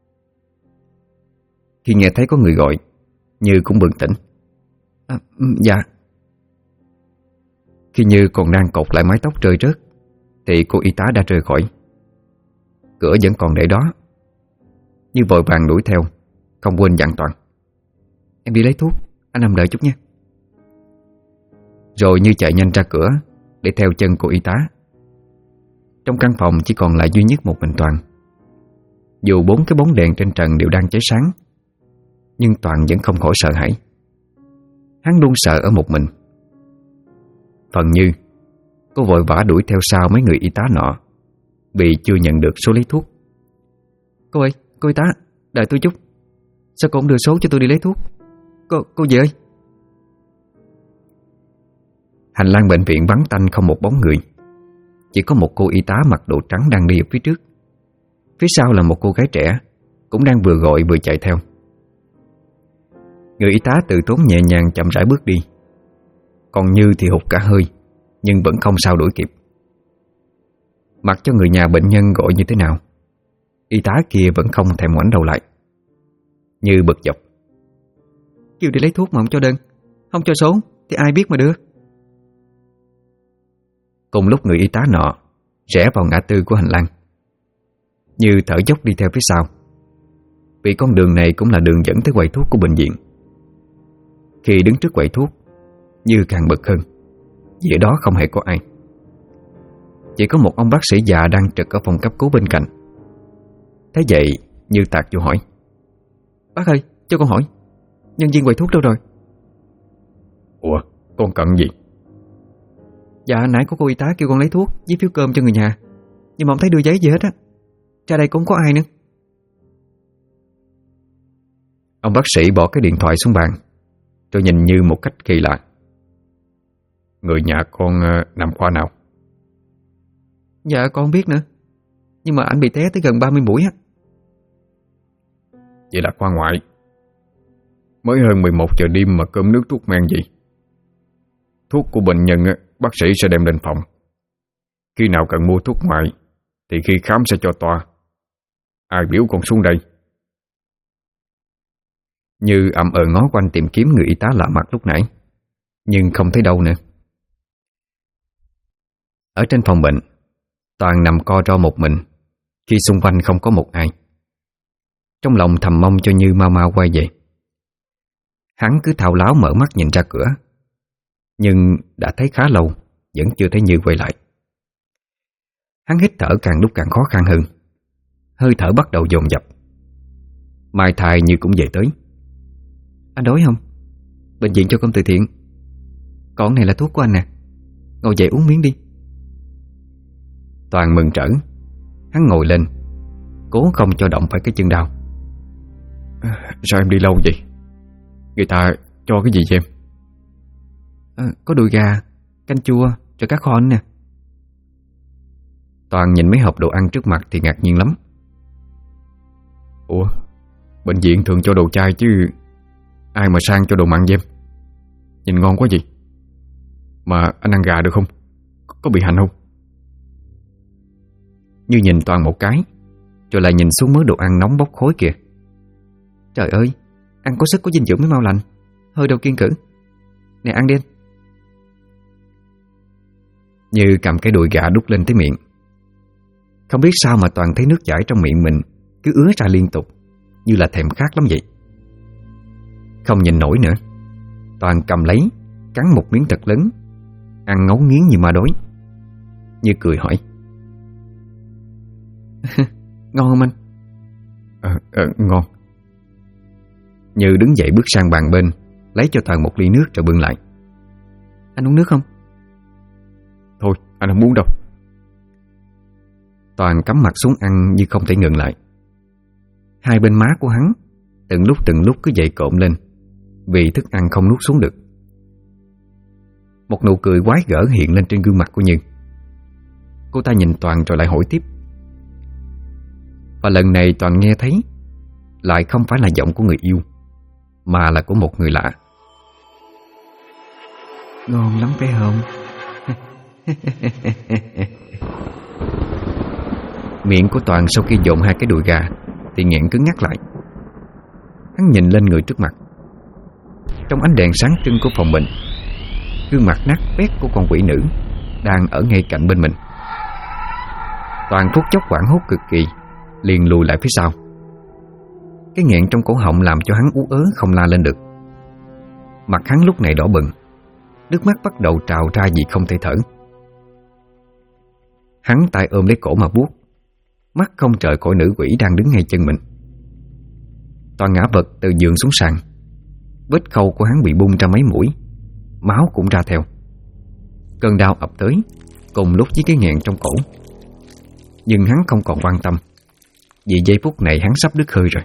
Khi nghe thấy có người gọi, Như cũng bừng tỉnh. Dạ. Khi Như còn đang cột lại mái tóc rơi rớt thì cô y tá đã rời khỏi. Cửa vẫn còn để đó. Như vội vàng đuổi theo, không quên dặn Toàn: "Em đi lấy thuốc, anh nằm đợi chút nha." Rồi Như chạy nhanh ra cửa để theo chân cô y tá. Trong căn phòng chỉ còn lại duy nhất một mình Toàn. Dù 4 cái bóng đèn trên trần đều đang cháy sáng, nhưng Toàn vẫn không khỏi sợ hãi. Hắn luôn sợ ở một mình. Phần Như, cô vội vã đuổi theo sau mấy người y tá nọ vì chưa nhận được số lấy thuốc. "Cô ơi, cô y tá, đợi tôi chút. Sao cô không đưa số cho tôi đi lấy thuốc? Cô về ơi." Hành lang bệnh viện vắng tanh không một bóng người. Chỉ có một cô y tá mặc đồ trắng đang đi ở phía trước. Phía sau là một cô gái trẻ cũng đang vừa gọi vừa chạy theo. Người y tá từ tốn nhẹ nhàng chậm rãi bước đi. Còn Như thì hụt cả hơi, nhưng vẫn không sao đuổi kịp. Mặc cho người nhà bệnh nhân gọi như thế nào, y tá kia vẫn không thèm ngoảnh đầu lại. Như bực dọc: "Kêu đi lấy thuốc mà không cho đơn, không cho số thì ai biết mà đưa." Cùng lúc người y tá nọ rẽ vào ngã tư của hành lang. Như thở dốc đi theo phía sau, vì con đường này cũng là đường dẫn tới quầy thuốc của bệnh viện. Khi đứng trước quầy thuốc, Như càng bực hơn, vì ở đó không hề có ai. Chỉ có một ông bác sĩ già đang trực ở phòng cấp cứu bên cạnh. Thế vậy Như tạt vô hỏi: "Bác ơi, cho con hỏi, nhân viên quầy thuốc đâu rồi?" Ủa, con cần gì? "Dạ nãy có cô y tá kêu con lấy thuốc với phiếu cơm cho người nhà, nhưng mà không thấy đưa giấy gì hết á. Ra đây cũng không có ai nữa." Ông bác sĩ bỏ cái điện thoại xuống bàn, rồi nhìn Như một cách kỳ lạ. Người nhà con nằm khoa nào? "Dạ con không biết nữa, nhưng mà anh bị té tới gần 30 mũi á." Vậy là khoa ngoại. Mới hơn 11 giờ đêm mà cơm nước thuốc men gì. Thuốc của bệnh nhân bác sĩ sẽ đem lên phòng. Khi nào cần mua thuốc ngoại thì khi khám sẽ cho toa. Ai biểu con xuống đây? Như ậm ngó quanh tìm kiếm người y tá lạ mặt lúc nãy, nhưng không thấy đâu nữa. Ở trên phòng bệnh, Toàn nằm co ro một mình khi xung quanh không có một ai. Trong lòng thầm mong cho Như mau mau quay về. Hắn cứ thao láo mở mắt nhìn ra cửa, nhưng đã thấy khá lâu vẫn chưa thấy Như quay lại. Hắn hít thở càng lúc càng khó khăn hơn, hơi thở bắt đầu dồn dập. Mai thai Như cũng về tới. "Anh đói không? Bệnh viện cho cơm từ thiện. Còn này là thuốc của anh nè, ngồi dậy uống miếng đi." Toàn mừng rỡ. Hắn ngồi lên cố không cho động phải cái chân đau. Sao em đi lâu vậy? Người ta cho cái gì vậy em? Có đùi gà, canh chua, cho cá kho nè. Toàn nhìn mấy hộp đồ ăn trước mặt thì ngạc nhiên lắm. Ủa, bệnh viện thường cho đồ chay chứ ai mà sang cho đồ mặn vậy em? Nhìn ngon quá gì. Mà anh ăn gà được không? Có bị hành không? Như nhìn Toàn một cái, rồi lại nhìn xuống mớ đồ ăn nóng bốc khói kìa. Trời ơi, ăn có sức có dinh dưỡng mới mau lành. Hơi đâu kiêng cữ. Nè ăn đi anh. Như cầm cái đùi gà đút lên tới miệng. Không biết sao mà Toàn thấy nước chảy trong miệng mình cứ ứa ra liên tục, như là thèm khát lắm vậy. Không nhìn nổi nữa, Toàn cầm lấy, cắn một miếng thật lớn, ăn ngấu nghiến như ma đói. Như cười hỏi: Ngon không anh? Ngon. Như đứng dậy bước sang bàn bên, lấy cho Toàn một ly nước rồi bưng lại. Anh uống nước không? Thôi, anh không muốn đâu. Toàn cắm mặt xuống ăn như không thể ngừng lại. Hai bên má của hắn từng lúc cứ dậy cộm lên, vì thức ăn không nuốt xuống được. Một nụ cười quái gở hiện lên trên gương mặt của Như. Cô ta nhìn Toàn rồi lại hỏi tiếp. Và lần này Toàn nghe thấy lại không phải là giọng của người yêu, mà là của một người lạ. Ngon lắm phải không? Miệng của Toàn sau khi dồn hai cái đùi gà thì nghẹn cứng ngắc lại. Hắn nhìn lên người trước mặt. Trong ánh đèn sáng trưng của phòng bệnh, gương mặt nát bét của con quỷ nữ đang ở ngay cạnh bên mình. Toàn phút chốc hoảng hốt cực kỳ, liền lùi lại phía sau. Cái nghẹn trong cổ họng làm cho hắn ú ớ không la lên được. Mặt hắn lúc này đỏ bừng, nước mắt bắt đầu trào ra vì không thể thở. Hắn tay ôm lấy cổ mà buốt, mắt không rời khỏi nữ quỷ đang đứng ngay chân mình. Toàn ngã vật từ giường xuống sàn. Vết khâu của hắn bị bung ra mấy mũi, máu cũng ra theo. Cơn đau ập tới cùng lúc với cái nghẹn trong cổ. Nhưng hắn không còn quan tâm, vì giây phút này hắn sắp đứt hơi rồi.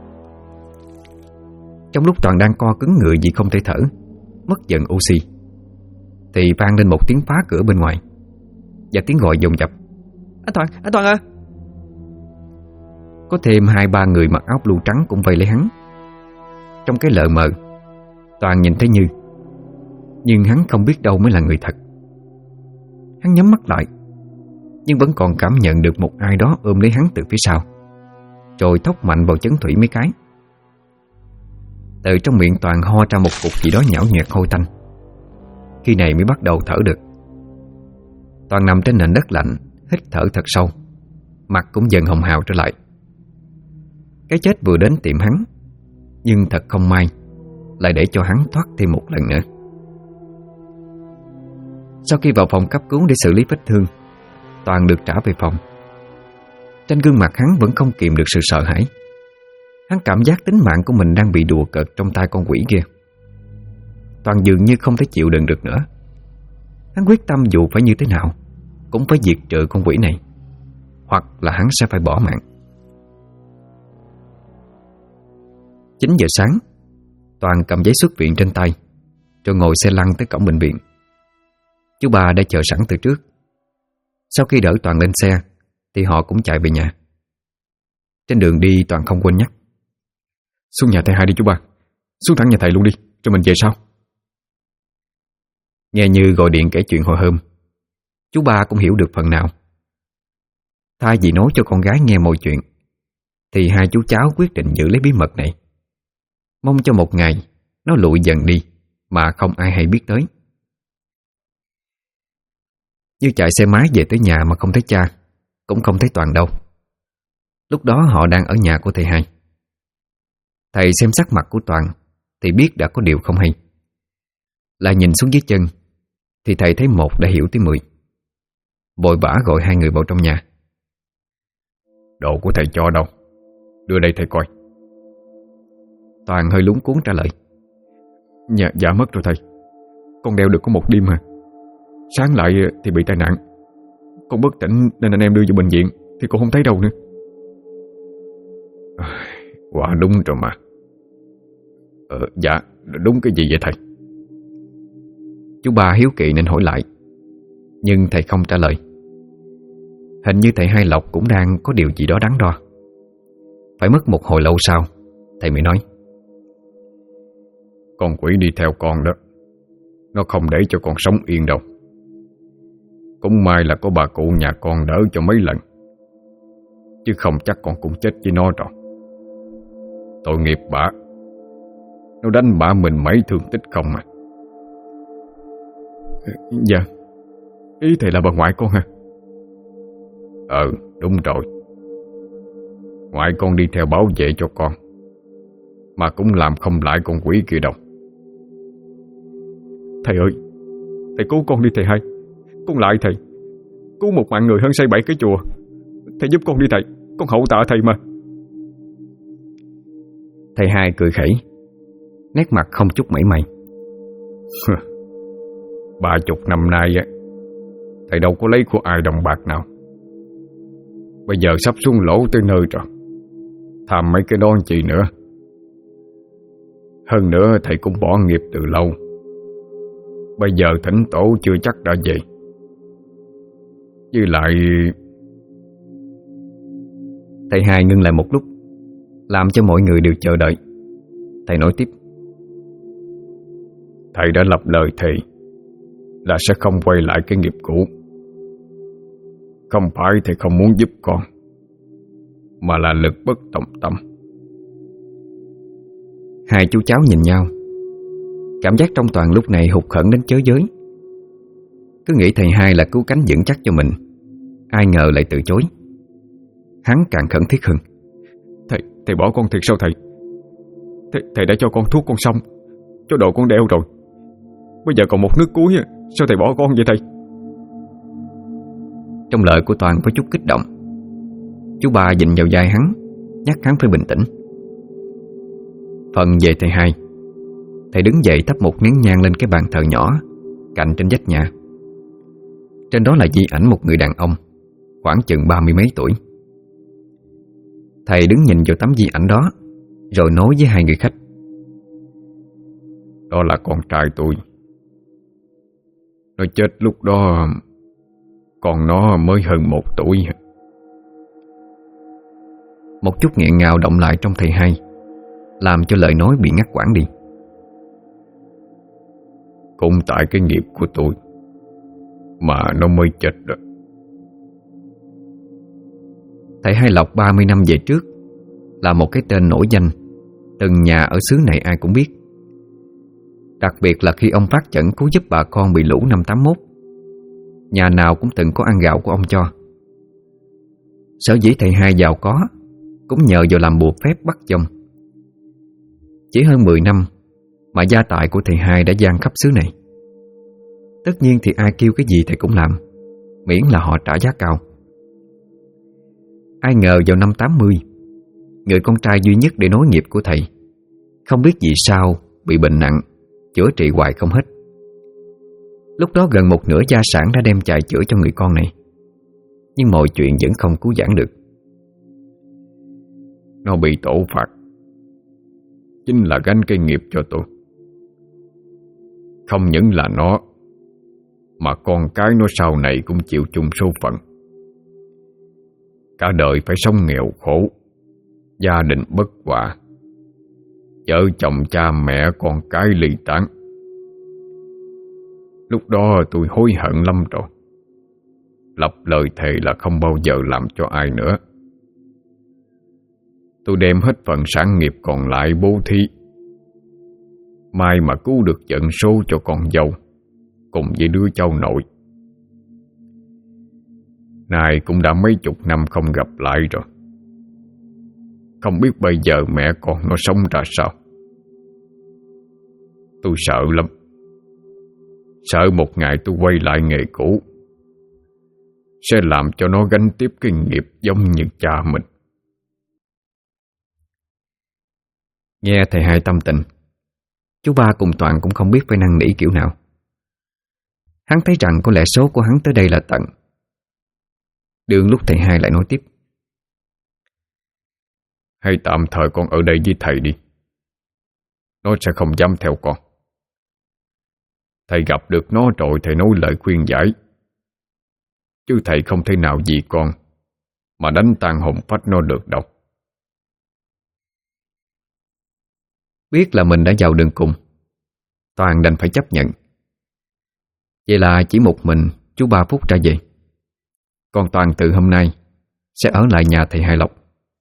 Trong lúc Toàn đang co cứng người vì không thể thở, mất dần oxy, thì vang lên một tiếng phá cửa bên ngoài và tiếng gọi dồn dập: Anh Toàn ơi! Có thêm 2-3 người mặc áo blue trắng cũng vây lấy hắn. Trong cái lờ mờ, Toàn nhìn thấy Như, nhưng hắn không biết đâu mới là người thật. Hắn nhắm mắt lại, nhưng vẫn còn cảm nhận được một ai đó ôm lấy hắn từ phía sau, rồi thốc mạnh vào chấn thủy mấy cái. Từ trong miệng Toàn ho ra một cục gì đó nhão nhẹt hôi tanh. Khi này mới bắt đầu thở được. Toàn nằm trên nền đất lạnh, hít thở thật sâu, mặt cũng dần hồng hào trở lại. Cái chết vừa đến tìm hắn, nhưng thật không may lại để cho hắn thoát thêm một lần nữa. Sau khi vào phòng cấp cứu để xử lý vết thương, Toàn được trả về phòng. Trên gương mặt hắn vẫn không kìm được sự sợ hãi. Hắn cảm giác tính mạng của mình đang bị đùa cợt trong tay con quỷ kia. Toàn dường như không thể chịu đựng được nữa. Hắn quyết tâm dù phải như thế nào cũng phải diệt trừ con quỷ này, hoặc là hắn sẽ phải bỏ mạng. 9 giờ sáng, Toàn cầm giấy xuất viện trên tay, rồi ngồi xe lăn tới cổng bệnh viện. Chú ba đã chờ sẵn từ trước. Sau khi đỡ Toàn lên xe thì họ cũng chạy về nhà. Trên đường đi Toàn không quên nhắc: Xuống nhà thầy hai đi chú ba. Xuống thẳng nhà thầy luôn đi, rồi mình về sau. Nghe Như gọi điện kể chuyện hồi hôm, chú ba cũng hiểu được phần nào. Thay vì nói cho con gái nghe mọi chuyện, thì hai chú cháu quyết định giữ lấy bí mật này, mong cho một ngày nó lụi dần đi mà không ai hay biết tới. Như chạy xe máy về tới nhà mà không thấy cha, cũng không thấy Toàn đâu. Lúc đó họ đang ở nhà của thầy hai. Thầy xem sắc mặt của Toàn thì biết đã có điều không hay. Lại nhìn xuống dưới chân thì thầy thấy một đã hiểu tới 10. Vội vã gọi hai người vào trong nhà. Đồ của thầy cho đâu? Đưa đây thầy coi. Toàn hơi lúng cuống trả lời: Dạ mất rồi thầy. Con đeo được có một đêm mà. Sáng lại thì bị tai nạn. Con bất tỉnh nên anh em đưa vào bệnh viện thì con không thấy đâu nữa. quả đúng rồi mà. Dạ, đúng cái gì vậy thầy? Chú ba hiếu kỳ nên hỏi lại, nhưng thầy không trả lời. Hình như thầy Hai Lộc cũng đang có điều gì đó đắn đo. Phải mất một hồi lâu sau, thầy mới nói: Con quỷ đi theo con đó, nó không để cho con sống yên đâu. Cũng may là có bà cụ nhà con đỡ cho mấy lần, chứ không chắc con cũng chết với nó rồi. Tội nghiệp bả, nó đánh bả mình mấy thương tích không à. Dạ, ý thầy là bà ngoại con hả? Đúng rồi. Ngoại con đi theo bảo vệ cho con, mà cũng làm không lại con quỷ kia đâu. Thầy ơi, thầy cứu con đi thầy Hai. Con lại thầy, cứu một mạng người hơn xây 7 cái chùa. Thầy giúp con đi thầy, con hậu tạ thầy mà. Thầy Hai cười khẩy, nét mặt không chút mảy may. 30 năm nay thầy đâu có lấy của ai đồng bạc nào. Bây giờ sắp xuống lỗ tới nơi rồi, tham mấy cái đó chi nữa. Hơn nữa thầy cũng bỏ nghiệp từ lâu, bây giờ thỉnh tổ chưa chắc đã về. Với lại... Thầy Hai ngưng lại một lúc, làm cho mọi người đều chờ đợi. Thầy nói tiếp: Thầy đã lập lời thề là sẽ không quay lại cái nghiệp cũ. Không phải thầy không muốn giúp con, mà là lực bất tòng tâm. Hai chú cháu nhìn nhau, cảm giác trong Toàn lúc này hụt hẫng đến chới giới. Cứ nghĩ thầy Hai là cứu cánh vững chắc cho mình, ai ngờ lại từ chối. Hắn càng khẩn thiết hơn: Thầy bỏ con thiệt sao thầy? Thầy đã cho con thuốc con xong, cho đồ con đeo rồi. Bây giờ còn một nước cuối, sao thầy bỏ con vậy thầy? Trong lời của Toàn có chút kích động. Chú ba vịn vào vai hắn, nhắc hắn phải bình tĩnh. Phần về thầy Hai, thầy đứng dậy thắp một nén nhang lên cái bàn thờ nhỏ cạnh trên vách nhà. Trên đó là di ảnh một người đàn ông khoảng chừng 30 mấy tuổi. Thầy đứng nhìn vào tấm di ảnh đó, rồi nói với hai người khách: Đó là con trai tôi. Nó chết lúc đó còn nó mới hơn 1 tuổi. Một chút nghẹn ngào động lại trong thầy Hai, làm cho lời nói bị ngắt quãng đi. Cũng tại cái nghiệp của tôi mà nó mới chết rồi. Thầy Hai Lộc 30 năm về trước là một cái tên nổi danh, từng nhà ở xứ này ai cũng biết. Đặc biệt là khi ông phát chẩn cứu giúp bà con bị lũ năm 81, nhà nào cũng từng có ăn gạo của ông cho. Sở dĩ thầy Hai giàu có cũng nhờ vào làm bùa phép bắt dông. Chỉ hơn 10 năm mà gia tài của thầy Hai đã vang khắp xứ này. Tất nhiên thì ai kêu cái gì thầy cũng làm, miễn là họ trả giá cao. Ai ngờ vào năm 80, người con trai duy nhất để nối nghiệp của thầy không biết vì sao bị bệnh nặng, chữa trị hoài không hết. Lúc đó gần một nửa gia sản đã đem chạy chữa cho người con này, nhưng mọi chuyện vẫn không cứu vãn được. Nó bị tổ phạt, chính là gánh cái nghiệp cho tôi. Không những là nó, mà con cái nó sau này cũng chịu chung số phận. Cả đời phải sống nghèo khổ, gia đình bất hòa, vợ chồng cha mẹ con cái ly tán. Lúc đó tôi hối hận lắm rồi, lập lời thề là không bao giờ làm cho ai nữa. Tôi đem hết phần sản nghiệp còn lại bố thí, may mà cứu được vận số cho con dâu cùng với đứa cháu nội. Nay cũng đã mấy chục năm không gặp lại rồi, không biết bây giờ mẹ con nó sống ra sao. Tôi sợ lắm, sợ một ngày tôi quay lại nghề cũ sẽ làm cho nó gánh tiếp cái nghiệp giống như cha mình. Nghe thầy Hai tâm tình, chú ba cùng Toàn cũng không biết phải năn nỉ kiểu nào. Hắn thấy rằng có lẽ số của hắn tới đây là tận. Đường lúc thầy Hai lại nói tiếp: hay tạm thời con ở đây với thầy đi. Nó sẽ không dám theo con. Thầy gặp được nó rồi thầy nói lời khuyên giải, chứ thầy không thể nào vì con mà đánh tan hồn phách nó được đâu. Biết là mình đã vào đường cùng, Toàn đành phải chấp nhận. Vậy là chỉ một mình chú Ba Phúc ra về. Còn Toàn từ hôm nay sẽ ở lại nhà thầy Hai Lộc.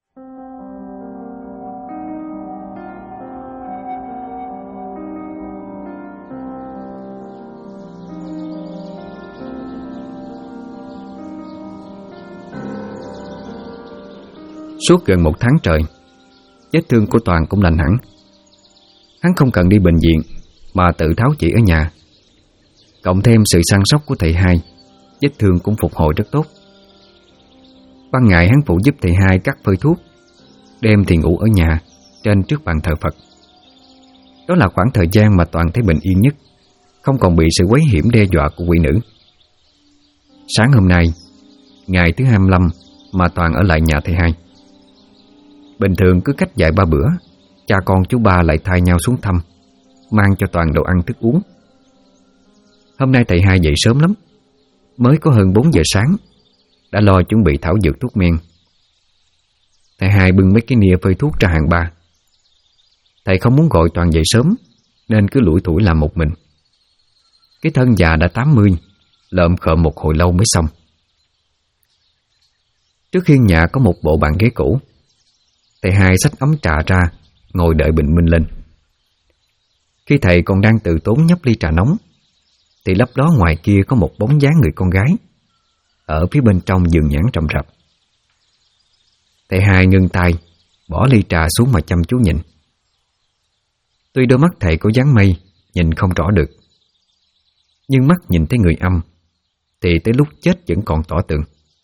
Suốt gần 1 tháng trời, vết thương của Toàn cũng lành hẳn. Hắn không cần đi bệnh viện mà tự tháo chỉ ở nhà. Cộng thêm sự săn sóc của thầy Hai, vết thương cũng phục hồi rất tốt. Ban ngày hắn phụ giúp thầy Hai cắt phơi thuốc, đêm thì ngủ ở nhà trên trước bàn thờ Phật. Đó là khoảng thời gian mà Toàn thấy bình yên nhất, không còn bị sự quấy hiểm đe dọa của quỷ nữ. Sáng hôm nay, ngày thứ 25 mà Toàn ở lại nhà thầy Hai. Bình thường cứ cách vài ba bữa, cha con chú Ba lại thay nhau xuống thăm, mang cho Toàn đồ ăn thức uống. Hôm nay thầy Hai dậy sớm lắm, mới có hơn 4 giờ sáng, đã lo chuẩn bị thảo dược thuốc men. Thầy Hai bưng mấy cái nia phơi thuốc ra hàng ba. Thầy không muốn gọi Toàn dậy sớm nên cứ lủi thủi làm một mình. Cái thân già đã 80, lợm khợm một hồi lâu mới xong. Trước hiên nhà có một bộ bàn ghế cũ. Thầy Hai xách ấm trà ra, ngồi đợi bình minh lên. Khi thầy còn đang từ tốn nhấp ly trà nóng, thì lấp đó ngoài kia có một bóng dáng người con gái ở phía bên trong vườn nhãn rậm rạp. Thầy Hai ngưng tay, bỏ ly trà xuống mà chăm chú nhìn. Tuy đôi mắt thầy có dáng mây, nhìn không rõ được, nhưng mắt nhìn thấy người âm thì tới lúc chết vẫn còn tỏ tường.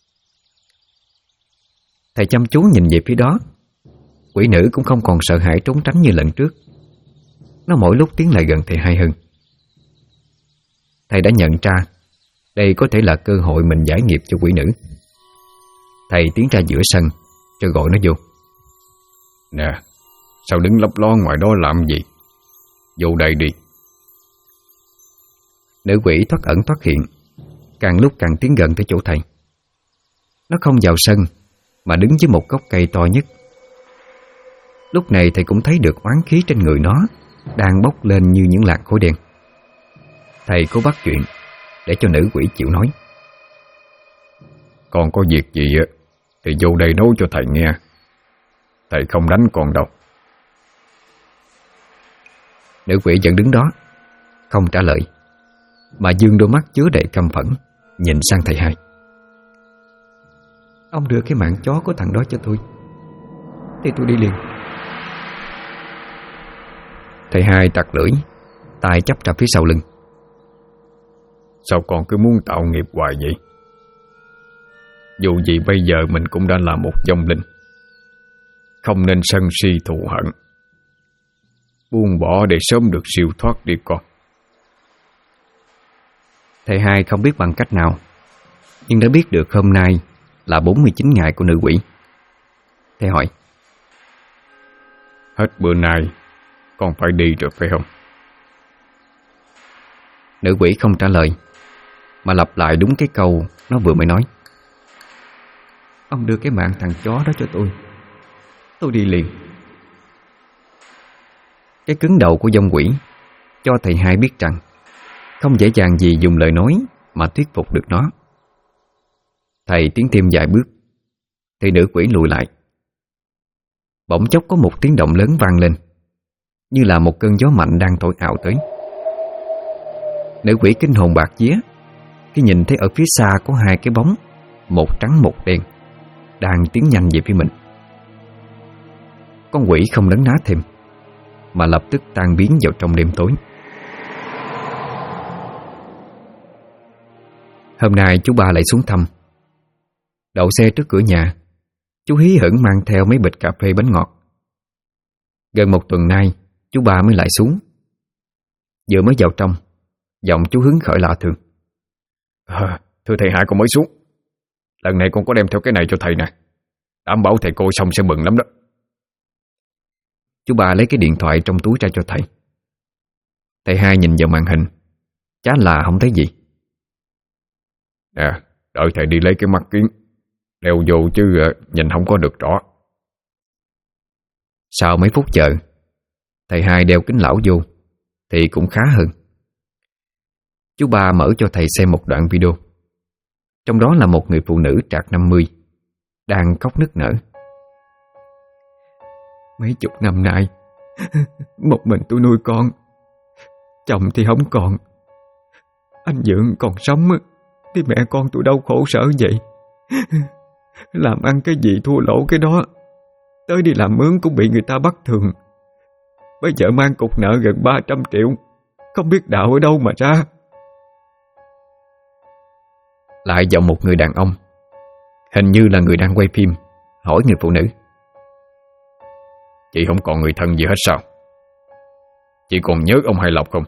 Thầy chăm chú nhìn về phía đó. Quỷ nữ cũng không còn sợ hãi trốn tránh như lần trước. Nó mỗi lúc tiến lại gần thầy Hai hơn. Thầy đã nhận ra đây có thể là cơ hội mình giải nghiệp cho quỷ nữ. Thầy tiến ra giữa sân rồi gọi nó vô. Nè, sao đứng lấp ló ngoài đó làm gì? Vô đây đi. Nữ quỷ thoát ẩn thoát hiện, càng lúc càng tiến gần tới chỗ thầy. Nó không vào sân mà đứng dưới một gốc cây to nhất. Lúc này thầy cũng thấy được oán khí trên người nó đang bốc lên như những làn khói đen. Thầy cố bắt chuyện để cho nữ quỷ chịu nói. Con có việc gì thì vô đây nói cho thầy nghe. Thầy không đánh con đâu. Nữ quỷ vẫn đứng đó, không trả lời, mà dương đôi mắt chứa đầy căm phẫn nhìn sang thầy Hai. Ông đưa cái mạng chó của thằng đó cho tôi, thì tôi đi liền. Thầy Hai tặc lưỡi, tay chắp ra phía sau lưng. Sao con cứ muốn tạo nghiệp hoài vậy? Dù gì bây giờ mình cũng đã là một vong linh, không nên sân si thù hận. Buông bỏ để sớm được siêu thoát đi con. Thầy Hai không biết bằng cách nào, nhưng đã biết được hôm nay là 49 ngày của nữ quỷ. Thầy hỏi. Hết bữa nay con phải đi rồi phải không? Nữ quỷ không trả lời, mà lặp lại đúng cái câu nó vừa mới nói. Ông đưa cái mạng thằng chó đó cho tôi đi liền. Cái cứng đầu của vong quỷ cho thầy Hai biết rằng không dễ dàng gì dùng lời nói mà thuyết phục được nó. Thầy tiến thêm vài bước thì nữ quỷ lùi lại. Bỗng chốc có một tiếng động lớn vang lên, như là một cơn gió mạnh đang thổi ào tới. Nữ quỷ kinh hồn bạt vía khi nhìn thấy ở phía xa có hai cái bóng, một trắng một đen, đang tiến nhanh về phía mình. Con quỷ không đấn ná thêm, mà lập tức tan biến vào trong đêm tối. Hôm nay chú Ba lại xuống thăm. Đậu xe trước cửa nhà, chú hí hửng mang theo mấy bịch cà phê bánh ngọt. Gần một tuần nay chú Ba mới lại xuống. Vừa mới vào trong, giọng chú hứng khởi lạ thường. Thưa thầy Hai, con mới xuống. Lần này con có đem theo cái này cho thầy nè. Đảm bảo thầy coi xong sẽ mừng lắm đó. Chú ba lấy cái điện thoại trong túi ra cho thầy. Thầy hai nhìn vào màn hình, chả là không thấy gì. Nè, đợi thầy đi lấy cái mắt kiến, đeo vô chứ nhìn không có được rõ. Sau mấy phút chờ, thầy hai đeo kính lão vô thì cũng khá hơn. Chú ba mở cho thầy xem một đoạn video. Trong đó là một người phụ nữ trạc 50 đang khóc nức nở. Mấy chục năm nay một mình tôi nuôi con, chồng thì không còn. Anh Dượng còn sống thì mẹ con tôi đâu khổ sở vậy. Làm ăn cái gì thua lỗ cái đó, tới đi làm mướn cũng bị người ta bắt thường. Bây giờ mang cục nợ gần 300 triệu, không biết đạo ở đâu mà ra. Lại giọng một người đàn ông, hình như là người đang quay phim, hỏi người phụ nữ: Chị không còn người thân gì hết sao? Chị còn nhớ ông Hai Lộc không?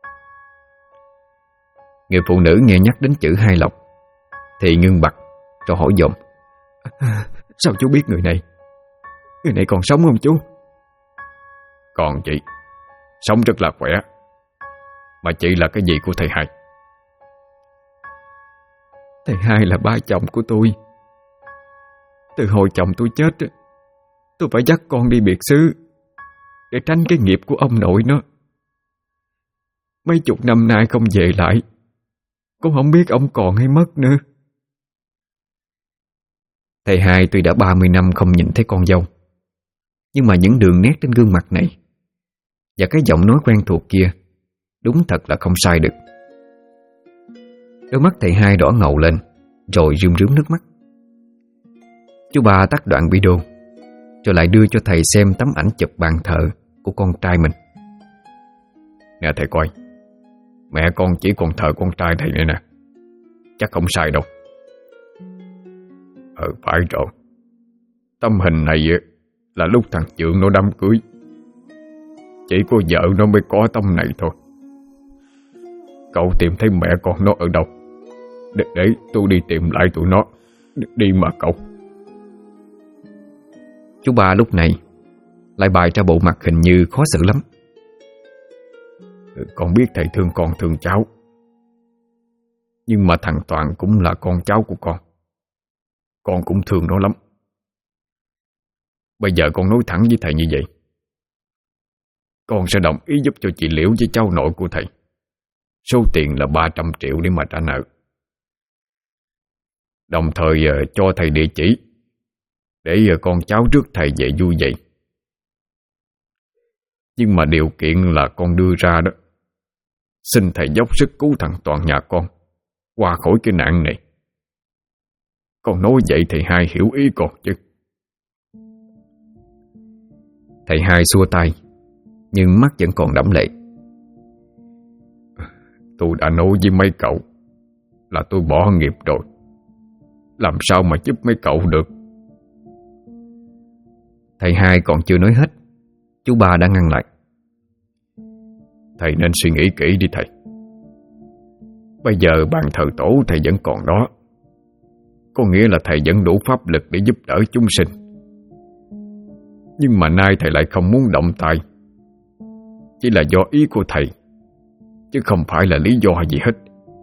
Người phụ nữ nghe nhắc đến chữ Hai Lộc thì ngưng bặt rồi hỏi dồn: Sao chú biết người này? Người này còn sống không chú? Còn chị, sống rất là khỏe. Mà chị là cái gì của thầy hai? Thầy hai là ba chồng của tôi. Từ hồi chồng tôi chết, tôi phải dắt con đi biệt xứ để tránh cái nghiệp của ông nội nó. Mấy chục năm nay không về lại, cũng không biết ông còn hay mất nữa. Thầy hai tuy đã 30 năm không nhìn thấy con dâu, nhưng mà những đường nét trên gương mặt này và cái giọng nói quen thuộc kia đúng thật là không sai được. Đôi mắt thầy hai đỏ ngầu lên, rồi rơm rớm nước mắt. Chú ba tắt đoạn video, rồi lại đưa cho thầy xem tấm ảnh chụp bàn thờ của con trai mình. Nè thầy coi, mẹ con chỉ còn thờ con trai thầy này nè. Chắc không sai đâu. Phải rồi. Tấm hình này là lúc thằng Trượng nó đám cưới. Chỉ có vợ nó mới có tấm này thôi. Cậu tìm thấy mẹ con nó ở đâu? Để tôi đi tìm lại tụi nó. Đi mà cậu. Chú ba lúc này lại bày ra bộ mặt hình như khó xử lắm. Con biết thầy thương con thương cháu, nhưng mà thằng Toàn cũng là con cháu của con cũng thương nó lắm. Bây giờ con nói thẳng với thầy như vậy, con sẽ đồng ý giúp cho chị Liễu với cháu nội của thầy số tiền là 300 triệu để mà trả nợ. Đồng thời cho thầy địa chỉ để con cháu rước thầy về vui vậy. Nhưng mà điều kiện là con đưa ra đó, xin thầy dốc sức cứu thằng Toàn nhà con qua khỏi cái nạn này. Con nói vậy thầy hai hiểu ý con chứ? Thầy hai xua tay, nhưng mắt vẫn còn đẫm lệ. Tôi đã nói với mấy cậu là tôi bỏ nghiệp rồi, làm sao mà giúp mấy cậu được? Thầy hai còn chưa nói hết, chú ba đã ngăn lại. Thầy nên suy nghĩ kỹ đi thầy. Bây giờ bàn thờ tổ thầy vẫn còn đó, có nghĩa là thầy vẫn đủ pháp lực để giúp đỡ chúng sinh. Nhưng mà nay thầy lại không muốn động tay, chỉ là do ý của thầy, chứ không phải là lý do gì hết.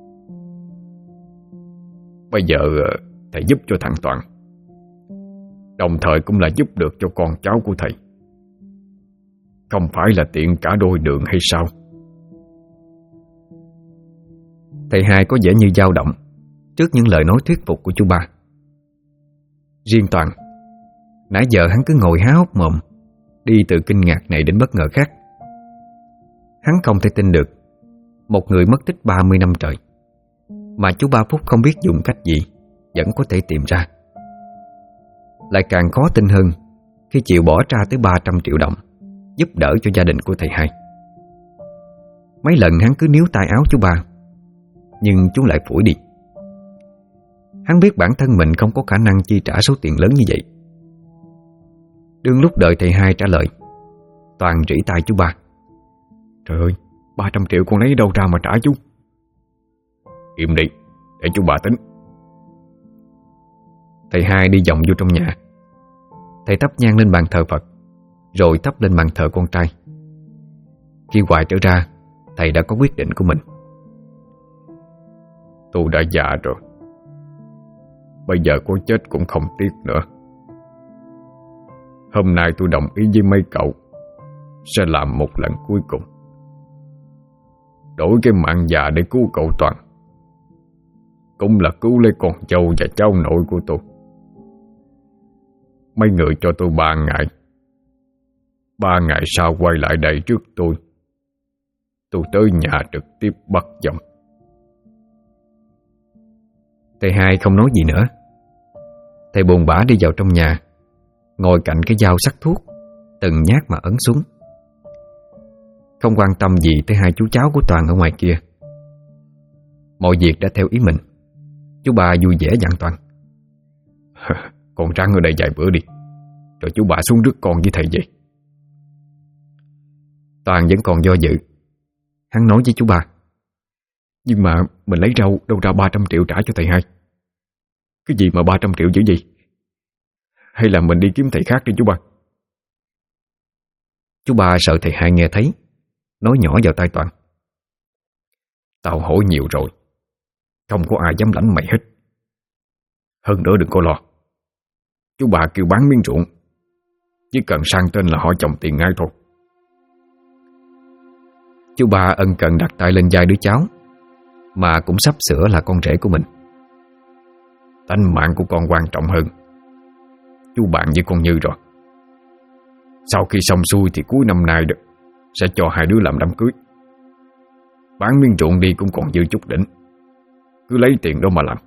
Bây giờ thầy giúp cho thằng Toàn, đồng thời cũng là giúp được cho con cháu của thầy. Không phải là tiện cả đôi đường hay sao? Thầy hai có vẻ như dao động trước những lời nói thuyết phục của chú ba. Riêng Toàn, nãy giờ hắn cứ ngồi há hốc mồm, đi từ kinh ngạc này đến bất ngờ khác. Hắn không thể tin được một người mất tích 30 năm trời mà chú Ba Phúc không biết dùng cách gì vẫn có thể tìm ra. Lại càng khó tin hơn khi chịu bỏ ra tới 300 triệu đồng giúp đỡ cho gia đình của thầy hai. Mấy lần hắn cứ níu tay áo chú Ba, nhưng chú lại phủi đi. Hắn biết bản thân mình không có khả năng chi trả số tiền lớn như vậy. Đương lúc đợi thầy hai trả lời, Toàn rỉ tai chú Ba: Trời ơi, 300 triệu con lấy đâu ra mà trả chú? Im đi, để chú bà tính. Thầy hai đi vòng vô trong nhà. Thầy thắp nhang lên bàn thờ Phật, rồi thắp lên bàn thờ con trai. Khi Hoài trở ra, thầy đã có quyết định của mình. Tôi đã già rồi, bây giờ có chết cũng không tiếc nữa. Hôm nay tôi đồng ý với mấy cậu sẽ làm một lần cuối cùng, đổi cái mạng già để cứu cậu Toàn, cũng là cứu lấy con dâu và cháu nội của tôi. Mấy người cho tôi 3 ngày. 3 ngày sau quay lại đây trước tôi tới nhà trực tiếp bắt giọng. Thầy hai không nói gì nữa. Thầy buồn bã đi vào trong nhà, ngồi cạnh cái dao sắc thuốc, từng nhát mà ấn xuống. Không quan tâm gì tới hai chú cháu của Toàn ở ngoài kia. Mọi việc đã theo ý mình. Chú ba vui vẻ dặn Toàn: Con ráng ở đây vài bữa đi, rồi chú bà xuống rước con với thầy vậy. Toàn vẫn còn do dự. Hắn nói với chú ba: Nhưng mà mình lấy đâu ra 300 triệu trả cho thầy hai? Cái gì mà 300 triệu dữ gì? Hay là mình đi kiếm thầy khác đi chú ba? Chú ba sợ thầy hai nghe thấy, nói nhỏ vào tai Toàn: Tao hỏi nhiều rồi, không có ai dám lãnh mày hết. Hơn nữa đừng có lo, chú bà kêu bán miếng ruộng, chỉ cần sang tên là họ chồng tiền ngay thôi. Chú ba ân cần đặt tay lên vai đứa cháu, mà cũng sắp sửa là con rể của mình. Tánh mạng của con quan trọng hơn. Chú bạn với con Như rồi. Sau khi xong xuôi thì cuối năm nay được sẽ cho hai đứa làm đám cưới. Bán miếng ruộng đi cũng còn dư chút đỉnh, cứ lấy tiền đó mà làm.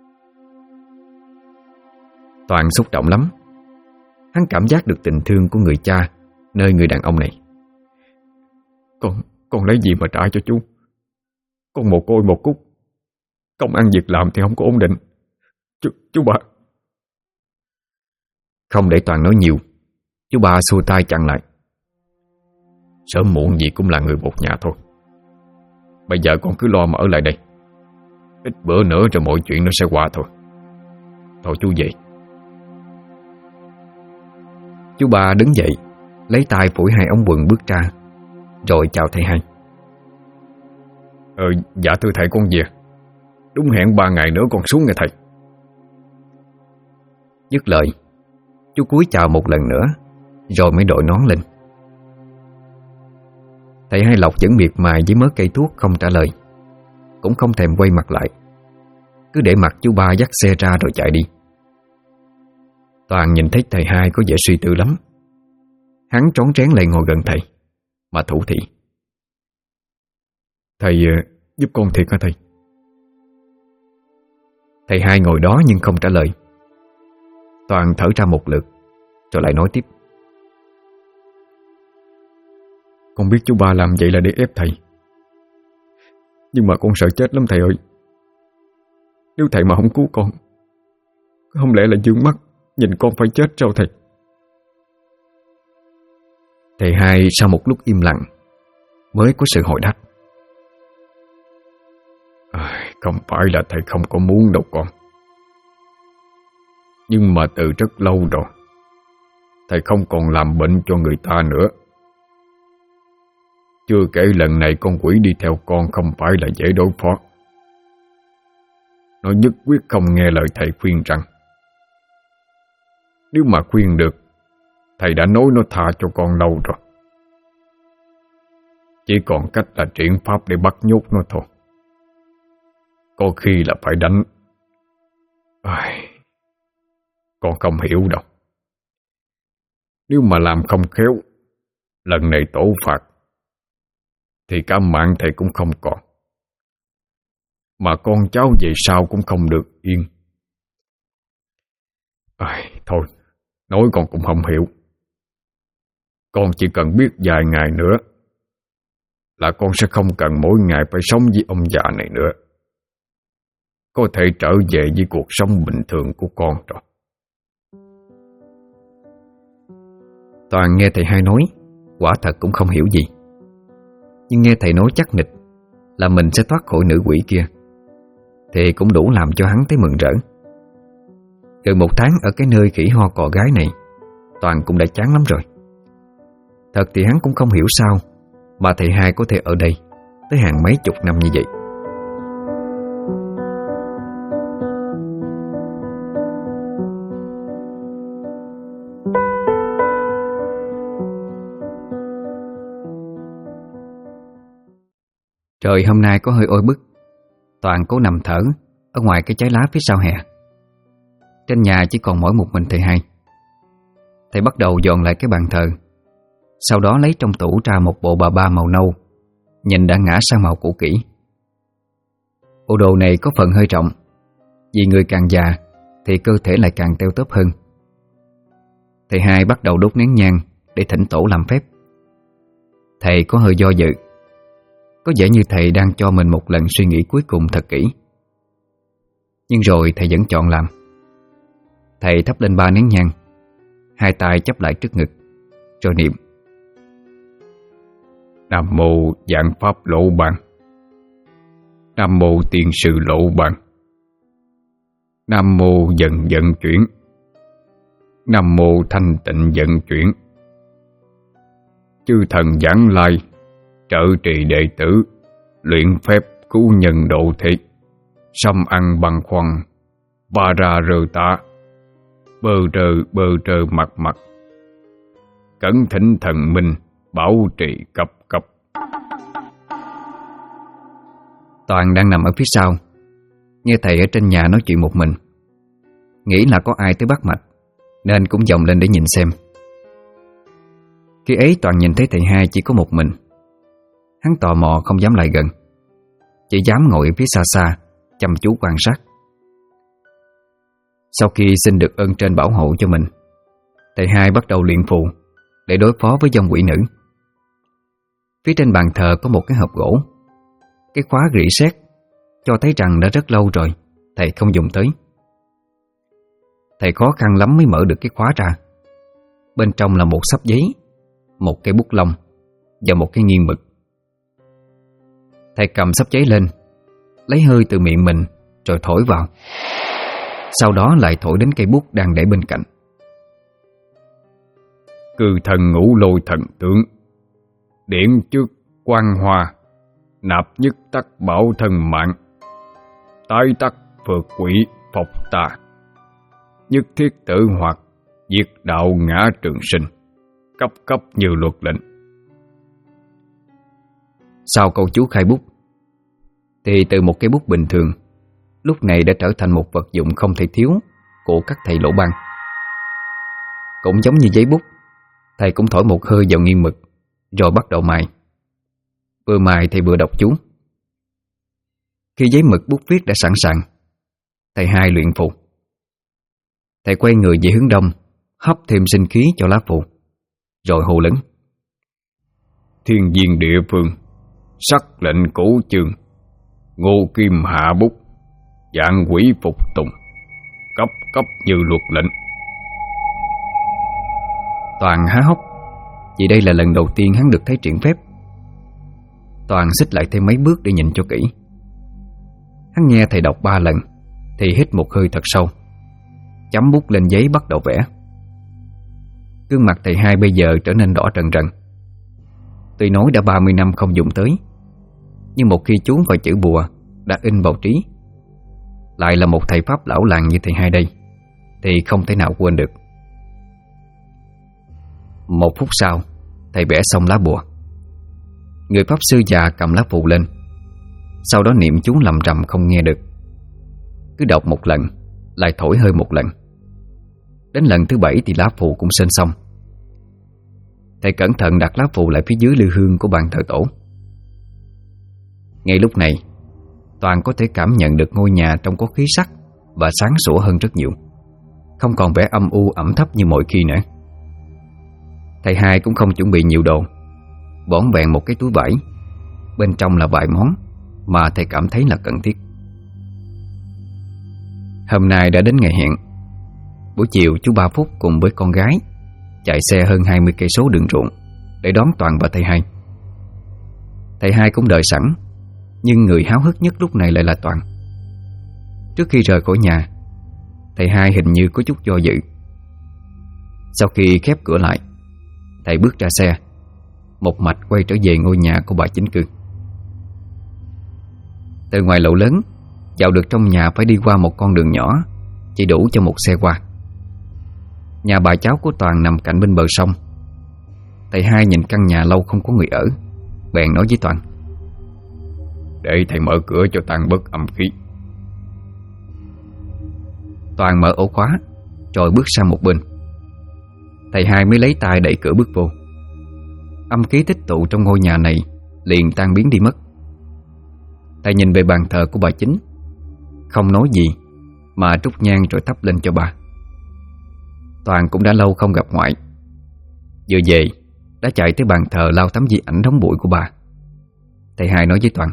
Toàn xúc động lắm. Hắn cảm giác được tình thương của người cha nơi người đàn ông này. Con lấy gì mà trả cho chú? Con mồ côi một cúc, công ăn việc làm thì không có ổn định. Chú ba. Không để Toàn nói nhiều, chú ba xua tay chặn lại: Sớm muộn gì cũng là người một nhà thôi. Bây giờ con cứ lo mà ở lại đây. Ít bữa nữa rồi mọi chuyện nó sẽ qua thôi. Thôi chú về. Chú ba đứng dậy, lấy tay phủi hai ống quần bước ra, rồi chào thầy hai. Dạ thưa thầy, con về. Đúng hẹn 3 ngày nữa con xuống nghe thầy. Dứt lời, chú cúi chào một lần nữa, rồi mới đội nón lên. Thầy hai Lộc vẫn miệt mài với mớ cây thuốc không trả lời, cũng không thèm quay mặt lại, cứ để mặc chú ba dắt xe ra rồi chạy đi. Toàn nhìn thấy thầy hai có vẻ suy tư lắm. Hắn trón trén lại ngồi gần thầy mà thủ thị: Thầy giúp con thiệt hả thầy? Thầy hai ngồi đó nhưng không trả lời. Toàn thở ra một lượt, rồi lại nói tiếp: Con biết chú ba làm vậy là để ép thầy, nhưng mà con sợ chết lắm thầy ơi. Nếu thầy mà không cứu con, không lẽ là dương mắt nhìn con phải chết sao thầy? Thầy hai sau một lúc im lặng mới có sự hồi đáp: Không phải là thầy không có muốn đâu con, nhưng mà từ rất lâu rồi thầy không còn làm bệnh cho người ta nữa. Chưa kể lần này con quỷ đi theo con không phải là dễ đối phó. Nó nhất quyết không nghe lời thầy khuyên rằng. Nếu mà khuyên được, thầy đã nói nó tha cho con lâu rồi. Chỉ còn cách là triển pháp để bắt nhốt nó thôi. Có khi là phải đánh. Con không hiểu đâu. Nếu mà làm không khéo, lần này tổ phạt, thì cả mạng thầy cũng không còn, mà con cháu về sau cũng không được yên. Thôi, nói con cũng không hiểu. Con chỉ cần biết vài ngày nữa là con sẽ không cần mỗi ngày phải sống với ông già này nữa, có thể trở về với cuộc sống bình thường của con rồi. Toàn nghe thầy hai nói, quả thật cũng không hiểu gì. Nhưng nghe thầy nói chắc nịch là mình sẽ thoát khỏi nữ quỷ kia, thì cũng đủ làm cho hắn thấy mừng rỡ. Gần 1 tháng ở cái nơi khỉ ho cò gái này, Toàn cũng đã chán lắm rồi. Thật thì hắn cũng không hiểu sao mà thầy hai có thể ở đây tới hàng mấy chục năm như vậy. Trời hôm nay có hơi oi bức. Toàn cố nằm thở ở ngoài cái trái lá phía sau hè. Trên nhà chỉ còn mỗi một mình thầy hai. Thầy bắt đầu dọn lại cái bàn thờ, sau đó lấy trong tủ ra một bộ bà ba màu nâu, nhìn đã ngã sang màu cũ kỹ. Bộ đồ này có phần hơi rộng, vì người càng già thì cơ thể lại càng teo tóp hơn. Thầy hai bắt đầu đốt nén nhang để thỉnh tổ làm phép. Thầy có hơi do dự. Có vẻ như thầy đang cho mình một lần suy nghĩ cuối cùng thật kỹ. Nhưng rồi thầy vẫn chọn làm. Thầy thắp lên 3 nén nhang, hai tay chắp lại trước ngực, rồi niệm: Nam mô Vạn Pháp Lộ Bàn, Nam mô Tiên Sự Lộ Bàn, Nam mô Dần Vận Chuyển, Nam mô Thanh Tịnh Vận Chuyển. Chư thần giảng lai, trợ trì đệ tử, luyện phép cứu nhân độ thế, xâm ăn bằng khoăn, ba ra rơ tạ, bơ rơ mặt mặt, cẩn thỉnh thần minh, bảo trì cấp cấp. Toàn đang nằm ở phía sau, nghe thầy ở trên nhà nói chuyện một mình, nghĩ là có ai tới bắt mạch, nên cũng vòng lên để nhìn xem. Khi ấy Toàn nhìn thấy thầy hai chỉ có một mình. Hắn tò mò không dám lại gần, chỉ dám ngồi ở phía xa xa chăm chú quan sát. Sau khi xin được ơn trên bảo hộ cho mình, thầy hai bắt đầu luyện phù để đối phó với dòng quỷ nữ. Phía trên bàn thờ có một cái hộp gỗ. Cái khóa rỉ sét cho thấy rằng đã rất lâu rồi thầy không dùng tới. Thầy khó khăn lắm mới mở được cái khóa ra. Bên trong là một xấp giấy, một cây bút lông và một cái nghiêng mực. Thầy cầm xấp giấy lên, lấy hơi từ miệng mình rồi thổi vào. Sau đó lại thổi đến cây bút đang để bên cạnh. Cư thần ngũ lôi thần tướng, điển trước quan hoa, nạp nhất tắc bảo thân mạng, tái tắc phược quỷ phục tà, nhất thiết tử hoạt, diệt đạo ngã trường sinh, cấp cấp như luật lệnh. Sau câu chú khai bút thì từ một cây bút bình thường lúc này đã trở thành một vật dụng không thể thiếu của các thầy lỗ ban. Cũng giống như giấy bút, thầy cũng thổi một hơi vào nghiêng mực rồi bắt đầu mài. Vừa mài thì vừa đọc chú. Khi giấy mực bút viết đã sẵn sàng, thầy hai luyện phù. Thầy quay người về hướng đông, hấp thêm sinh khí cho lá phù, rồi hô lớn: Thiên viên địa phương, sắc lệnh cổ chương, ngô kim hạ bút, vạn quỷ phục tùng, cấp cấp như luật lệnh. Toàn há hốc, vì đây là lần đầu tiên hắn được thấy triển phép. Toàn xích lại thêm mấy bước để nhìn cho kỹ. Hắn nghe thầy đọc 3 lần thì hít một hơi thật sâu, chấm bút lên giấy bắt đầu vẽ. Gương mặt thầy hai bây giờ trở nên đỏ rần rần. Tuy nói đã 30 năm không dùng tới, nhưng một khi chú vào chữ bùa đã in vào trí, lại là một thầy pháp lão làng như thầy hai đây, thì không thể nào quên được. 1 phút sau, thầy vẽ xong lá bùa. Người pháp sư già cầm lá phù lên, sau đó niệm chú lầm rầm không nghe được. Cứ đọc một lần, lại thổi hơi một lần. Đến lần thứ 7 thì lá phù cũng sơn xong. Thầy cẩn thận đặt lá phù lại phía dưới lư hương của bàn thờ tổ. Ngay lúc này, Toàn có thể cảm nhận được ngôi nhà trông có khí sắc và sáng sủa hơn rất nhiều, không còn vẻ âm u ẩm thấp như mọi khi nữa. Thầy hai cũng không chuẩn bị nhiều đồ, vỏn vẹn một cái túi vải, bên trong là vài món mà thầy cảm thấy là cần thiết. Hôm nay đã đến ngày hẹn. Buổi chiều chú Ba Phúc cùng với con gái chạy xe hơn 20 cây số đường ruộng để đón Toàn và thầy hai. Thầy hai cũng đợi sẵn, nhưng người háo hức nhất lúc này lại là Toàn. Trước khi rời khỏi nhà, thầy hai hình như có chút do dự. Sau khi khép cửa lại, thầy bước ra xe, một mạch quay trở về ngôi nhà của bà chính cư. Từ ngoài lầu lớn vào được trong nhà phải đi qua một con đường nhỏ, chỉ đủ cho một xe qua. Nhà bà cháu của Toàn nằm cạnh bên bờ sông. Thầy hai nhìn căn nhà lâu không có người ở, bèn nói với Toàn: "Để thầy mở cửa cho tan bớt âm khí." Toàn mở ổ khóa rồi bước sang một bên. Thầy hai mới lấy tay đẩy cửa bước vô. Âm khí tích tụ trong ngôi nhà này liền tan biến đi mất. Thầy nhìn về bàn thờ của bà chính, không nói gì mà trút nhang rồi thắp lên cho bà. Toàn cũng đã lâu không gặp ngoại. Vừa về đã chạy tới bàn thờ lau tấm di ảnh đóng bụi của bà. Thầy hai nói với Toàn: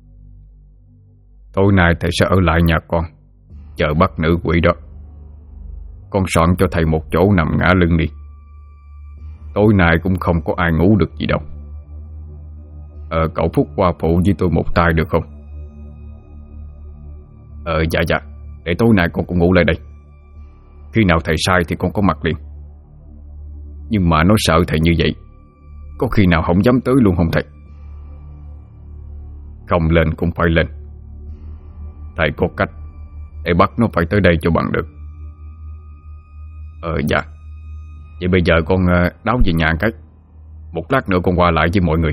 "Tối nay thầy sẽ ở lại nhà con, chờ bắt nữ quỷ đó. Con soạn cho thầy một chỗ nằm ngả lưng đi. Tối nay cũng không có ai ngủ được gì đâu. Cậu Phúc qua phụ với tôi một tay được không?" Dạ, để tối nay con cũng ngủ lại đây. Khi nào thầy sai thì con có mặt liền. Nhưng mà nó sợ thầy như vậy, có khi nào không dám tới luôn không thầy? Không lên cũng phải lên. Thầy có cách để bắt nó phải tới đây cho bằng được. Dạ. Vậy bây giờ con đáo về nhà cái. Một lát nữa con qua lại với mọi người.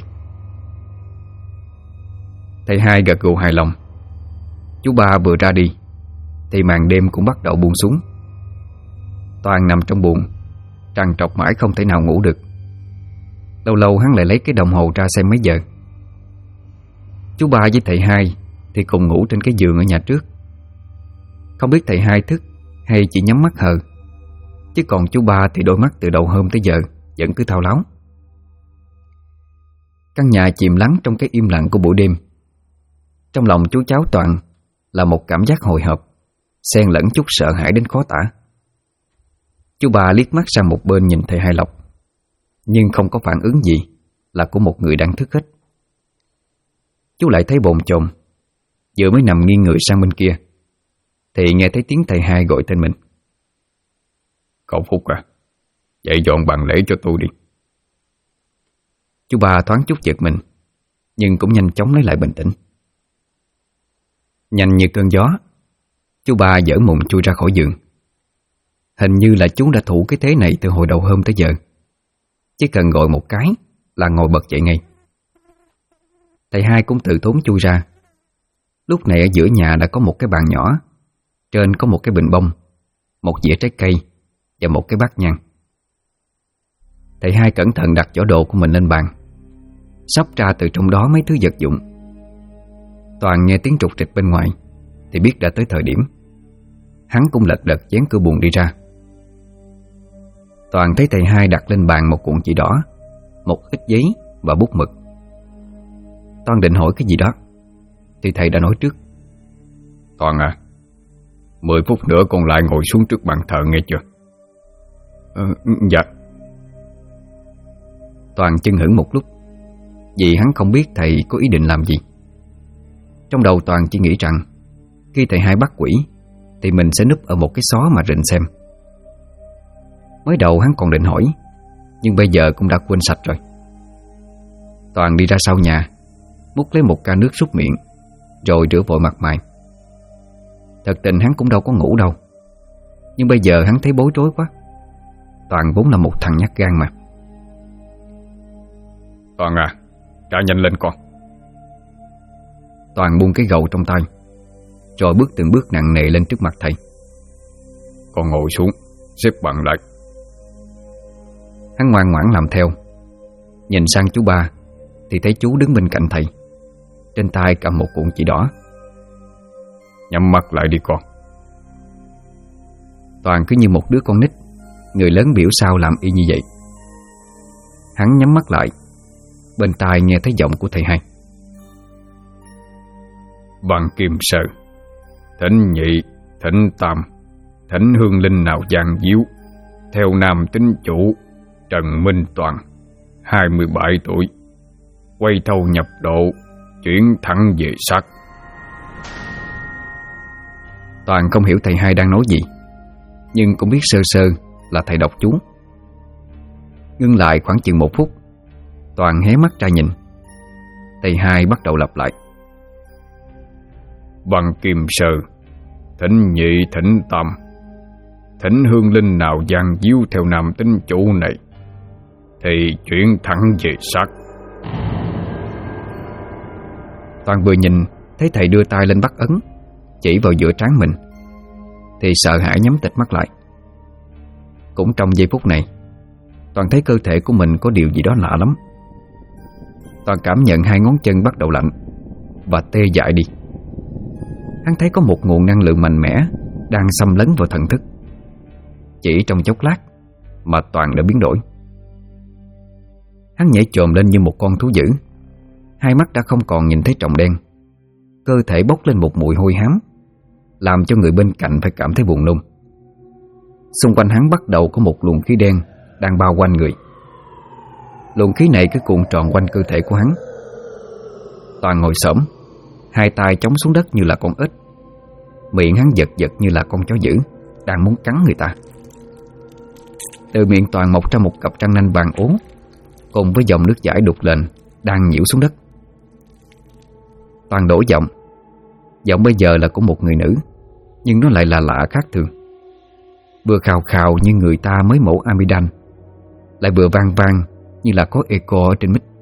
Thầy hai gật gù hài lòng. Chú ba vừa ra đi thì màn đêm cũng bắt đầu buông xuống. Toàn nằm trong buồng, trằn trọc mãi không thể nào ngủ được. Lâu lâu hắn lại lấy cái đồng hồ ra xem mấy giờ. Chú ba với thầy hai thì cùng ngủ trên cái giường ở nhà trước. Không biết thầy hai thức hay chỉ nhắm mắt hờ, chứ còn chú ba thì đôi mắt từ đầu hôm tới giờ vẫn cứ thao láo. Căn nhà chìm lắng trong cái im lặng của buổi đêm. Trong lòng chú cháu Toàn là một cảm giác hồi hộp, xen lẫn chút sợ hãi đến khó tả. Chú ba liếc mắt sang một bên nhìn thầy hai Lộc, nhưng không có phản ứng gì là của một người đang thức hết. Chú lại thấy bồn chồn, vừa mới nằm nghiêng người sang bên kia thì nghe thấy tiếng thầy hai gọi tên mình: "Cậu Phúc à, dậy dọn bàn lễ cho tôi đi." Chú ba thoáng chút giật mình, nhưng cũng nhanh chóng lấy lại bình tĩnh. Nhanh như cơn gió, chú ba giở mùng chui ra khỏi giường. Hình như là chú đã thủ cái thế này từ hồi đầu hôm tới giờ. Chỉ cần gọi một cái là ngồi bật dậy ngay. Thầy hai cũng tự tốn chui ra. Lúc này ở giữa nhà đã có một cái bàn nhỏ, trên có một cái bình bông, một dĩa trái cây và một cái bát nhang. Thầy hai cẩn thận đặt giỏ đồ của mình lên bàn, xóc ra từ trong đó mấy thứ vật dụng. Toàn nghe tiếng trục trịch bên ngoài thì biết đã tới thời điểm. Hắn cũng lật đật dán cửa buồng đi ra. Toàn thấy thầy hai đặt lên bàn một cuộn chỉ đỏ, một ít giấy và bút mực. Toàn định hỏi cái gì đó thì thầy đã nói trước: "Toàn à, 10 phút nữa con lại ngồi xuống trước bàn thờ nghe chưa?" Dạ. Toàn chưng hửng một lúc, vì hắn không biết thầy có ý định làm gì. Trong đầu Toàn chỉ nghĩ rằng khi thầy hai bắt quỷ thì mình sẽ núp ở một cái xó mà rình xem. Mới đầu hắn còn định hỏi, nhưng bây giờ cũng đã quên sạch rồi. Toàn đi ra sau nhà, múc lấy một ca nước súc miệng, rồi rửa vội mặt mày. Thật tình hắn cũng đâu có ngủ đâu, nhưng bây giờ hắn thấy bối rối quá. Toàn vốn là một thằng nhát gan mà. "Toàn à, trả nhanh lên con." Toàn buông cái gầu trong tay, rồi bước từng bước nặng nề lên trước mặt thầy. "Con ngồi xuống, xếp bằng lại." Hắn ngoan ngoãn làm theo. Nhìn sang chú ba thì thấy chú đứng bên cạnh thầy, trên tay cầm một cuộn chỉ đỏ. "Nhắm mắt lại đi con." Toàn cứ như một đứa con nít, người lớn biểu sao làm y như vậy. Hắn nhắm mắt lại, bên tai nghe thấy giọng của thầy hai: "Bằng kim sơn, thỉnh nhị, thỉnh tam, thỉnh hương linh nào giang diếu, theo nam tín chủ Trần Minh Toàn, 27 tuổi, quay thâu nhập độ, chuyển thẳng về sắc." Toàn không hiểu thầy hai đang nói gì, nhưng cũng biết sơ sơ là thầy đọc chú. Ngưng lại khoảng chừng 1 phút, Toàn hé mắt ra nhìn. Thầy hai bắt đầu lặp lại: Văn Kim Sơ, thỉnh nhị thỉnh tam, thỉnh hương linh nào gian díu theo nam tính chủ này thì chuyển thẳng về sát. Toàn vừa nhìn thấy thầy đưa tay lên bắt ấn, chỉ vào giữa trán mình, thì sợ hãi nhắm tịt mắt lại. Cũng trong giây phút này, Toàn thấy cơ thể của mình có điều gì đó lạ lắm. Toàn cảm nhận hai ngón chân bắt đầu lạnh và tê dại đi. Hắn thấy có một nguồn năng lượng mạnh mẽ đang xâm lấn vào thần thức. Chỉ trong chốc lát mà Toàn đã biến đổi. Hắn nhảy chồm lên như một con thú dữ. Hai mắt đã không còn nhìn thấy tròng đen. Cơ thể bốc lên một mùi hôi hám, làm cho người bên cạnh phải cảm thấy buồn nôn. Xung quanh hắn bắt đầu có một luồng khí đen đang bao quanh người. Luồng khí này cứ cuộn tròn quanh cơ thể của hắn. Toàn ngồi xổm, hai tay chống xuống đất như là con ếch. Miệng hắn giật giật như là con chó dữ đang muốn cắn người ta. Từ miệng Toàn mọc ra một cặp răng nanh vàng ố, cùng với dòng nước chảy đục lên đang nhiễu xuống đất. Toàn đổi giọng. Giọng bây giờ là của một người nữ, nhưng nó lại là lạ khác thường. Vừa khào khào như người ta mới mổ amidan, lại vừa vang vang như là có echo ở trên mic.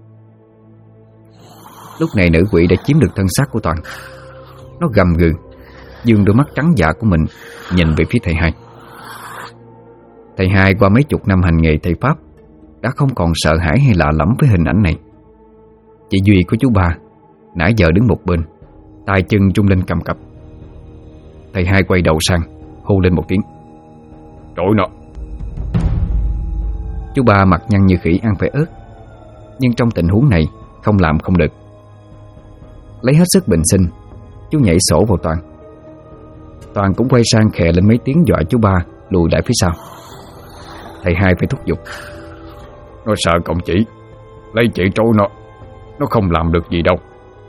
Lúc này nữ quỷ đã chiếm được thân xác của Toàn. Nó gầm gừ, dương đôi mắt trắng dạ của mình nhìn về phía thầy hai. Thầy hai qua mấy chục năm hành nghề thầy pháp đã không còn sợ hãi hay lạ lẫm với hình ảnh này. Chỉ duy của chú ba nãy giờ đứng một bên, tay chân trung lên cầm cập. Thầy hai quay đầu sang, hô lên một tiếng: Trội nó! Chú ba mặt nhăn như khỉ ăn phải ớt, nhưng trong tình huống này không làm không được. Lấy hết sức bình sinh, chú nhảy sổ vào Toàn. Toàn cũng quay sang khè lên mấy tiếng dọa chú ba lùi lại phía sau. Thầy hai phải thúc giục: Nó sợ cậu chỉ, lấy chỉ trối nó không làm được gì đâu.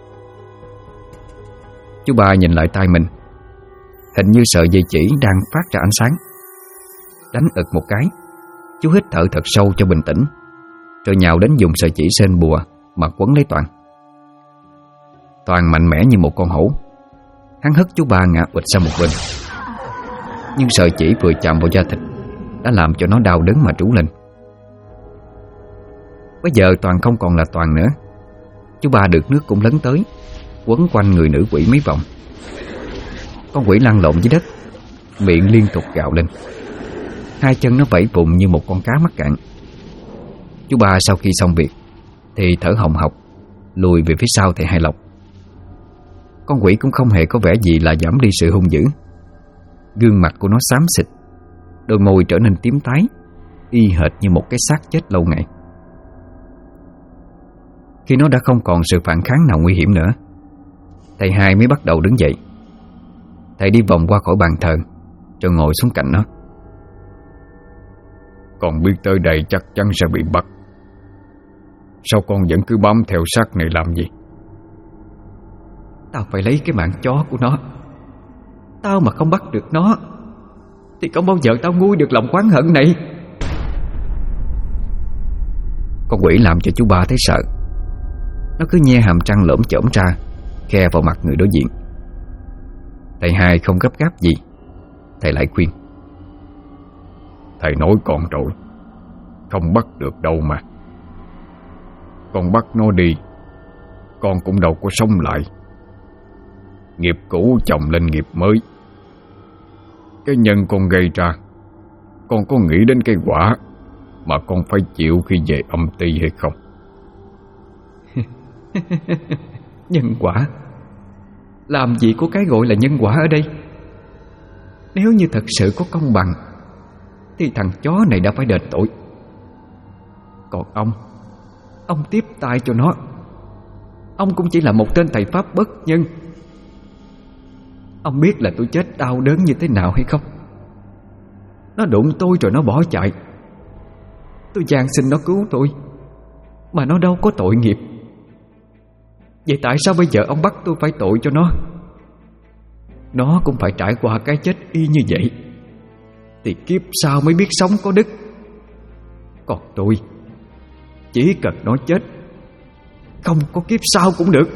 Chú ba nhìn lại tay mình, hình như sợi dây chỉ đang phát ra ánh sáng. Đánh ực một cái, chú hít thở thật sâu cho bình tĩnh, rồi nhào đến dùng sợi chỉ sên bùa mà quấn lấy Toàn. Toàn mạnh mẽ như một con hổ. Hắn hất chú ba ngã ụt sang một bên. Nhưng sợi chỉ vừa chạm vào da thịt đã làm cho nó đau đớn mà trú lên. Bây giờ Toàn không còn là Toàn nữa. Chú ba được nước cũng lấn tới, quấn quanh người nữ quỷ mấy vòng. Con quỷ lăn lộn dưới đất, miệng liên tục gào lên. Hai chân nó vẫy vùng như một con cá mắc cạn. Chú ba sau khi xong việc thì thở hồng hộc, lùi về phía sau thầy hai Lộc. Con quỷ cũng không hề có vẻ gì là giảm đi sự hung dữ. Gương mặt của nó xám xịt, đôi môi trở nên tím tái, y hệt như một cái xác chết lâu ngày. Khi nó đã không còn sự phản kháng nào nguy hiểm nữa, thầy hai mới bắt đầu đứng dậy. Thầy đi vòng qua khỏi bàn thờ, rồi ngồi xuống cạnh nó. Con biết tới đây chắc chắn sẽ bị bắt. Sao con vẫn cứ bám theo xác này làm gì? Tao phải lấy cái mạng chó của nó. Tao mà không bắt được nó thì không bao giờ tao nguôi được lòng oán hận này. Con quỷ làm cho chú ba thấy sợ. Nó cứ nhe hàm răng lởm chởm ra, khe vào mặt người đối diện. Thầy hai không gấp gáp gì. Thầy lại khuyên: Thầy nói con rồi, không bắt được đâu mà. Con bắt nó đi, con cũng đâu có sống lại. Nghiệp cũ chồng lên nghiệp mới. Cái nhân con gây ra, con có nghĩ đến cái quả mà con phải chịu khi về âm ty hay không? Nhân quả? Làm gì có cái gọi là nhân quả ở đây? Nếu như thật sự có công bằng thì thằng chó này đã phải đền tội. Còn ông tiếp tay cho nó. Ông cũng chỉ là một tên thầy pháp bất nhân. Ông biết là tôi chết đau đớn như thế nào hay không? Nó đụng tôi rồi nó bỏ chạy. Tôi van xin nó cứu tôi, mà nó đâu có tội nghiệp. Vậy tại sao bây giờ ông bắt tôi phải tội cho nó? Nó cũng phải trải qua cái chết y như vậy, thì kiếp sau mới biết sống có đức. Còn tôi Chỉ cần nó chết, không có kiếp sau cũng được.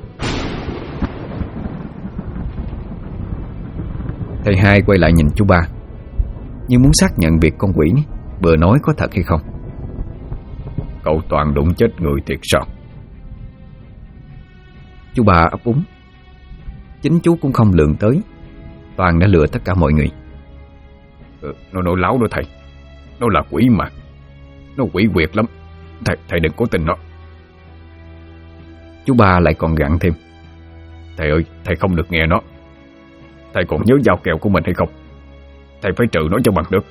Thầy hai quay lại nhìn chú ba, như muốn xác nhận việc con quỷ vừa nói có thật hay không. Cậu Toàn đụng chết người thiệt sao? Chú ba ấp úng. Chính chú cũng không lường tới Toàn đã lừa tất cả mọi người. Nó nói láo đó thầy. Nó là quỷ mà. Nó quỷ quyệt lắm. Thầy đừng cố tin nó. Chú ba lại còn gặn thêm. Thầy ơi, thầy không được nghe nó. Thầy còn nhớ giao kèo của mình hay không? Thầy phải trừ nó cho bằng được.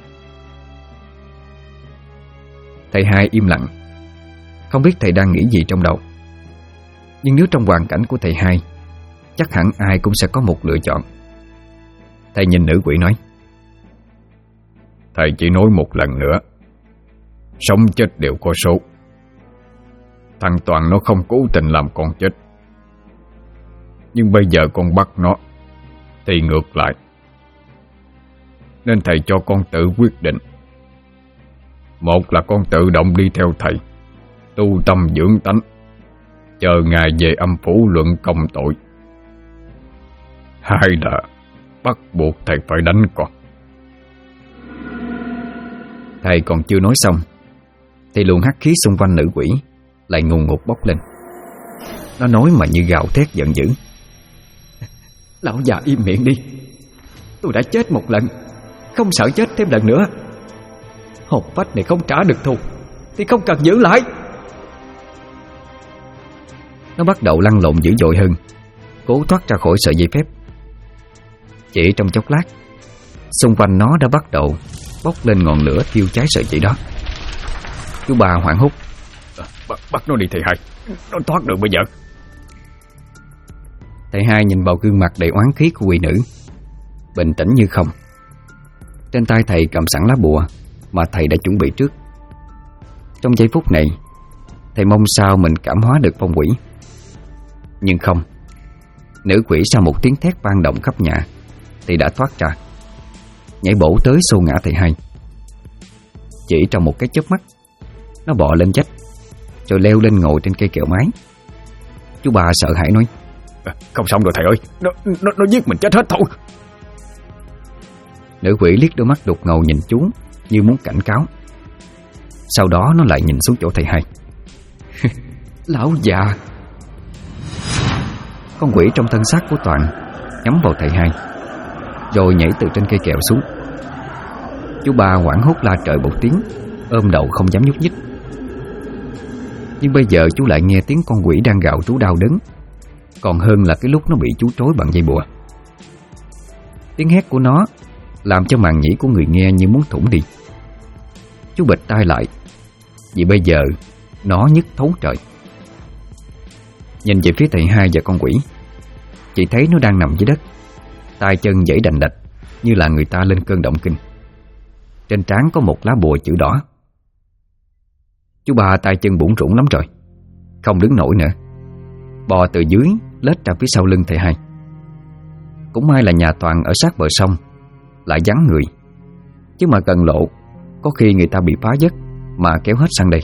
Thầy hai im lặng, không biết thầy đang nghĩ gì trong đầu. Nhưng nếu trong hoàn cảnh của thầy hai, chắc hẳn ai cũng sẽ có một lựa chọn. Thầy nhìn nữ quỷ nói: Thầy chỉ nói một lần nữa, sống chết đều có số. Thằng Toàn nó không cố tình làm con chết, nhưng bây giờ con bắt nó thì ngược lại. Nên thầy cho con tự quyết định. Một là con tự động đi theo thầy, tu tâm dưỡng tánh, chờ ngày về âm phủ luận công tội. Hai là bắt buộc thầy phải đánh con. Thầy còn chưa nói xong thì luồng hắc khí xung quanh nữ quỷ lại ngùn ngụt bốc lên. Nó nói mà như gào thét giận dữ: Lão già im miệng đi. Tôi đã chết một lần, không sợ chết thêm lần nữa. Hồn phách này không trả được thù thì không cần giữ lại. Nó bắt đầu lăn lộn dữ dội hơn, cố thoát ra khỏi sợi dây phép. Chỉ trong chốc lát, xung quanh nó đã bắt đầu bốc lên ngọn lửa thiêu cháy sợi chỉ đó. Chú ba hoảng hốt: Bắt nó đi thầy hai, nó thoát được bây giờ. Thầy hai nhìn vào gương mặt đầy oán khí của quỷ nữ, bình tĩnh như không. Trên tay thầy cầm sẵn lá bùa mà thầy đã chuẩn bị trước. Trong giây phút này, thầy mong sao mình cảm hóa được phong quỷ. Nhưng không. Nữ quỷ sau một tiếng thét vang động khắp nhà thì đã thoát ra, nhảy bổ tới xô ngã thầy hai. Chỉ trong một cái chớp mắt, nó bò lên vách rồi leo lên ngồi trên cây kẹo mái. Chú ba sợ hãi nói: Không xong rồi thầy ơi, nó giết mình chết hết thôi. Nữ quỷ liếc đôi mắt đục ngầu nhìn chú như muốn cảnh cáo. Sau đó nó lại nhìn xuống chỗ thầy hai. Lão già. Con quỷ trong thân xác của Toàn nhắm vào thầy hai, rồi nhảy từ trên cây kẹo xuống. Chú ba hoảng hốt la trời một tiếng, ôm đầu không dám nhúc nhích. Nhưng bây giờ chú lại nghe tiếng con quỷ đang gào trú đau đớn, còn hơn là cái lúc nó bị chú trói bằng dây bùa. Tiếng hét của nó làm cho màng nhĩ của người nghe như muốn thủng đi. Chú bịt tai lại, vì bây giờ nó nhức thấu trời. Nhìn về phía thầy hai và con quỷ, chỉ thấy nó đang nằm dưới đất, tay chân giãy đành đạch như là người ta lên cơn động kinh. Trên trán có một lá bùa chữ đỏ. Chú ba tay chân bủn rủn lắm rồi, không đứng nổi nữa, bò từ dưới lết ra phía sau lưng thầy hai. Cũng may là nhà Toàn ở sát bờ sông, lại vắng người, chứ mà gần lộ có khi người ta bị phá giấc mà kéo hết sang đây.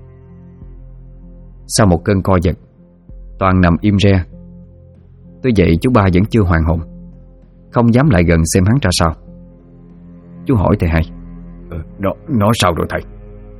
Sau một cơn co giật, Toàn nằm im re. Tuy vậy chú ba vẫn chưa hoàn hồn, không dám lại gần xem hắn ra sao. Chú hỏi thầy hai: Nó sao rồi thầy?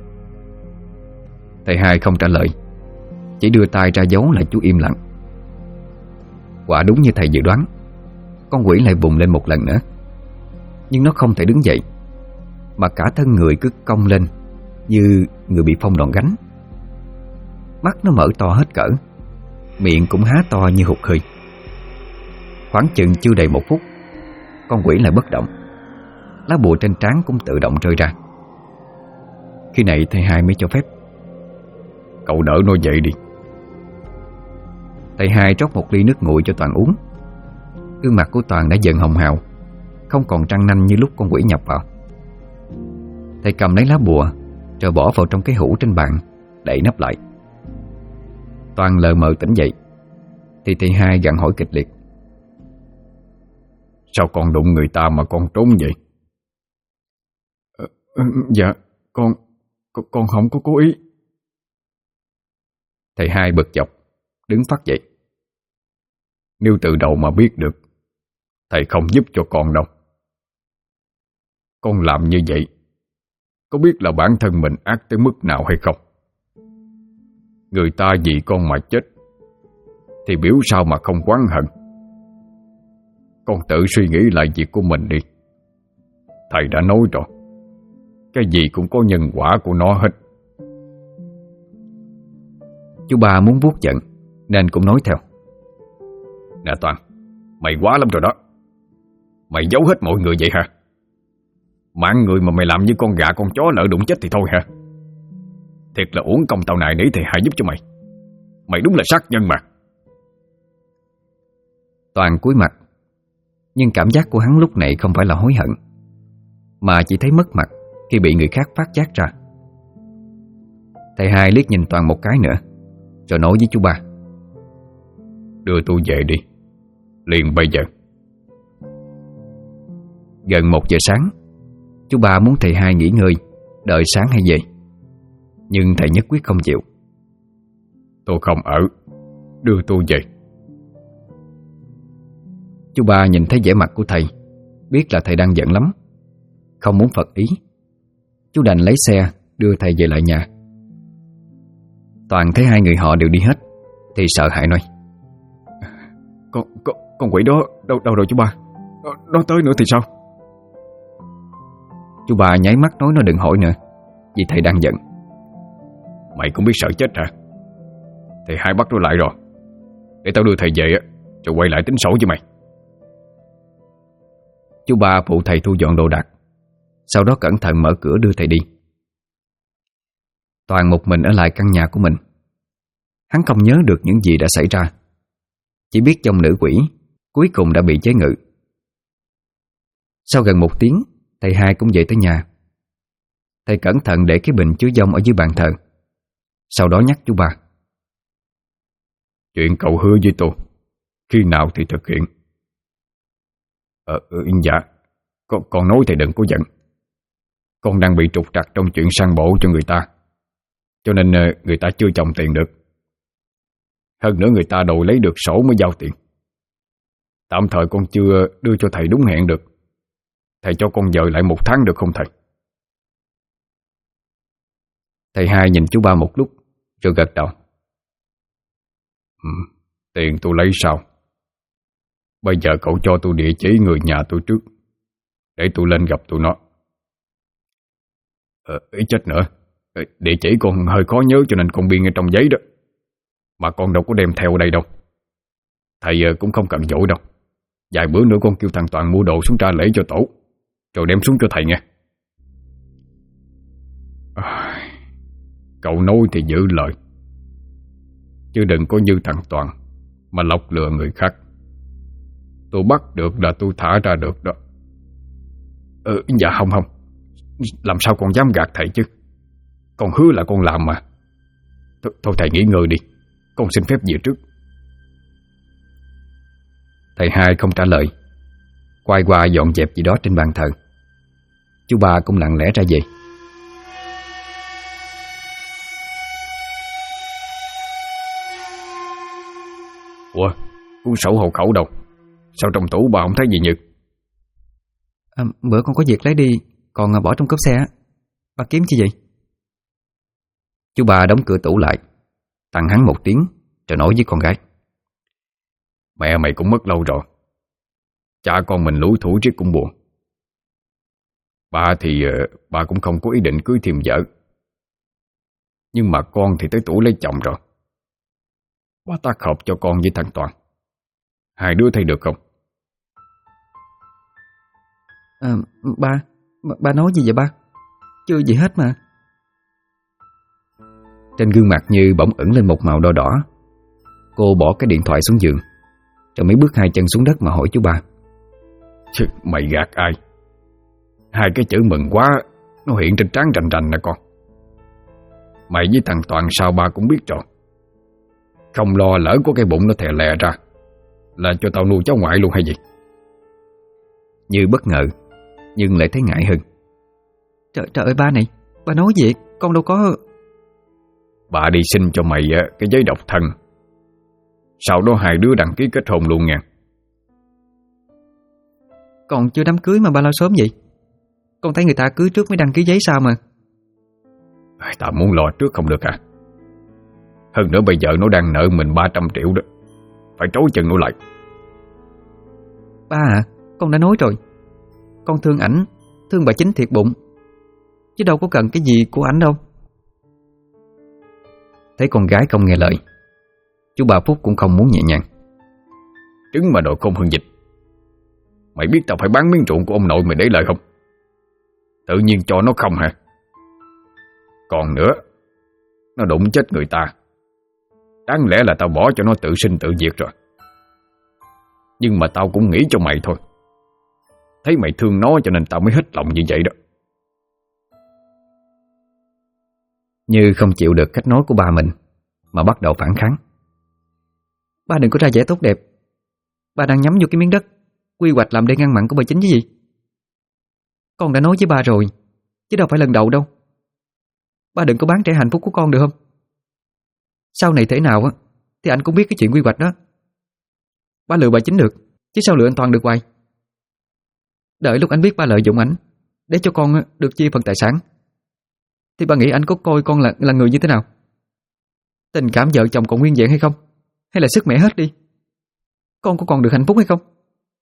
Thầy hai không trả lời, chỉ đưa tay ra dấu là chú im lặng. Quả đúng như thầy dự đoán, con quỷ lại vùng lên một lần nữa. Nhưng nó không thể đứng dậy, mà cả thân người cứ cong lên như người bị phong đòn gánh. Mắt nó mở to hết cỡ, miệng cũng há to như hụt hơi. Khoảng chừng chưa đầy một phút, con quỷ lại bất động. Lá bùa trên trán cũng tự động rơi ra. Khi này thầy hai mới cho phép: Cậu đỡ nó dậy đi. Thầy hai rót một ly nước nguội cho Toàn uống. Gương mặt của Toàn đã dần hồng hào, không còn răng nanh như lúc con quỷ nhập vào. Thầy cầm lấy lá bùa rồi bỏ vào trong cái hũ trên bàn, đậy nắp lại. Toàn lờ mờ tỉnh dậy thì thầy hai gặng hỏi kịch liệt: Sao con đụng người ta mà con trốn vậy? Dạ, con không có cố ý. Thầy hai bực dọc, đứng phát dậy. Nếu từ đầu mà biết được, thầy không giúp cho con đâu. Con làm như vậy, có biết là bản thân mình ác tới mức nào hay không? Người ta vì con mà chết, thì biểu sao mà không oán hận. Con tự suy nghĩ lại việc của mình đi. Thầy đã nói rồi, cái gì cũng có nhân quả của nó hết. Chú ba muốn vuốt giận nên cũng nói theo. Nè Toàn, mày quá lắm rồi đó. Mày giấu hết mọi người vậy hả? Mạng người mà mày làm như con gà con chó lỡ đụng chết thì thôi hả? Thiệt là uổng công tao này nỉ thầy hai giúp cho mày. Mày đúng là sát nhân mà. Toàn cúi mặt, nhưng cảm giác của hắn lúc này không phải là hối hận, mà chỉ thấy mất mặt khi bị người khác phát giác ra. Thầy hai liếc nhìn Toàn một cái nữa, rồi nói với chú ba: Đưa tôi về đi, liền bây giờ. Gần 1 giờ sáng, chú ba muốn thầy hai nghỉ ngơi, đợi sáng hay về. Nhưng thầy nhất quyết không chịu. Tôi không ở, đưa tôi về. Chú ba nhìn thấy vẻ mặt của thầy, biết là thầy đang giận lắm, không muốn phật ý. Chú đành lấy xe đưa thầy về lại nhà. Toàn thấy hai người họ đều đi hết thì sợ hãi nói: Con quỷ đó đâu rồi chú ba? Nó tới nữa thì sao? Chú ba nháy mắt nói nó đừng hỏi nữa, vì thầy đang giận. Mày cũng biết sợ chết hả? Thầy hai bắt nó lại rồi. Để tao đưa thầy về rồi quay lại tính sổ với mày. Chú ba phụ thầy thu dọn đồ đạc, sau đó cẩn thận mở cửa đưa thầy đi. Toàn một mình ở lại căn nhà của mình. Hắn không nhớ được những gì đã xảy ra, chỉ biết dòng nữ quỷ cuối cùng đã bị chế ngự. Sau gần 1 tiếng, thầy hai cũng về tới nhà. Thầy cẩn thận để cái bình chứa dông ở dưới bàn thờ, sau đó nhắc chú ba: Chuyện cậu hứa với tôi, khi nào thì thực hiện? Dạ, con nói thầy đừng có giận. Con đang bị trục trặc trong chuyện săn bổ cho người ta, cho nên người ta chưa chồng tiền được. Hơn nữa người ta đòi lấy được sổ mới giao tiền. Tạm thời con chưa đưa cho thầy đúng hẹn được. Thầy cho con dời lại 1 tháng được không thầy? Thầy hai nhìn chú ba một lúc rồi gật đầu. Tiền tôi lấy sau. Bây giờ cậu cho tôi địa chỉ người nhà tôi trước, để tôi lên gặp tụi nó. Ý chết nữa, địa chỉ con hơi khó nhớ cho nên con biên ở trong giấy đó. Mà con đâu có đem theo đây đâu. Thầy cũng không cần dội đâu. Vài bữa nữa con kêu thằng Toàn mua đồ xuống ra lễ cho tổ, rồi đem xuống cho thầy nghe. Cậu nói thì giữ lời, chứ đừng có như thằng Toàn mà lọc lừa người khác. Tôi bắt được là tôi thả ra được đó. Dạ không. Làm sao con dám gạt thầy chứ? Con hứa là con làm mà. Thôi thầy nghỉ ngơi đi, con xin phép về trước. Thầy hai không trả lời, quay qua dọn dẹp gì đó trên bàn thờ. Chú ba cũng lặng lẽ ra về. Ủa, cuốn sổ hộ khẩu đâu? Sao trong tủ bà không thấy gì Nhật? Bữa con có việc lấy đi, còn bỏ trong cốp xe. Bà kiếm chi vậy? Chú ba đóng cửa tủ lại, tặng hắn 1 tiếng rồi nói với con gái: Mẹ mày cũng mất lâu rồi. Cha con mình lủi thủi riết cũng buồn. Ba thì ba cũng không có ý định cưới thêm vợ. Nhưng mà con thì tới tuổi lấy chồng rồi. Ba tác hợp cho con với thằng Toàn. Hai đứa thấy được không? Ba nói gì vậy ba? Chưa gì hết mà. Trên gương mặt Như bỗng ẩn lên một màu đỏ đỏ. Cô bỏ cái điện thoại xuống giường, rồi mới bước 2 chân xuống đất mà hỏi chú ba: Chứ mày gạt ai? 2 cái chữ mừng quá nó hiện trên trán rành rành nè con. Mày với thằng Toàn sao ba cũng biết rồi. Không lo lỡ có cái bụng nó thè lè ra là cho tao nuôi cháu ngoại luôn hay gì? Như bất ngờ nhưng lại thấy ngại hơn. Trời ơi ba này, ba nói gì? Con đâu có... bà đi xin cho mày cái giấy độc thân. Sau đó hai đứa đăng ký kết hôn luôn nha. Còn chưa đám cưới mà ba lo sớm vậy? Con thấy người ta cưới trước mới đăng ký giấy sao mà. Tao muốn lo trước không được hả? Hơn nữa bây giờ nó đang nợ mình 300 triệu đó, phải trối chân nó lại. Ba à, con đã nói rồi. Con thương ảnh, thương bà Chính thiệt bụng, chứ đâu có cần cái gì của ảnh đâu. Thấy con gái không nghe lời, chú ba Phúc cũng không muốn nhẹ nhàng. Trứng mà đội không hơn dịch. Mày biết tao phải bán miếng ruộng của ông nội mày để lời không? Tự nhiên cho nó không hả? Còn nữa, nó đụng chết người ta, đáng lẽ là tao bỏ cho nó tự sinh tự diệt rồi. Nhưng mà tao cũng nghĩ cho mày thôi. Thấy mày thương nó cho nên tao mới hết lòng như vậy đó. Như không chịu được cách nói của ba mình mà bắt đầu phản kháng. Ba đừng có ra vẻ tốt đẹp. Ba đang nhắm vô cái miếng đất quy hoạch làm để ngăn mặn của bà Chính chứ gì. Con đã nói với ba rồi, chứ đâu phải lần đầu đâu. Ba đừng có bán rẻ hạnh phúc của con được không? Sau này thế nào á thì anh cũng biết cái chuyện quy hoạch đó. Ba lừa bà Chính được, chứ sao lừa anh Toàn được hoài. Đợi lúc anh biết ba lợi dụng ảnh để cho con được chia phần tài sản, thì ba nghĩ anh có coi con là người như thế nào? Tình cảm vợ chồng còn nguyên vẹn hay không? Hay là sức mẻ hết đi? Con có còn được hạnh phúc hay không?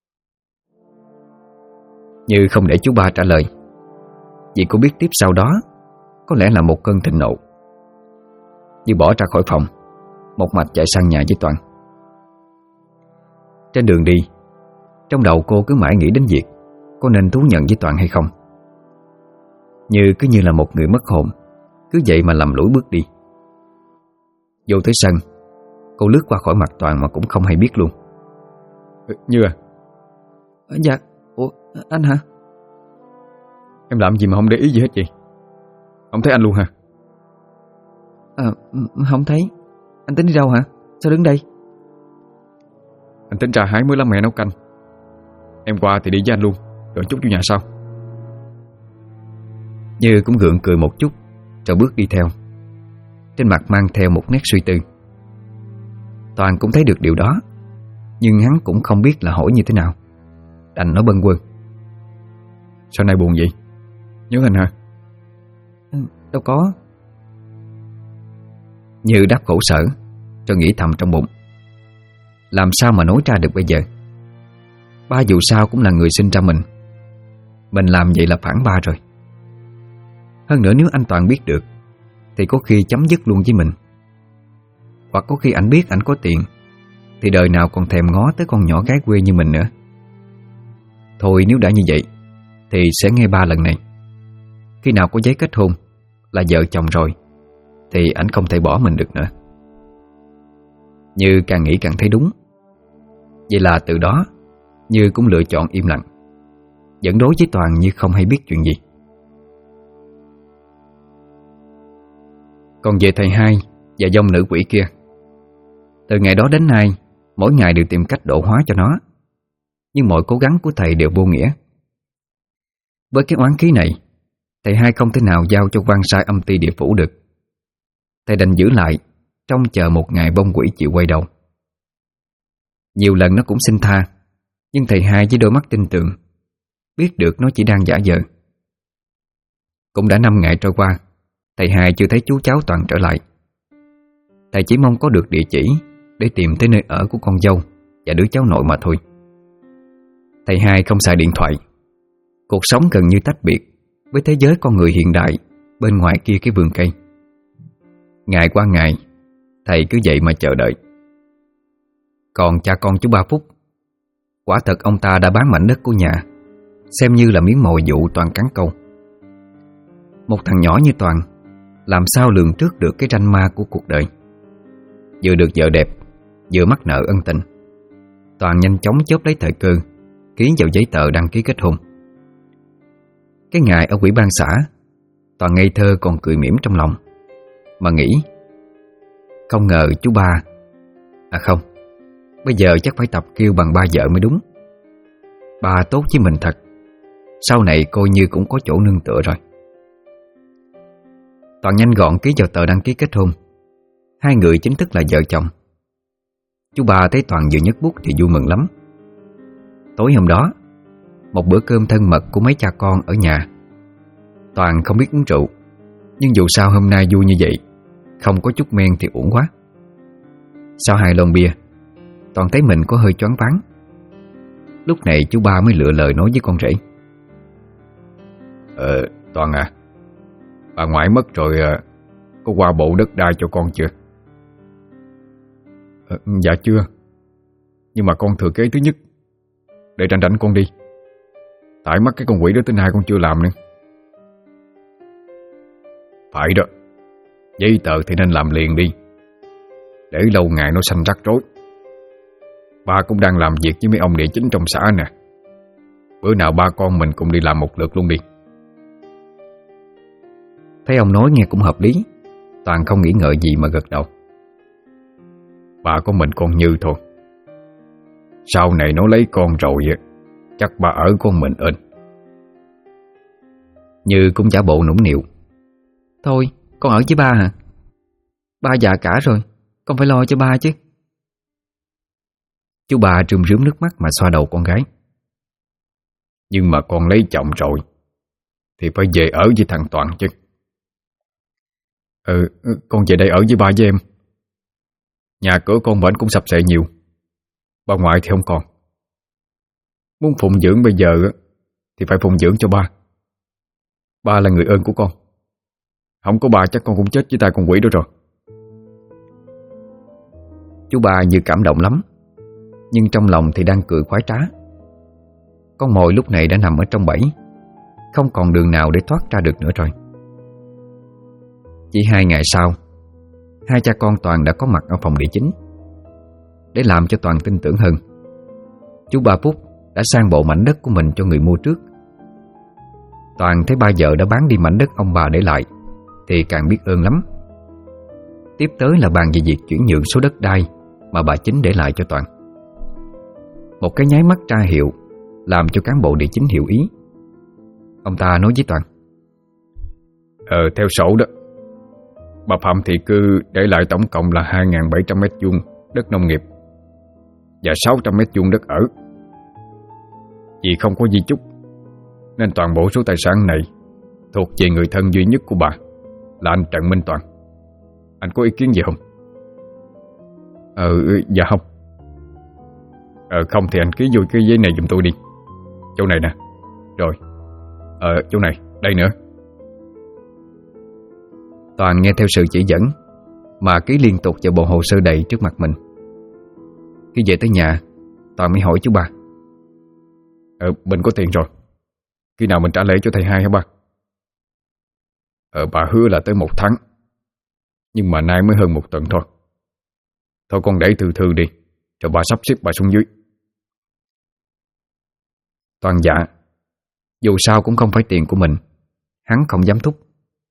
Như không để chú ba trả lời, vì cô biết tiếp sau đó có lẽ là một cơn thịnh nộ. Như bỏ ra khỏi phòng, một mạch chạy sang nhà với Toàn. Trên đường đi, trong đầu cô cứ mãi nghĩ đến việc có nên thú nhận với Toàn hay không. Như cứ như là một người mất hồn, cứ vậy mà lầm lũi bước đi. Vô tới sân, cô lướt qua khỏi mặt Toàn mà cũng không hay biết luôn. Như à? Dạ. Ủa, anh hả? Em làm gì mà không để ý gì hết vậy? Không thấy anh luôn hả? Không thấy. Anh tính đi đâu hả? Sao đứng đây? Anh tính ra hái mới lắm mẹ nấu canh. Em qua thì đi với anh luôn, rồi chút vô nhà sau. Như cũng gượng cười một chút rồi bước đi theo, trên mặt mang theo một nét suy tư. Toàn cũng thấy được điều đó, nhưng hắn cũng không biết là hỏi như thế nào, đành nói bâng quơ. Sao nay buồn vậy? Nhớ anh hả? Đâu có. Như đáp khổ sở rồi nghĩ thầm trong bụng, làm sao mà nói ra được bây giờ. Ba dù sao cũng là người sinh ra mình làm vậy là phản ba rồi. Hơn nữa nếu anh Toàn biết được thì có khi chấm dứt luôn với mình. Hoặc có khi ảnh biết ảnh có tiền thì đời nào còn thèm ngó tới con nhỏ gái quê như mình nữa. Thôi nếu đã như vậy thì sẽ nghe ba lần này. Khi nào có giấy kết hôn là vợ chồng rồi thì ảnh không thể bỏ mình được nữa. Như càng nghĩ càng thấy đúng. Vậy là từ đó Như cũng lựa chọn im lặng, vẫn đối với Toàn như không hay biết chuyện gì. Còn về thầy hai và dòng nữ quỷ kia, từ ngày đó đến nay, mỗi ngày đều tìm cách độ hóa cho nó, nhưng mọi cố gắng của thầy đều vô nghĩa. Với cái oán khí này, thầy hai không thể nào giao cho quan sai âm ty địa phủ được. Thầy đành giữ lại, trông chờ một ngày bông quỷ chịu quay đầu. Nhiều lần nó cũng xin tha, nhưng thầy hai với đôi mắt tin tưởng biết được nó chỉ đang giả vờ. Cũng đã 5 ngày trôi qua, thầy hai chưa thấy chú cháu Toàn trở lại. Thầy chỉ mong có được địa chỉ để tìm tới nơi ở của con dâu và đứa cháu nội mà thôi. Thầy hai không xài điện thoại. Cuộc sống gần như tách biệt với thế giới con người hiện đại bên ngoài kia cái vườn cây. Ngày qua ngày, thầy cứ vậy mà chờ đợi. Còn cha con chú Ba Phúc, quả thật ông ta đã bán mảnh đất của nhà, xem như là miếng mồi dụ Toàn cắn câu. Một thằng nhỏ như Toàn làm sao lường trước được cái ranh ma của cuộc đời. Vừa được vợ đẹp, vừa mắc nợ ân tình, Toàn nhanh chóng chớp lấy thời cơ ký vào giấy tờ đăng ký kết hôn. Cái ngày ở ủy ban xã, Toàn ngây thơ còn cười mỉm trong lòng, mà nghĩ không ngờ chú ba, à không, bây giờ chắc phải tập kêu bằng ba vợ mới đúng. Ba tốt với mình thật, sau này coi như cũng có chỗ nương tựa rồi. Toàn nhanh gọn ký vào tờ đăng ký kết hôn, Hai người chính thức là vợ chồng. Chú ba thấy Toàn vừa nhấc bút thì vui mừng lắm. Tối hôm đó, một bữa cơm thân mật của mấy cha con ở nhà. Toàn không biết uống rượu, nhưng dù sao hôm nay vui như vậy, không có chút men thì uổng quá. Sau 2 lon bia, Toàn thấy mình có hơi choáng váng. Lúc này chú ba mới lựa lời nói với con rể. Toàn à, bà ngoại mất rồi, có qua bộ đất đai cho con chưa? Dạ chưa. Nhưng mà con thừa kế thứ nhất. Để rảnh rảnh con đi. Tại mắc cái con quỷ đó tới nay con chưa làm nữa. Phải đó, giấy tờ thì nên làm liền đi, để lâu ngày nó sanh rắc rối. Ba cũng đang làm việc với mấy ông địa chính trong xã nè. Bữa nào ba con mình cùng đi làm một lượt luôn đi. Thấy ông nói nghe cũng hợp lý, Toàn không nghĩ ngợi gì mà gật đầu. Ba của mình con Như thôi. Sau này nó lấy con rồi, chắc ba ở con mình ên. Như cũng giả bộ nũng nịu. Thôi, con ở với ba hả? Ba già cả rồi, con phải lo cho ba chứ. Chú ba rơm rớm nước mắt mà xoa đầu con gái. Nhưng mà con lấy chồng rồi thì phải về ở với thằng Toàn chứ. Con về đây ở với ba với em. Nhà cửa con bệnh cũng sập xệ nhiều, bà ngoại thì không còn. Muốn phụng dưỡng bây giờ thì phải phụng dưỡng cho ba. Ba là người ơn của con. Không có ba chắc con cũng chết với tay con quỷ đó rồi. Chú ba như cảm động lắm, nhưng trong lòng thì đang cười khoái trá. Con mồi lúc này đã nằm ở trong bẫy, không còn đường nào để thoát ra được nữa rồi. Chỉ 2 ngày sau, hai cha con Toàn đã có mặt ở phòng địa chính. Để làm cho Toàn tin tưởng hơn, chú ba Phúc đã sang bộ mảnh đất của mình cho người mua trước. Toàn thấy ba vợ đã bán đi mảnh đất ông bà để lại thì càng biết ơn lắm. Tiếp tới là bàn về việc chuyển nhượng số đất đai mà bà chính để lại cho Toàn. Một cái nháy mắt ra hiệu làm cho cán bộ địa chính hiểu ý. Ông ta nói với Toàn: Theo sổ đó, bà Phạm Thị Cư để lại tổng cộng là 2.700 mét vuông đất nông nghiệp và 600 mét vuông đất ở. Vì không có di chúc nên toàn bộ số tài sản này thuộc về người thân duy nhất của bà là anh Trần Minh Toàn. Anh có ý kiến gì không? Dạ không. Không thì anh ký vô cái giấy này giùm tôi đi. Chỗ này nè. Rồi chỗ này, đây nữa. Toàn nghe theo sự chỉ dẫn mà ký liên tục vào bộ hồ sơ đầy trước mặt mình. Khi về tới nhà, Toàn mới hỏi chú ba: Mình có tiền rồi, khi nào mình trả lễ cho thầy hai hả ba? Bà hứa là tới 1 tháng, nhưng mà nay mới hơn 1 tuần thôi. Thôi con để thư đi, rồi bà sắp xếp bà xuống dưới. Toàn dạ. Dù sao cũng không phải tiền của mình, hắn không dám thúc.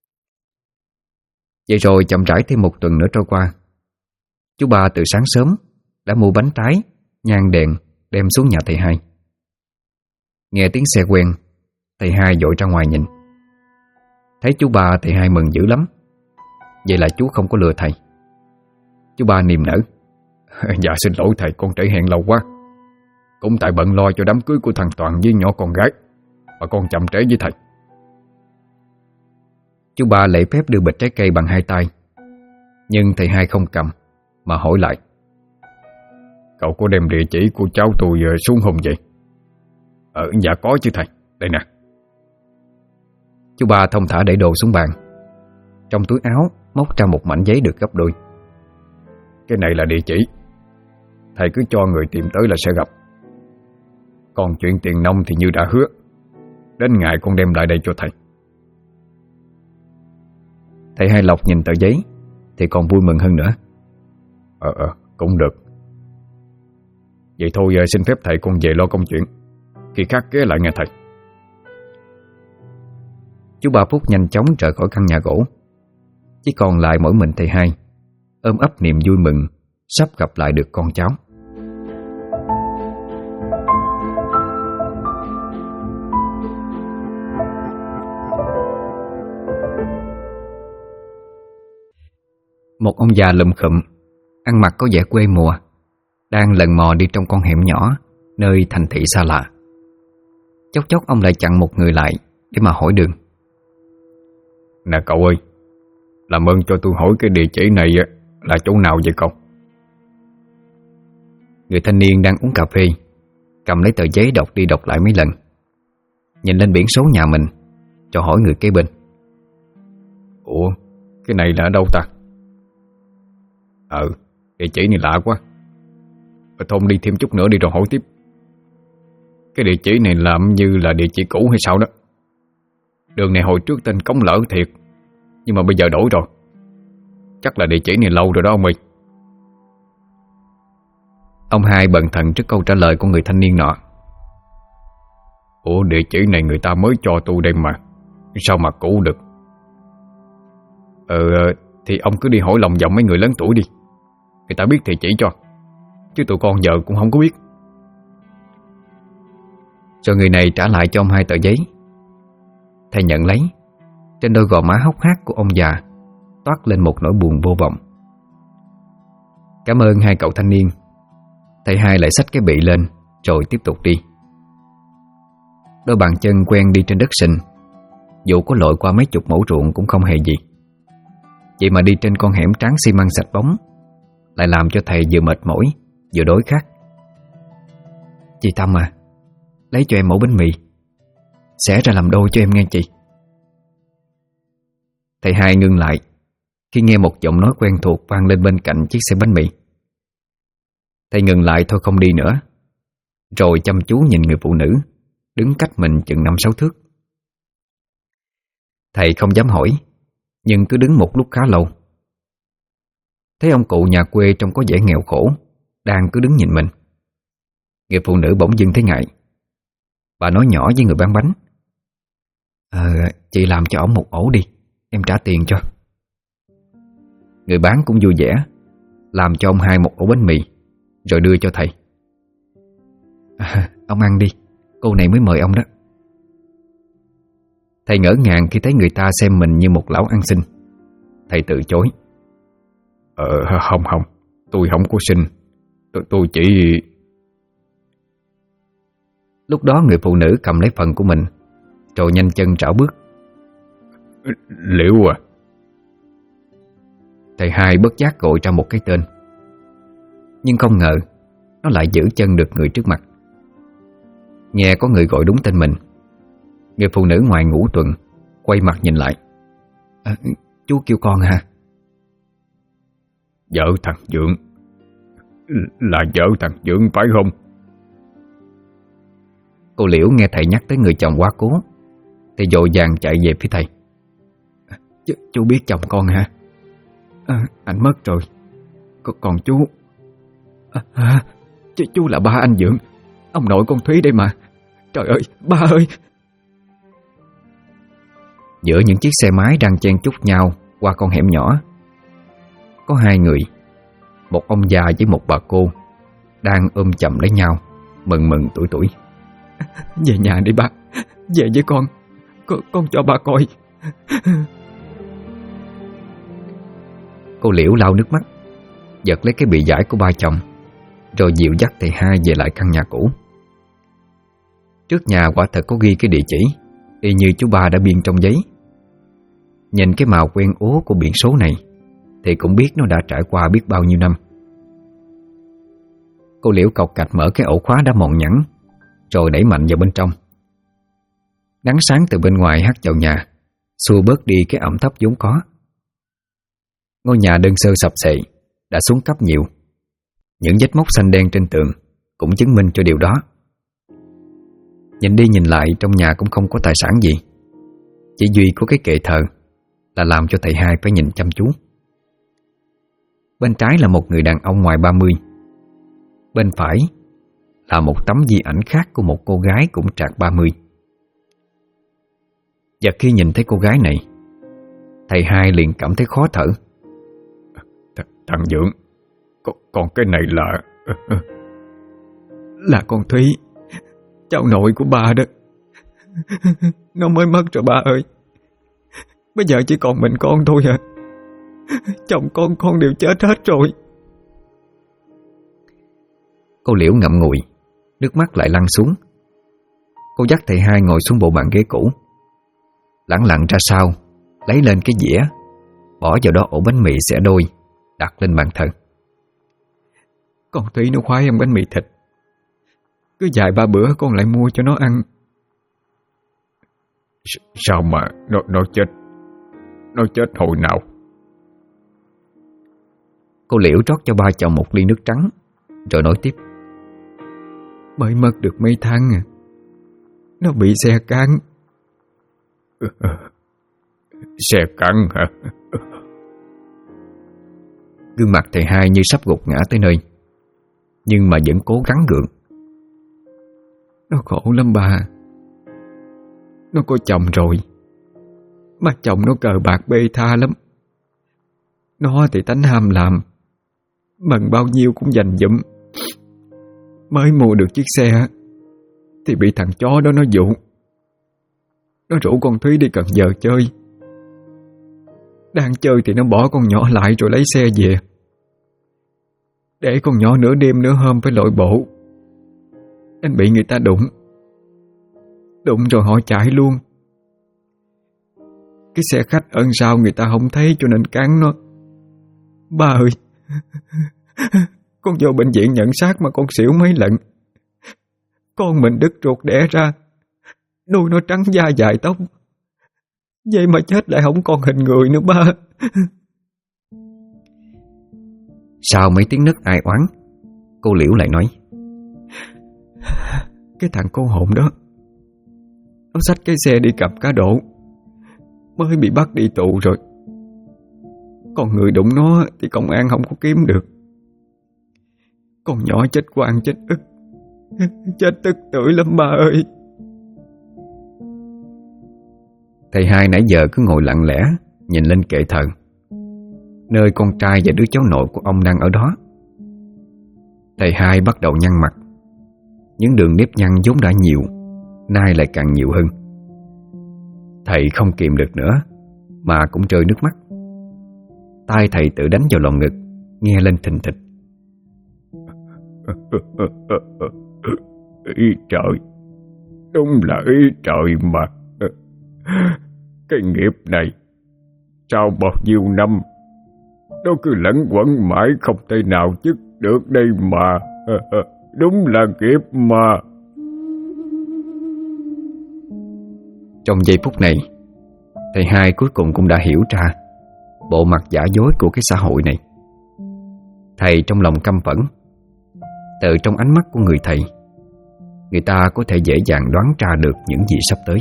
Vậy rồi chậm rãi thêm 1 tuần nữa trôi qua. Chú ba từ sáng sớm đã mua bánh trái, nhang đèn đem xuống nhà thầy hai. Nghe tiếng xe quen, thầy hai vội ra ngoài nhìn. Thấy chú ba, thầy hai mừng dữ lắm. Vậy là chú không có lừa thầy. Chú ba niềm nở: Dạ xin lỗi thầy, con trễ hẹn lâu quá. Cũng tại bận lo cho đám cưới của thằng Toàn với nhỏ con gái mà con chậm trễ với thầy. Chú ba lễ phép đưa bịch trái cây bằng 2 tay, nhưng thầy hai không cầm mà hỏi lại: Cậu có đem địa chỉ của cháu tôi xuống không vậy? Dạ có chứ thầy, đây nè. Chú ba thông thả để đồ xuống bàn. Trong túi áo móc ra một mảnh giấy được gấp đôi. Cái này là địa chỉ, thầy cứ cho người tìm tới là sẽ gặp. Còn chuyện tiền nông thì như đã hứa, đến ngày con đem lại đây cho thầy. Thầy hai Lộc nhìn tờ giấy thì còn vui mừng hơn nữa. Cũng được. Vậy thôi xin phép thầy con về lo công chuyện, khi khác ghé lại nghe thầy. Chú ba Phúc nhanh chóng rời khỏi căn nhà gỗ. Chỉ còn lại mỗi mình thầy hai, ôm ấp niềm vui mừng sắp gặp lại được con cháu. Một ông già lùm khụm, ăn mặc có vẻ quê mùa, đang lần mò đi trong con hẻm nhỏ nơi thành thị xa lạ. Chốc chốc ông lại chặn một người lại để mà hỏi đường. Nè cậu ơi, làm ơn cho tôi hỏi cái địa chỉ này là chỗ nào vậy cậu? Người thanh niên đang uống cà phê, cầm lấy tờ giấy đọc đi đọc lại mấy lần, nhìn lên biển số nhà mình cho hỏi người kế bên. Ủa, cái này là ở đâu ta? Địa chỉ này lạ quá. Thôi đi thêm chút nữa đi rồi hỏi tiếp. Cái địa chỉ này làm như là địa chỉ cũ hay sao đó. Đường này hồi trước tên Cống Lở thiệt, nhưng mà bây giờ đổi rồi. Chắc là địa chỉ này lâu rồi đó ông ơi. Ông hai bần thần trước câu trả lời của người thanh niên nọ. Ủa, địa chỉ này người ta mới cho tôi đây mà, sao mà cũ được? Thì ông cứ đi hỏi lòng vòng mấy người lớn tuổi đi, người ta biết thì chỉ cho, chứ tụi con giờ cũng không có biết. Rồi người này trả lại cho ông hai tờ giấy. Thầy nhận lấy. Trên đôi gò má hốc hác của ông già toát lên một nỗi buồn vô vọng. Cảm ơn hai cậu thanh niên. Thầy hai lại xách cái bị lên rồi tiếp tục đi. Đôi bàn chân quen đi trên đất sình, dù có lội qua mấy chục mẫu ruộng cũng không hề gì. Vậy mà đi trên con hẻm tráng xi măng sạch bóng lại làm cho thầy vừa mệt mỏi vừa đói khát. Chị Tâm à, lấy cho em mẩu bánh mì, xẻ ra làm đôi cho em nghe chị. Thầy hai ngưng lại khi nghe một giọng nói quen thuộc vang lên bên cạnh chiếc xe bánh mì. Thầy ngừng lại thôi không đi nữa, rồi chăm chú nhìn người phụ nữ đứng cách mình chừng 5-6 thước. Thầy không dám hỏi, nhưng cứ đứng một lúc khá lâu. Thấy ông cụ nhà quê trông có vẻ nghèo khổ đang cứ đứng nhìn mình. Người phụ nữ bỗng dưng thấy ngại. Bà nói nhỏ với người bán bánh: chị làm cho ổng một ổ đi, em trả tiền cho. Người bán cũng vui vẻ làm cho ông hai một ổ bánh mì, rồi đưa cho thầy. Ông ăn đi, cô này mới mời ông đó. Thầy ngỡ ngàng khi thấy người ta xem mình như một lão ăn xin. Thầy từ chối. Không, tôi không có xin. Tôi chỉ... Lúc đó người phụ nữ cầm lấy phần của mình, rồi nhanh chân rảo bước. Liễu à? Thầy hai bất giác gọi ra một cái tên, nhưng không ngờ nó lại giữ chân được người trước mặt. Nghe có người gọi đúng tên mình, người phụ nữ ngoài ngũ tuần quay mặt nhìn lại. Chú kêu con hả? Vợ thằng Dượng. Là vợ thằng Dượng phải không? Cô Liễu nghe thầy nhắc tới người chồng quá cố thì vội vàng chạy về phía thầy. Chú biết chồng con hả? Anh mất rồi. Còn chú... chú là ba anh Dượng, ông nội con Thúy đây mà. Trời ơi, ba ơi! Giữa những chiếc xe máy đang chen chúc nhau qua con hẻm nhỏ, có hai người, một ông già với một bà cô, đang ôm chầm lấy nhau, mừng mừng tuổi tuổi. Về nhà đi ba, về với con cho ba coi. Cô Liễu lau nước mắt, giật lấy cái bị vải của ba chồng, rồi dịu dắt thầy hai về lại căn nhà cũ. Trước nhà quả thật có ghi cái địa chỉ y như chú ba đã biên trong giấy. Nhìn cái màu quen ố của biển số này thì cũng biết nó đã trải qua biết bao nhiêu năm. Cô Liễu cộc cạch mở cái ổ khóa đã mòn nhẵn, rồi đẩy mạnh vào bên trong. Nắng sáng từ bên ngoài hắt vào nhà, xua bớt đi cái ẩm thấp vốn có. Ngôi nhà đơn sơ sập xệ đã xuống cấp nhiều. Những vết mốc xanh đen trên tường cũng chứng minh cho điều đó. Nhìn đi nhìn lại trong nhà cũng không có tài sản gì, chỉ duy có cái kệ thờ là làm cho thầy hai phải nhìn chăm chú. Bên trái là một người đàn ông ngoài 30, bên phải là một tấm di ảnh khác của một cô gái cũng trạc 30. Và khi nhìn thấy cô gái này, thầy hai liền cảm thấy khó thở. Thằng Dượng, con cái này là con Thúy, cháu nội của ba đó. Nó mới mất rồi ba ơi. Bây giờ chỉ còn mình con thôi à. Chồng con đều chết hết rồi. Cô Liễu ngậm ngùi, nước mắt lại lăn xuống. Cô dắt thầy hai ngồi xuống bộ bàn ghế cũ, lẳng lặng ra sau, lấy lên cái dĩa, bỏ vào đó ổ bánh mì xẻ đôi, đặt lên bàn thờ. Con Thúy nó khoái ăn bánh mì thịt, cứ vài ba bữa con lại mua cho nó ăn. Sao mà nó chết? Nó chết hồi nào? Cô Liễu rót cho ba chồng một ly nước trắng, rồi nói tiếp. Mới mất được mấy tháng à, nó bị xe cán. Xe cán hả? Gương mặt thầy hai như sắp gục ngã tới nơi, nhưng mà vẫn cố gắng gượng. Nó khổ lắm bà. Nó có chồng rồi, mà chồng nó cờ bạc bê tha lắm. Nó thì tánh ham làm, bằng bao nhiêu cũng dành dụm. Mới mua được chiếc xe thì bị thằng chó đó nó dụ. Nó rủ con Thúy đi Cần Giờ chơi. Đang chơi thì nó bỏ con nhỏ lại rồi lấy xe về, để con nhỏ nửa đêm nửa hôm phải lội bộ. Anh bị người ta đụng rồi họ chạy luôn. Cái xe khách ẩn sau người ta không thấy cho nên cán nó. Ba ơi, con vô bệnh viện nhận xác mà con xỉu mấy lần. Con mình đứt ruột đẻ ra, đuôi nó trắng da dài tóc, vậy mà chết lại không còn hình người nữa ba. Sau mấy tiếng nấc ai oán, cô Liễu lại nói. Cái thằng cô hồn đó, nó xách cái xe đi cặp cá độ, mới bị bắt đi tù rồi. Còn người đụng nó thì công an không có kiếm được. Con nhỏ chết quan chết ức, chết tức tưởi lắm ba ơi. Thầy hai nãy giờ cứ ngồi lặng lẽ nhìn lên kệ thờ, nơi con trai và đứa cháu nội của ông đang ở đó. Thầy hai bắt đầu nhăn mặt. Những đường nếp nhăn vốn đã nhiều, nay lại càng nhiều hơn. Thầy không kìm được nữa mà cũng rơi nước mắt. Tai thầy tự đánh vào lòng ngực, nghe lên thình thịch. Ý trời, đúng là ý trời mà. Cái nghiệp này sau bao nhiêu năm nó cứ lẫn quẩn mãi không thể nào dứt được đây mà. Đúng là nghiệp mà. Trong giây phút này, thầy hai cuối cùng cũng đã hiểu ra bộ mặt giả dối của cái xã hội này. Thầy trong lòng căm phẫn. Từ trong ánh mắt của người thầy, người ta có thể dễ dàng đoán ra được những gì sắp tới.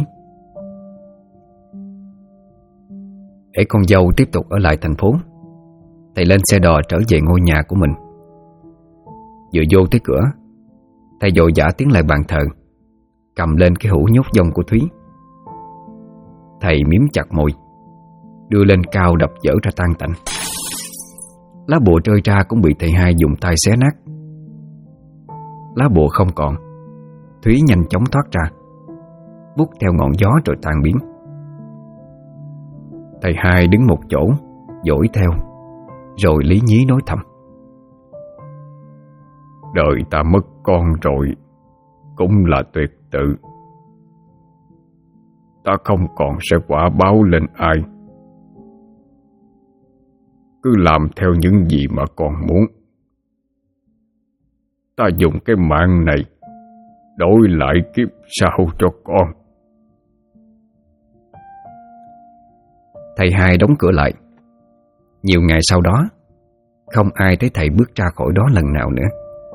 Để con dâu tiếp tục ở lại thành phố, thầy lên xe đò trở về ngôi nhà của mình. Vừa vô tới cửa, thầy vội vã tiến lại bàn thờ, cầm lên cái hũ nhốt dông của Thúy. Thầy miếm chặt môi, đưa lên cao đập dở ra tan tành. Lá bùa rơi ra cũng bị thầy hai dùng tay xé nát. Lá bùa không còn, Thúy nhanh chóng thoát ra, bút theo ngọn gió rồi tan biến. Thầy hai đứng một chỗ, dõi theo, rồi lý nhí nói thầm. Đời ta mất con rồi cũng là tuyệt tự. Ta không còn sẽ quả báo lên ai. Cứ làm theo những gì mà con muốn. Ta dùng cái mạng này đổi lại kiếp sau cho con. Thầy hai đóng cửa lại. Nhiều ngày sau đó, không ai thấy thầy bước ra khỏi đó lần nào nữa.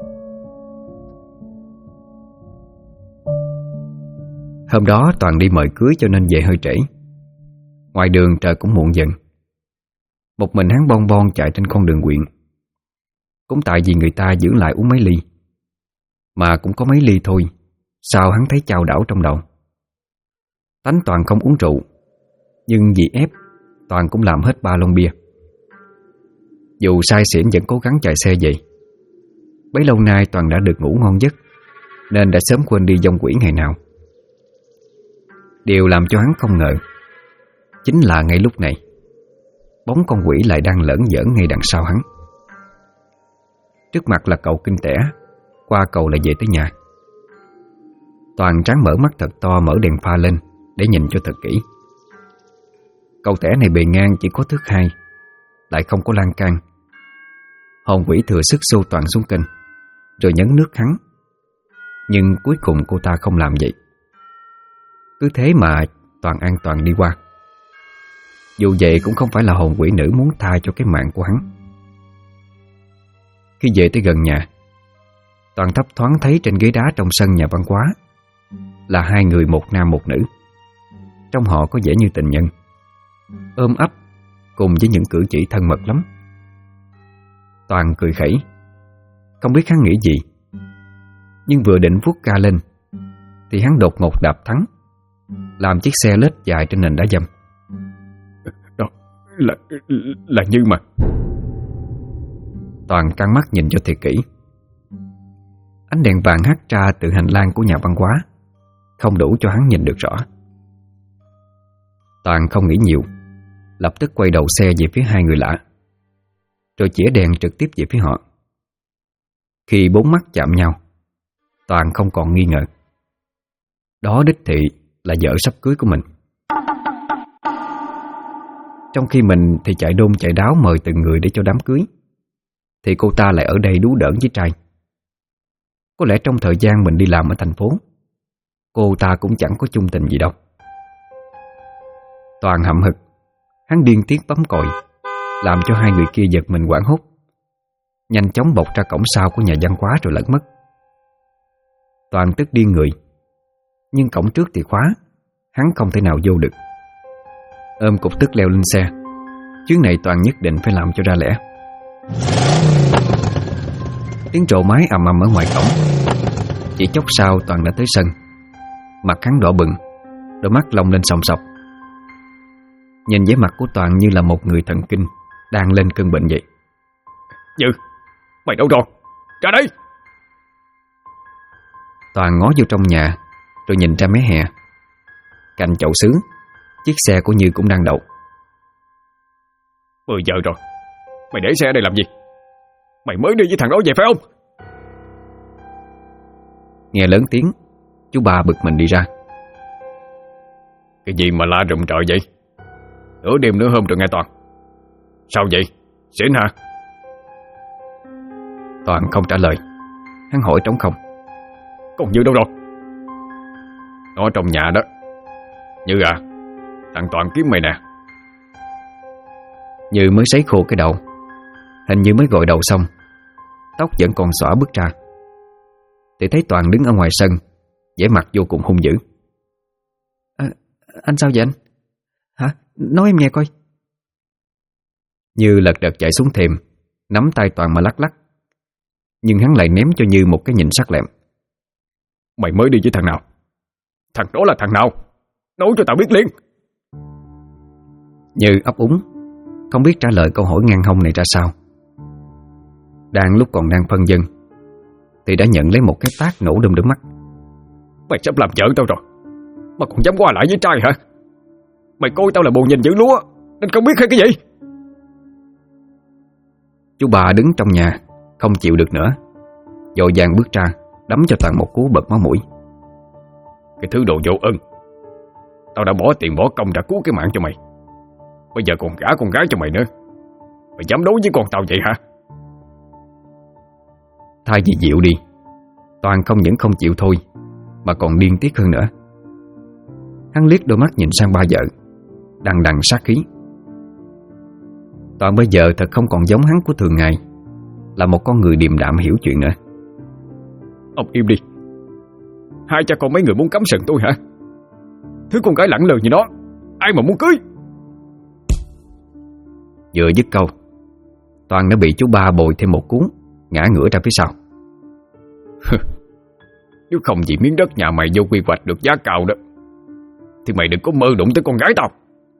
Hôm đó Toàn đi mời cưới cho nên về hơi trễ. Ngoài đường trời cũng muộn dần. Một mình hắn bon bon chạy trên con đường huyện. Cũng tại vì người ta giữ lại uống mấy ly, mà cũng có mấy ly thôi, sao hắn thấy chao đảo trong đầu. Tánh Toàn không uống rượu, nhưng vì ép, Toàn cũng làm hết 3 lon bia. Dù say xỉn vẫn cố gắng chạy xe về. Bấy lâu nay Toàn đã được ngủ ngon giấc, nên đã sớm quên đi vong quỷ ngày nào. Điều làm cho hắn không ngờ chính là ngay lúc này, bóng con quỷ lại đang lởn giởn ngay đằng sau hắn. Trước mặt là cầu kinh tẻ, qua cầu là về tới nhà. Toàn tráng mở mắt thật to, mở đèn pha lên để nhìn cho thật kỹ. Cầu tẻ này bề ngang chỉ có thước 2, lại không có lan can. Hồn quỷ thừa sức xô Toàn xuống kênh, rồi nhấn nước hắn. Nhưng cuối cùng cô ta không làm vậy. Cứ thế mà Toàn an toàn đi qua. Dù vậy cũng không phải là hồn quỷ nữ muốn tha cho cái mạng của hắn. Khi về tới gần nhà, Toàn thấp thoáng thấy trên ghế đá trong sân nhà văn hóa là 2 người, một nam một nữ. Trong họ có vẻ như tình nhân, ôm ấp cùng với những cử chỉ thân mật lắm. Toàn cười khẩy, không biết hắn nghĩ gì. Nhưng vừa định vuốt ca lên thì hắn đột ngột đạp thắng, làm chiếc xe lết dài trên nền đá dâm. Đó là Như mà. Toàn căng mắt nhìn cho thiệt kỹ. Ánh đèn vàng hắt ra từ hành lang của nhà văn hóa, không đủ cho hắn nhìn được rõ. Toàn không nghĩ nhiều, lập tức quay đầu xe về phía 2 người lạ, rồi chĩa đèn trực tiếp về phía họ. Khi 4 mắt chạm nhau, Toàn không còn nghi ngờ. Đó đích thị là vợ sắp cưới của mình. Trong khi mình thì chạy đôn chạy đáo mời từng người để cho đám cưới, thì cô ta lại ở đây đú đỡn với trai. Có lẽ trong thời gian mình đi làm ở thành phố, cô ta cũng chẳng có chung tình gì đâu. Toàn hậm hực, hắn điên tiết bấm còi, làm cho 2 người kia giật mình hoảng hốt, nhanh chóng bọc ra cổng sau của nhà văn hóa rồi lẫn mất. Toàn tức điên người, nhưng cổng trước thì khóa, hắn không thể nào vô được. Ôm cục tức leo lên xe. Chuyến này Toàn nhất định phải làm cho ra lẽ. Tiếng trộ máy ầm ầm ở ngoài cổng. Chỉ chốc sau Toàn đã tới sân. Mặt hắn đỏ bừng, đôi mắt long lên sòng sọc. Nhìn vẻ mặt của Toàn như là một người thần kinh đang lên cơn bệnh vậy. Như, mày đâu rồi? Ra đây! Toàn ngó vô trong nhà, rồi nhìn ra mé hè. Cạnh chậu sứ, chiếc xe của Như cũng đang đậu. 10 giờ rồi, mày để xe ở đây làm gì? Mày mới đi với thằng đó về phải không? Nghe lớn tiếng, chú ba bực mình đi ra. Cái gì mà la rụng trời vậy? Nửa đêm nửa hôm rồi nghe Toàn. Sao vậy? Xỉn hả? Toàn không trả lời. Hắn hỏi trống không. Còn Như đâu rồi? Nó trong nhà đó. Như à, thằng Toàn kiếm mày nè. Như mới sấy khô cái đầu, hình như mới gội đầu xong, tóc vẫn còn xõa bước ra, thì thấy Toàn đứng ở ngoài sân, vẻ mặt vô cùng hung dữ. Anh sao vậy anh? Hả? Nói em nghe coi. Như lật đật chạy xuống thềm, nắm tay Toàn mà lắc lắc. Nhưng hắn lại ném cho Như một cái nhìn sắc lẹm. Mày mới đi với thằng nào? Thằng đó là thằng nào? Nói cho tao biết liền. Như ấp úng, không biết trả lời câu hỏi ngang hông này ra sao. Đang lúc còn đang phân vân thì đã nhận lấy một cái tát nổ đom đóm mắt. Mày sắp làm vợ tao rồi mà còn dám qua lại với trai hả? Mày coi tao là bồ nhìn giữ lúa nên không biết hay cái gì? Chú bà đứng trong nhà không chịu được nữa, vội vàng bước ra đấm cho Toàn một cú bật máu mũi. Cái thứ đồ vô ơn. Tao đã bỏ tiền bỏ công ra cứu cái mạng cho mày, bây giờ còn gả con gái cho mày nữa. Mày dám đối với con tao vậy hả? Thay vì dịu đi, Toàn không những không chịu thôi mà còn điên tiết hơn nữa. Hắn liếc đôi mắt nhìn sang ba vợ, đằng đằng sát khí. Toàn bây giờ thật không còn giống hắn của thường ngày, là một con người điềm đạm hiểu chuyện nữa. Ông im đi. Hai cha con mấy người muốn cắm sừng tôi hả? Thứ con gái lẳng lờ như đó ai mà muốn cưới? Vừa dứt câu, Toàn đã bị chú ba bồi thêm một cú, ngã ngửa ra phía sau. Nếu không vì miếng đất nhà mày vô quy hoạch được giá cao đó thì mày đừng có mơ đụng tới con gái tao.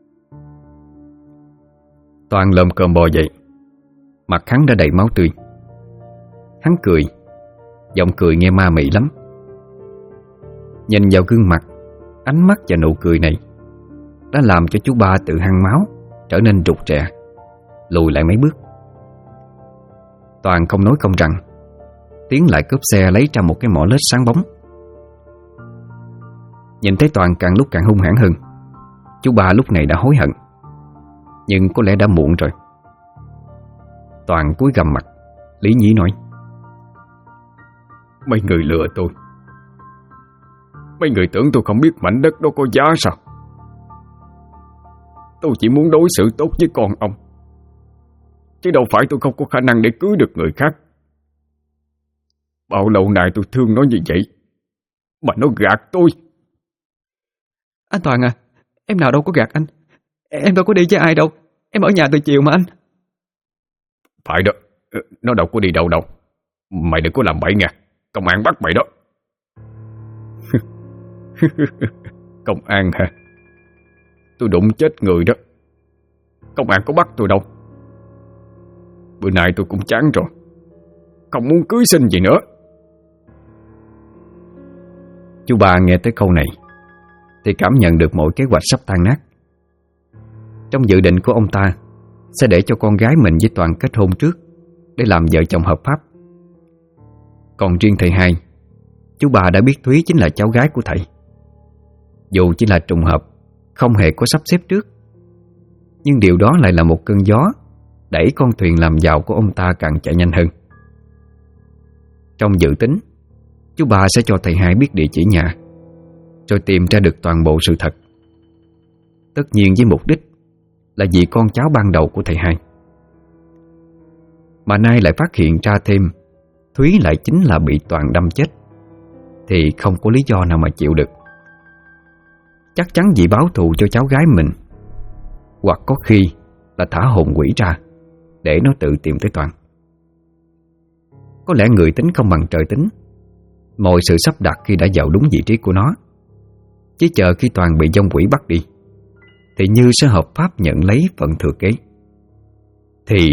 Toàn lồm cồm bò dậy, mặt hắn đã đầy máu tươi. Hắn cười, giọng cười nghe ma mị lắm. Nhìn vào gương mặt, ánh mắt và nụ cười này đã làm cho chú ba tự hăng máu trở nên rụt rè, lùi lại mấy bước. Toàn không nói không rằng, tiến lại cướp xe lấy ra một cái mỏ lết sáng bóng. Nhìn thấy Toàn càng lúc càng hung hãn hơn, chú ba lúc này đã hối hận, nhưng có lẽ đã muộn rồi. Toàn cúi gằm mặt, lý nhí nói: Mấy người lừa tôi. Mấy người tưởng tôi không biết mảnh đất đó có giá sao? Tôi chỉ muốn đối xử tốt với con ông, chứ đâu phải tôi không có khả năng để cưới được người khác. Bao lâu nay tôi thương nó như vậy mà nó gạt tôi. Anh Toàn à, em nào đâu có gạt anh. Em đâu có đi với ai đâu. Em ở nhà từ chiều mà anh. Phải đó, nó đâu có đi đâu đâu. Mày đừng có làm bậy nha, công an bắt mày đó. Công an hả? Tôi đụng chết người đó. Công an có bắt tôi đâu. Bữa nay tôi cũng chán rồi, không muốn cưới xin gì nữa. Chú ba nghe tới câu này thì cảm nhận được mọi kế hoạch sắp tan nát. Trong dự định của ông ta sẽ để cho con gái mình với Toàn kết hôn trước để làm vợ chồng hợp pháp. Còn riêng thầy hai, chú bà đã biết Thúy chính là cháu gái của thầy. Dù chỉ là trùng hợp, không hề có sắp xếp trước, nhưng điều đó lại là một cơn gió đẩy con thuyền làm giàu của ông ta càng chạy nhanh hơn. Trong dự tính, chú bà sẽ cho thầy hai biết địa chỉ nhà, rồi tìm ra được toàn bộ sự thật. Tất nhiên với mục đích là vì con cháu ban đầu của thầy hai. Mà nay lại phát hiện ra thêm Thúy lại chính là bị Toàn đâm chết, thì không có lý do nào mà chịu được. Chắc chắn vì báo thù cho cháu gái mình, hoặc có khi là thả hồn quỷ ra để nó tự tìm tới Toàn. Có lẽ người tính không bằng trời tính, mọi sự sắp đặt khi đã vào đúng vị trí của nó. Chỉ chờ khi Toàn bị vong quỷ bắt đi thì Như sẽ hợp pháp nhận lấy phần thừa kế. Thì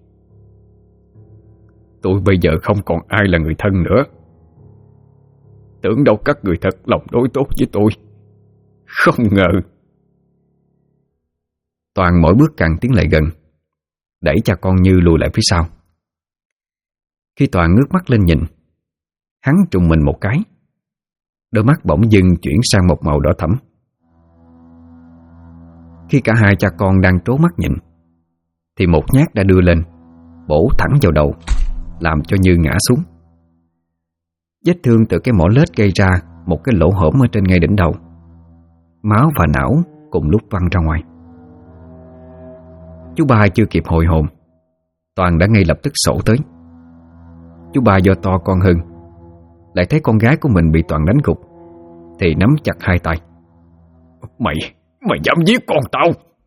tôi bây giờ không còn ai là người thân nữa. Tưởng đâu các người thật lòng đối tốt với tôi, không ngờ. Toàn mỗi bước càng tiến lại gần, đẩy cha con Như lùi lại phía sau. Khi Toàn ngước mắt lên nhìn, hắn trùng mình một cái, đôi mắt bỗng dưng chuyển sang một màu đỏ thẫm. Khi cả hai cha con đang trố mắt nhìn thì một nhát đã đưa lên, bổ thẳng vào đầu, làm cho Như ngã xuống. Vết thương từ cái mỏ lết gây ra một cái lỗ hổng ở trên ngay đỉnh đầu. Máu và não cùng lúc văng ra ngoài. Chú ba chưa kịp hồi hồn, Toàn đã ngay lập tức xổ tới. Chú ba do to con hơn, lại thấy con gái của mình bị Toàn đánh gục thì nắm chặt hai tay. Mày dám giết con tao?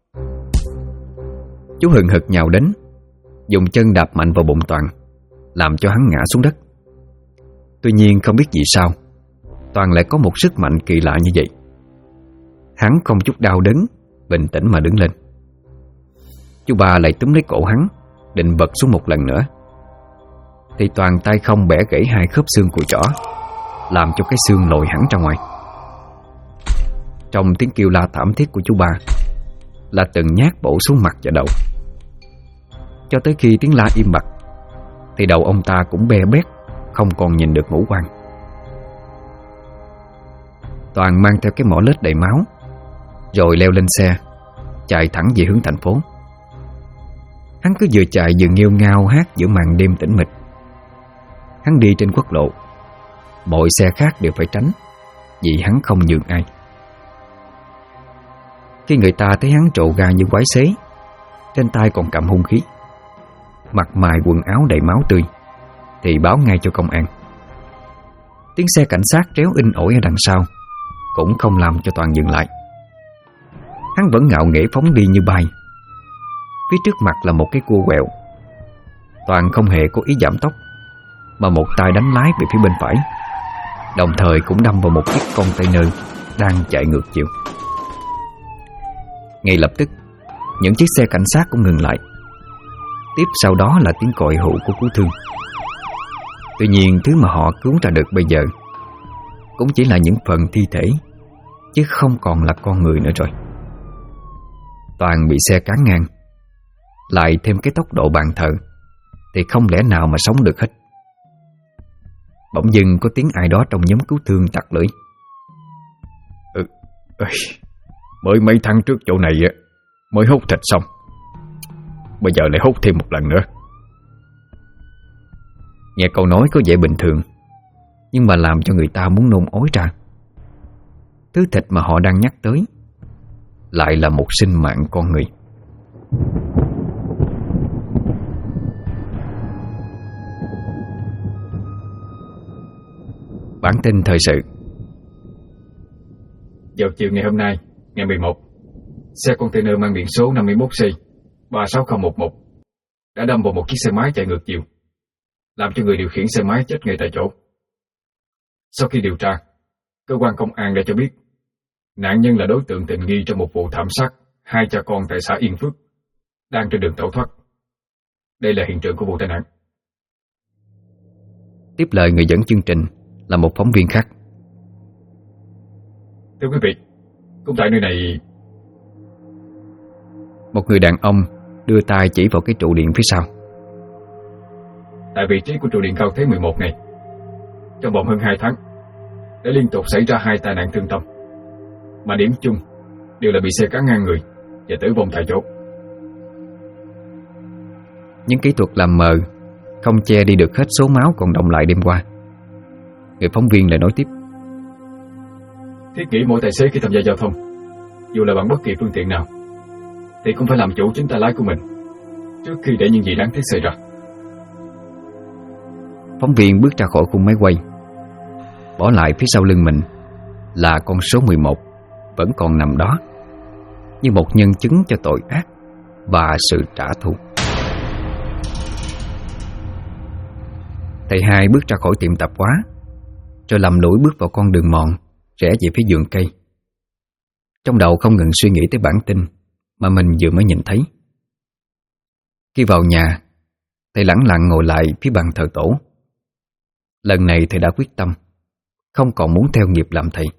Chú hừng hực nhào đến, dùng chân đạp mạnh vào bụng Toàn, làm cho hắn ngã xuống đất. Tuy nhiên không biết vì sao Toàn lại có một sức mạnh kỳ lạ như vậy. Hắn không chút đau đớn, bình tĩnh mà đứng lên. Chú ba lại túm lấy cổ hắn, định vật xuống một lần nữa, thì Toàn tay không bẻ gãy hai khớp xương cùi chỏ, làm cho cái xương lồi hẳn ra ngoài. Trong tiếng kêu la thảm thiết của chú ba là từng nhát bổ xuống mặt và đầu. Cho tới khi tiếng la im bặt thì đầu ông ta cũng be bét, không còn nhìn được ngũ quan. Toàn mang theo cái mỏ lết đầy máu, rồi leo lên xe, chạy thẳng về hướng thành phố. Hắn cứ vừa chạy vừa nghêu ngao hát giữa màn đêm tĩnh mịch. Hắn đi trên quốc lộ, mọi xe khác đều phải tránh, vì hắn không nhường ai. Khi người ta thấy hắn trộ ga như quái xế, trên tay còn cầm hung khí, mặt mày quần áo đầy máu tươi, thì báo ngay cho công an. Tiếng xe cảnh sát réo inh ỏi ở đằng sau cũng không làm cho Toàn dừng lại. Hắn vẫn ngạo nghễ phóng đi như bay. Phía trước mặt là một cái cua quẹo. Toàn không hề có ý giảm tốc, mà một tay đánh lái về phía bên phải, đồng thời cũng đâm vào một chiếc container đang chạy ngược chiều. Ngay lập tức, những chiếc xe cảnh sát cũng ngừng lại. Tiếp sau đó là tiếng còi hụ của cứu thương. Tuy nhiên thứ mà họ cứu ra được bây giờ cũng chỉ là những phần thi thể, chứ không còn là con người nữa rồi. Toàn bị xe cán ngang. lại thêm cái tốc độ bàn thờ thì không lẽ nào mà sống được hết. Bỗng dưng có tiếng ai đó trong nhóm cứu thương tặc lưỡi. Mới mấy tháng trước chỗ này mới hút thịt xong, bây giờ lại hút thêm một lần nữa. Nghe câu nói có vẻ bình thường, nhưng mà làm cho người ta muốn nôn ói ra. Thứ thịt mà họ đang nhắc tới lại là một sinh mạng con người. Bản tin thời sự. Vào chiều ngày hôm nay, ngày 11, xe container mang biển số 51C 36011 đã đâm vào một chiếc xe máy chạy ngược chiều, làm cho người điều khiển xe máy chết ngay tại chỗ. Sau khi điều tra, cơ quan công an đã cho biết nạn nhân là đối tượng tình nghi trong một vụ thảm sát 2 cha con tại xã Yên Phước, đang trên đường tẩu thoát. Đây là hiện trường của vụ tai nạn. Tiếp lời người dẫn chương trình là một phóng viên khác. Thưa quý vị, cũng tại nơi này. Một người đàn ông đưa tay chỉ vào cái trụ điện phía sau. Tại vị trí của trụ điện cao thế 11 này, trong vòng hơn 2 tháng đã liên tục xảy ra 2 tai nạn thương tâm, mà điểm chung đều là bị xe cán ngang người và tử vong tại chỗ. Những kỹ thuật làm mờ không che đi được hết số máu còn đọng lại đêm qua. Người phóng viên lại nói tiếp. Thiết nghĩ mỗi tài xế khi tham gia giao thông, dù là bằng bất kỳ phương tiện nào, thì cũng phải làm chủ chính tay lái của mình trước khi để những gì đáng tiếc xảy ra. Phóng viên bước ra khỏi khung máy quay, bỏ lại phía sau lưng mình là con số 11 vẫn còn nằm đó, như một nhân chứng cho tội ác và sự trả thù. Thầy hai bước ra khỏi tiệm tạp hóa, rồi lầm lũi bước vào con đường mòn rẽ về phía vườn cây. Trong đầu không ngừng suy nghĩ tới bản tin mà mình vừa mới nhìn thấy. Khi vào nhà, thầy lẳng lặng ngồi lại phía bàn thờ tổ. Lần này thầy đã quyết tâm không còn muốn theo nghiệp làm thầy.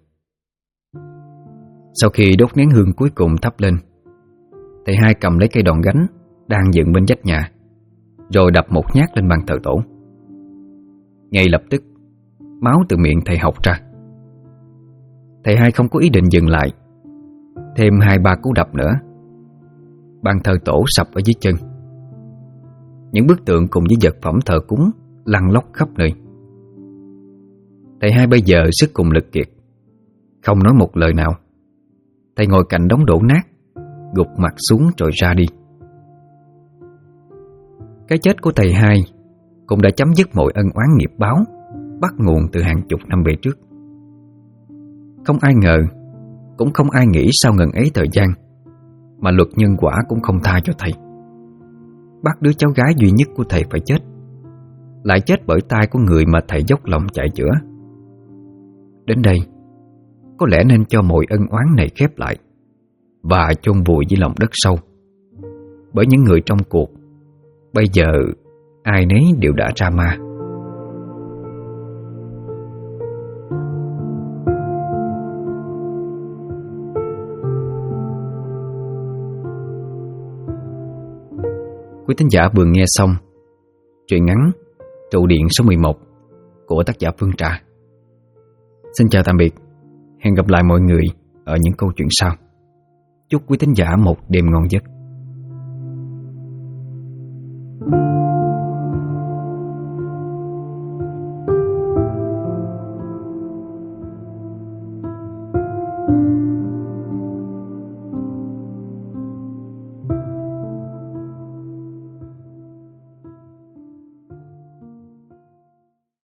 Sau khi đốt nén hương cuối cùng thắp lên, thầy hai cầm lấy cây đòn gánh đang dựng bên vách nhà, rồi đập một nhát lên bàn thờ tổ. Ngay lập tức, máu từ miệng thầy hộc ra. Thầy hai không có ý định dừng lại. Thêm 2-3 cú đập nữa, bàn thờ tổ sập ở dưới chân. Những bức tượng cùng với vật phẩm thờ cúng lăn lóc khắp nơi. Thầy hai bây giờ sức cùng lực kiệt, không nói một lời nào. Thầy ngồi cạnh đống đổ nát, gục mặt xuống rồi ra đi. Cái chết của thầy hai cũng đã chấm dứt mọi ân oán nghiệp báo bắt nguồn từ hàng chục năm về trước. Không ai ngờ, cũng không ai nghĩ sau ngần ấy thời gian mà luật nhân quả cũng không tha cho thầy. Bắt đứa cháu gái duy nhất của thầy phải chết, lại chết bởi tay của người mà thầy dốc lòng chạy chữa. Đến đây, có lẽ nên cho mọi ân oán này khép lại và chôn vùi dưới lòng đất sâu. Bởi những người trong cuộc bây giờ ai nấy đều đã ra ma. Quý thính giả vừa nghe xong truyện ngắn Trụ điện số 11 của tác giả Phương Trà. Xin chào tạm biệt. Hẹn gặp lại mọi người ở những câu chuyện sau. Chúc quý thính giả một đêm ngon giấc.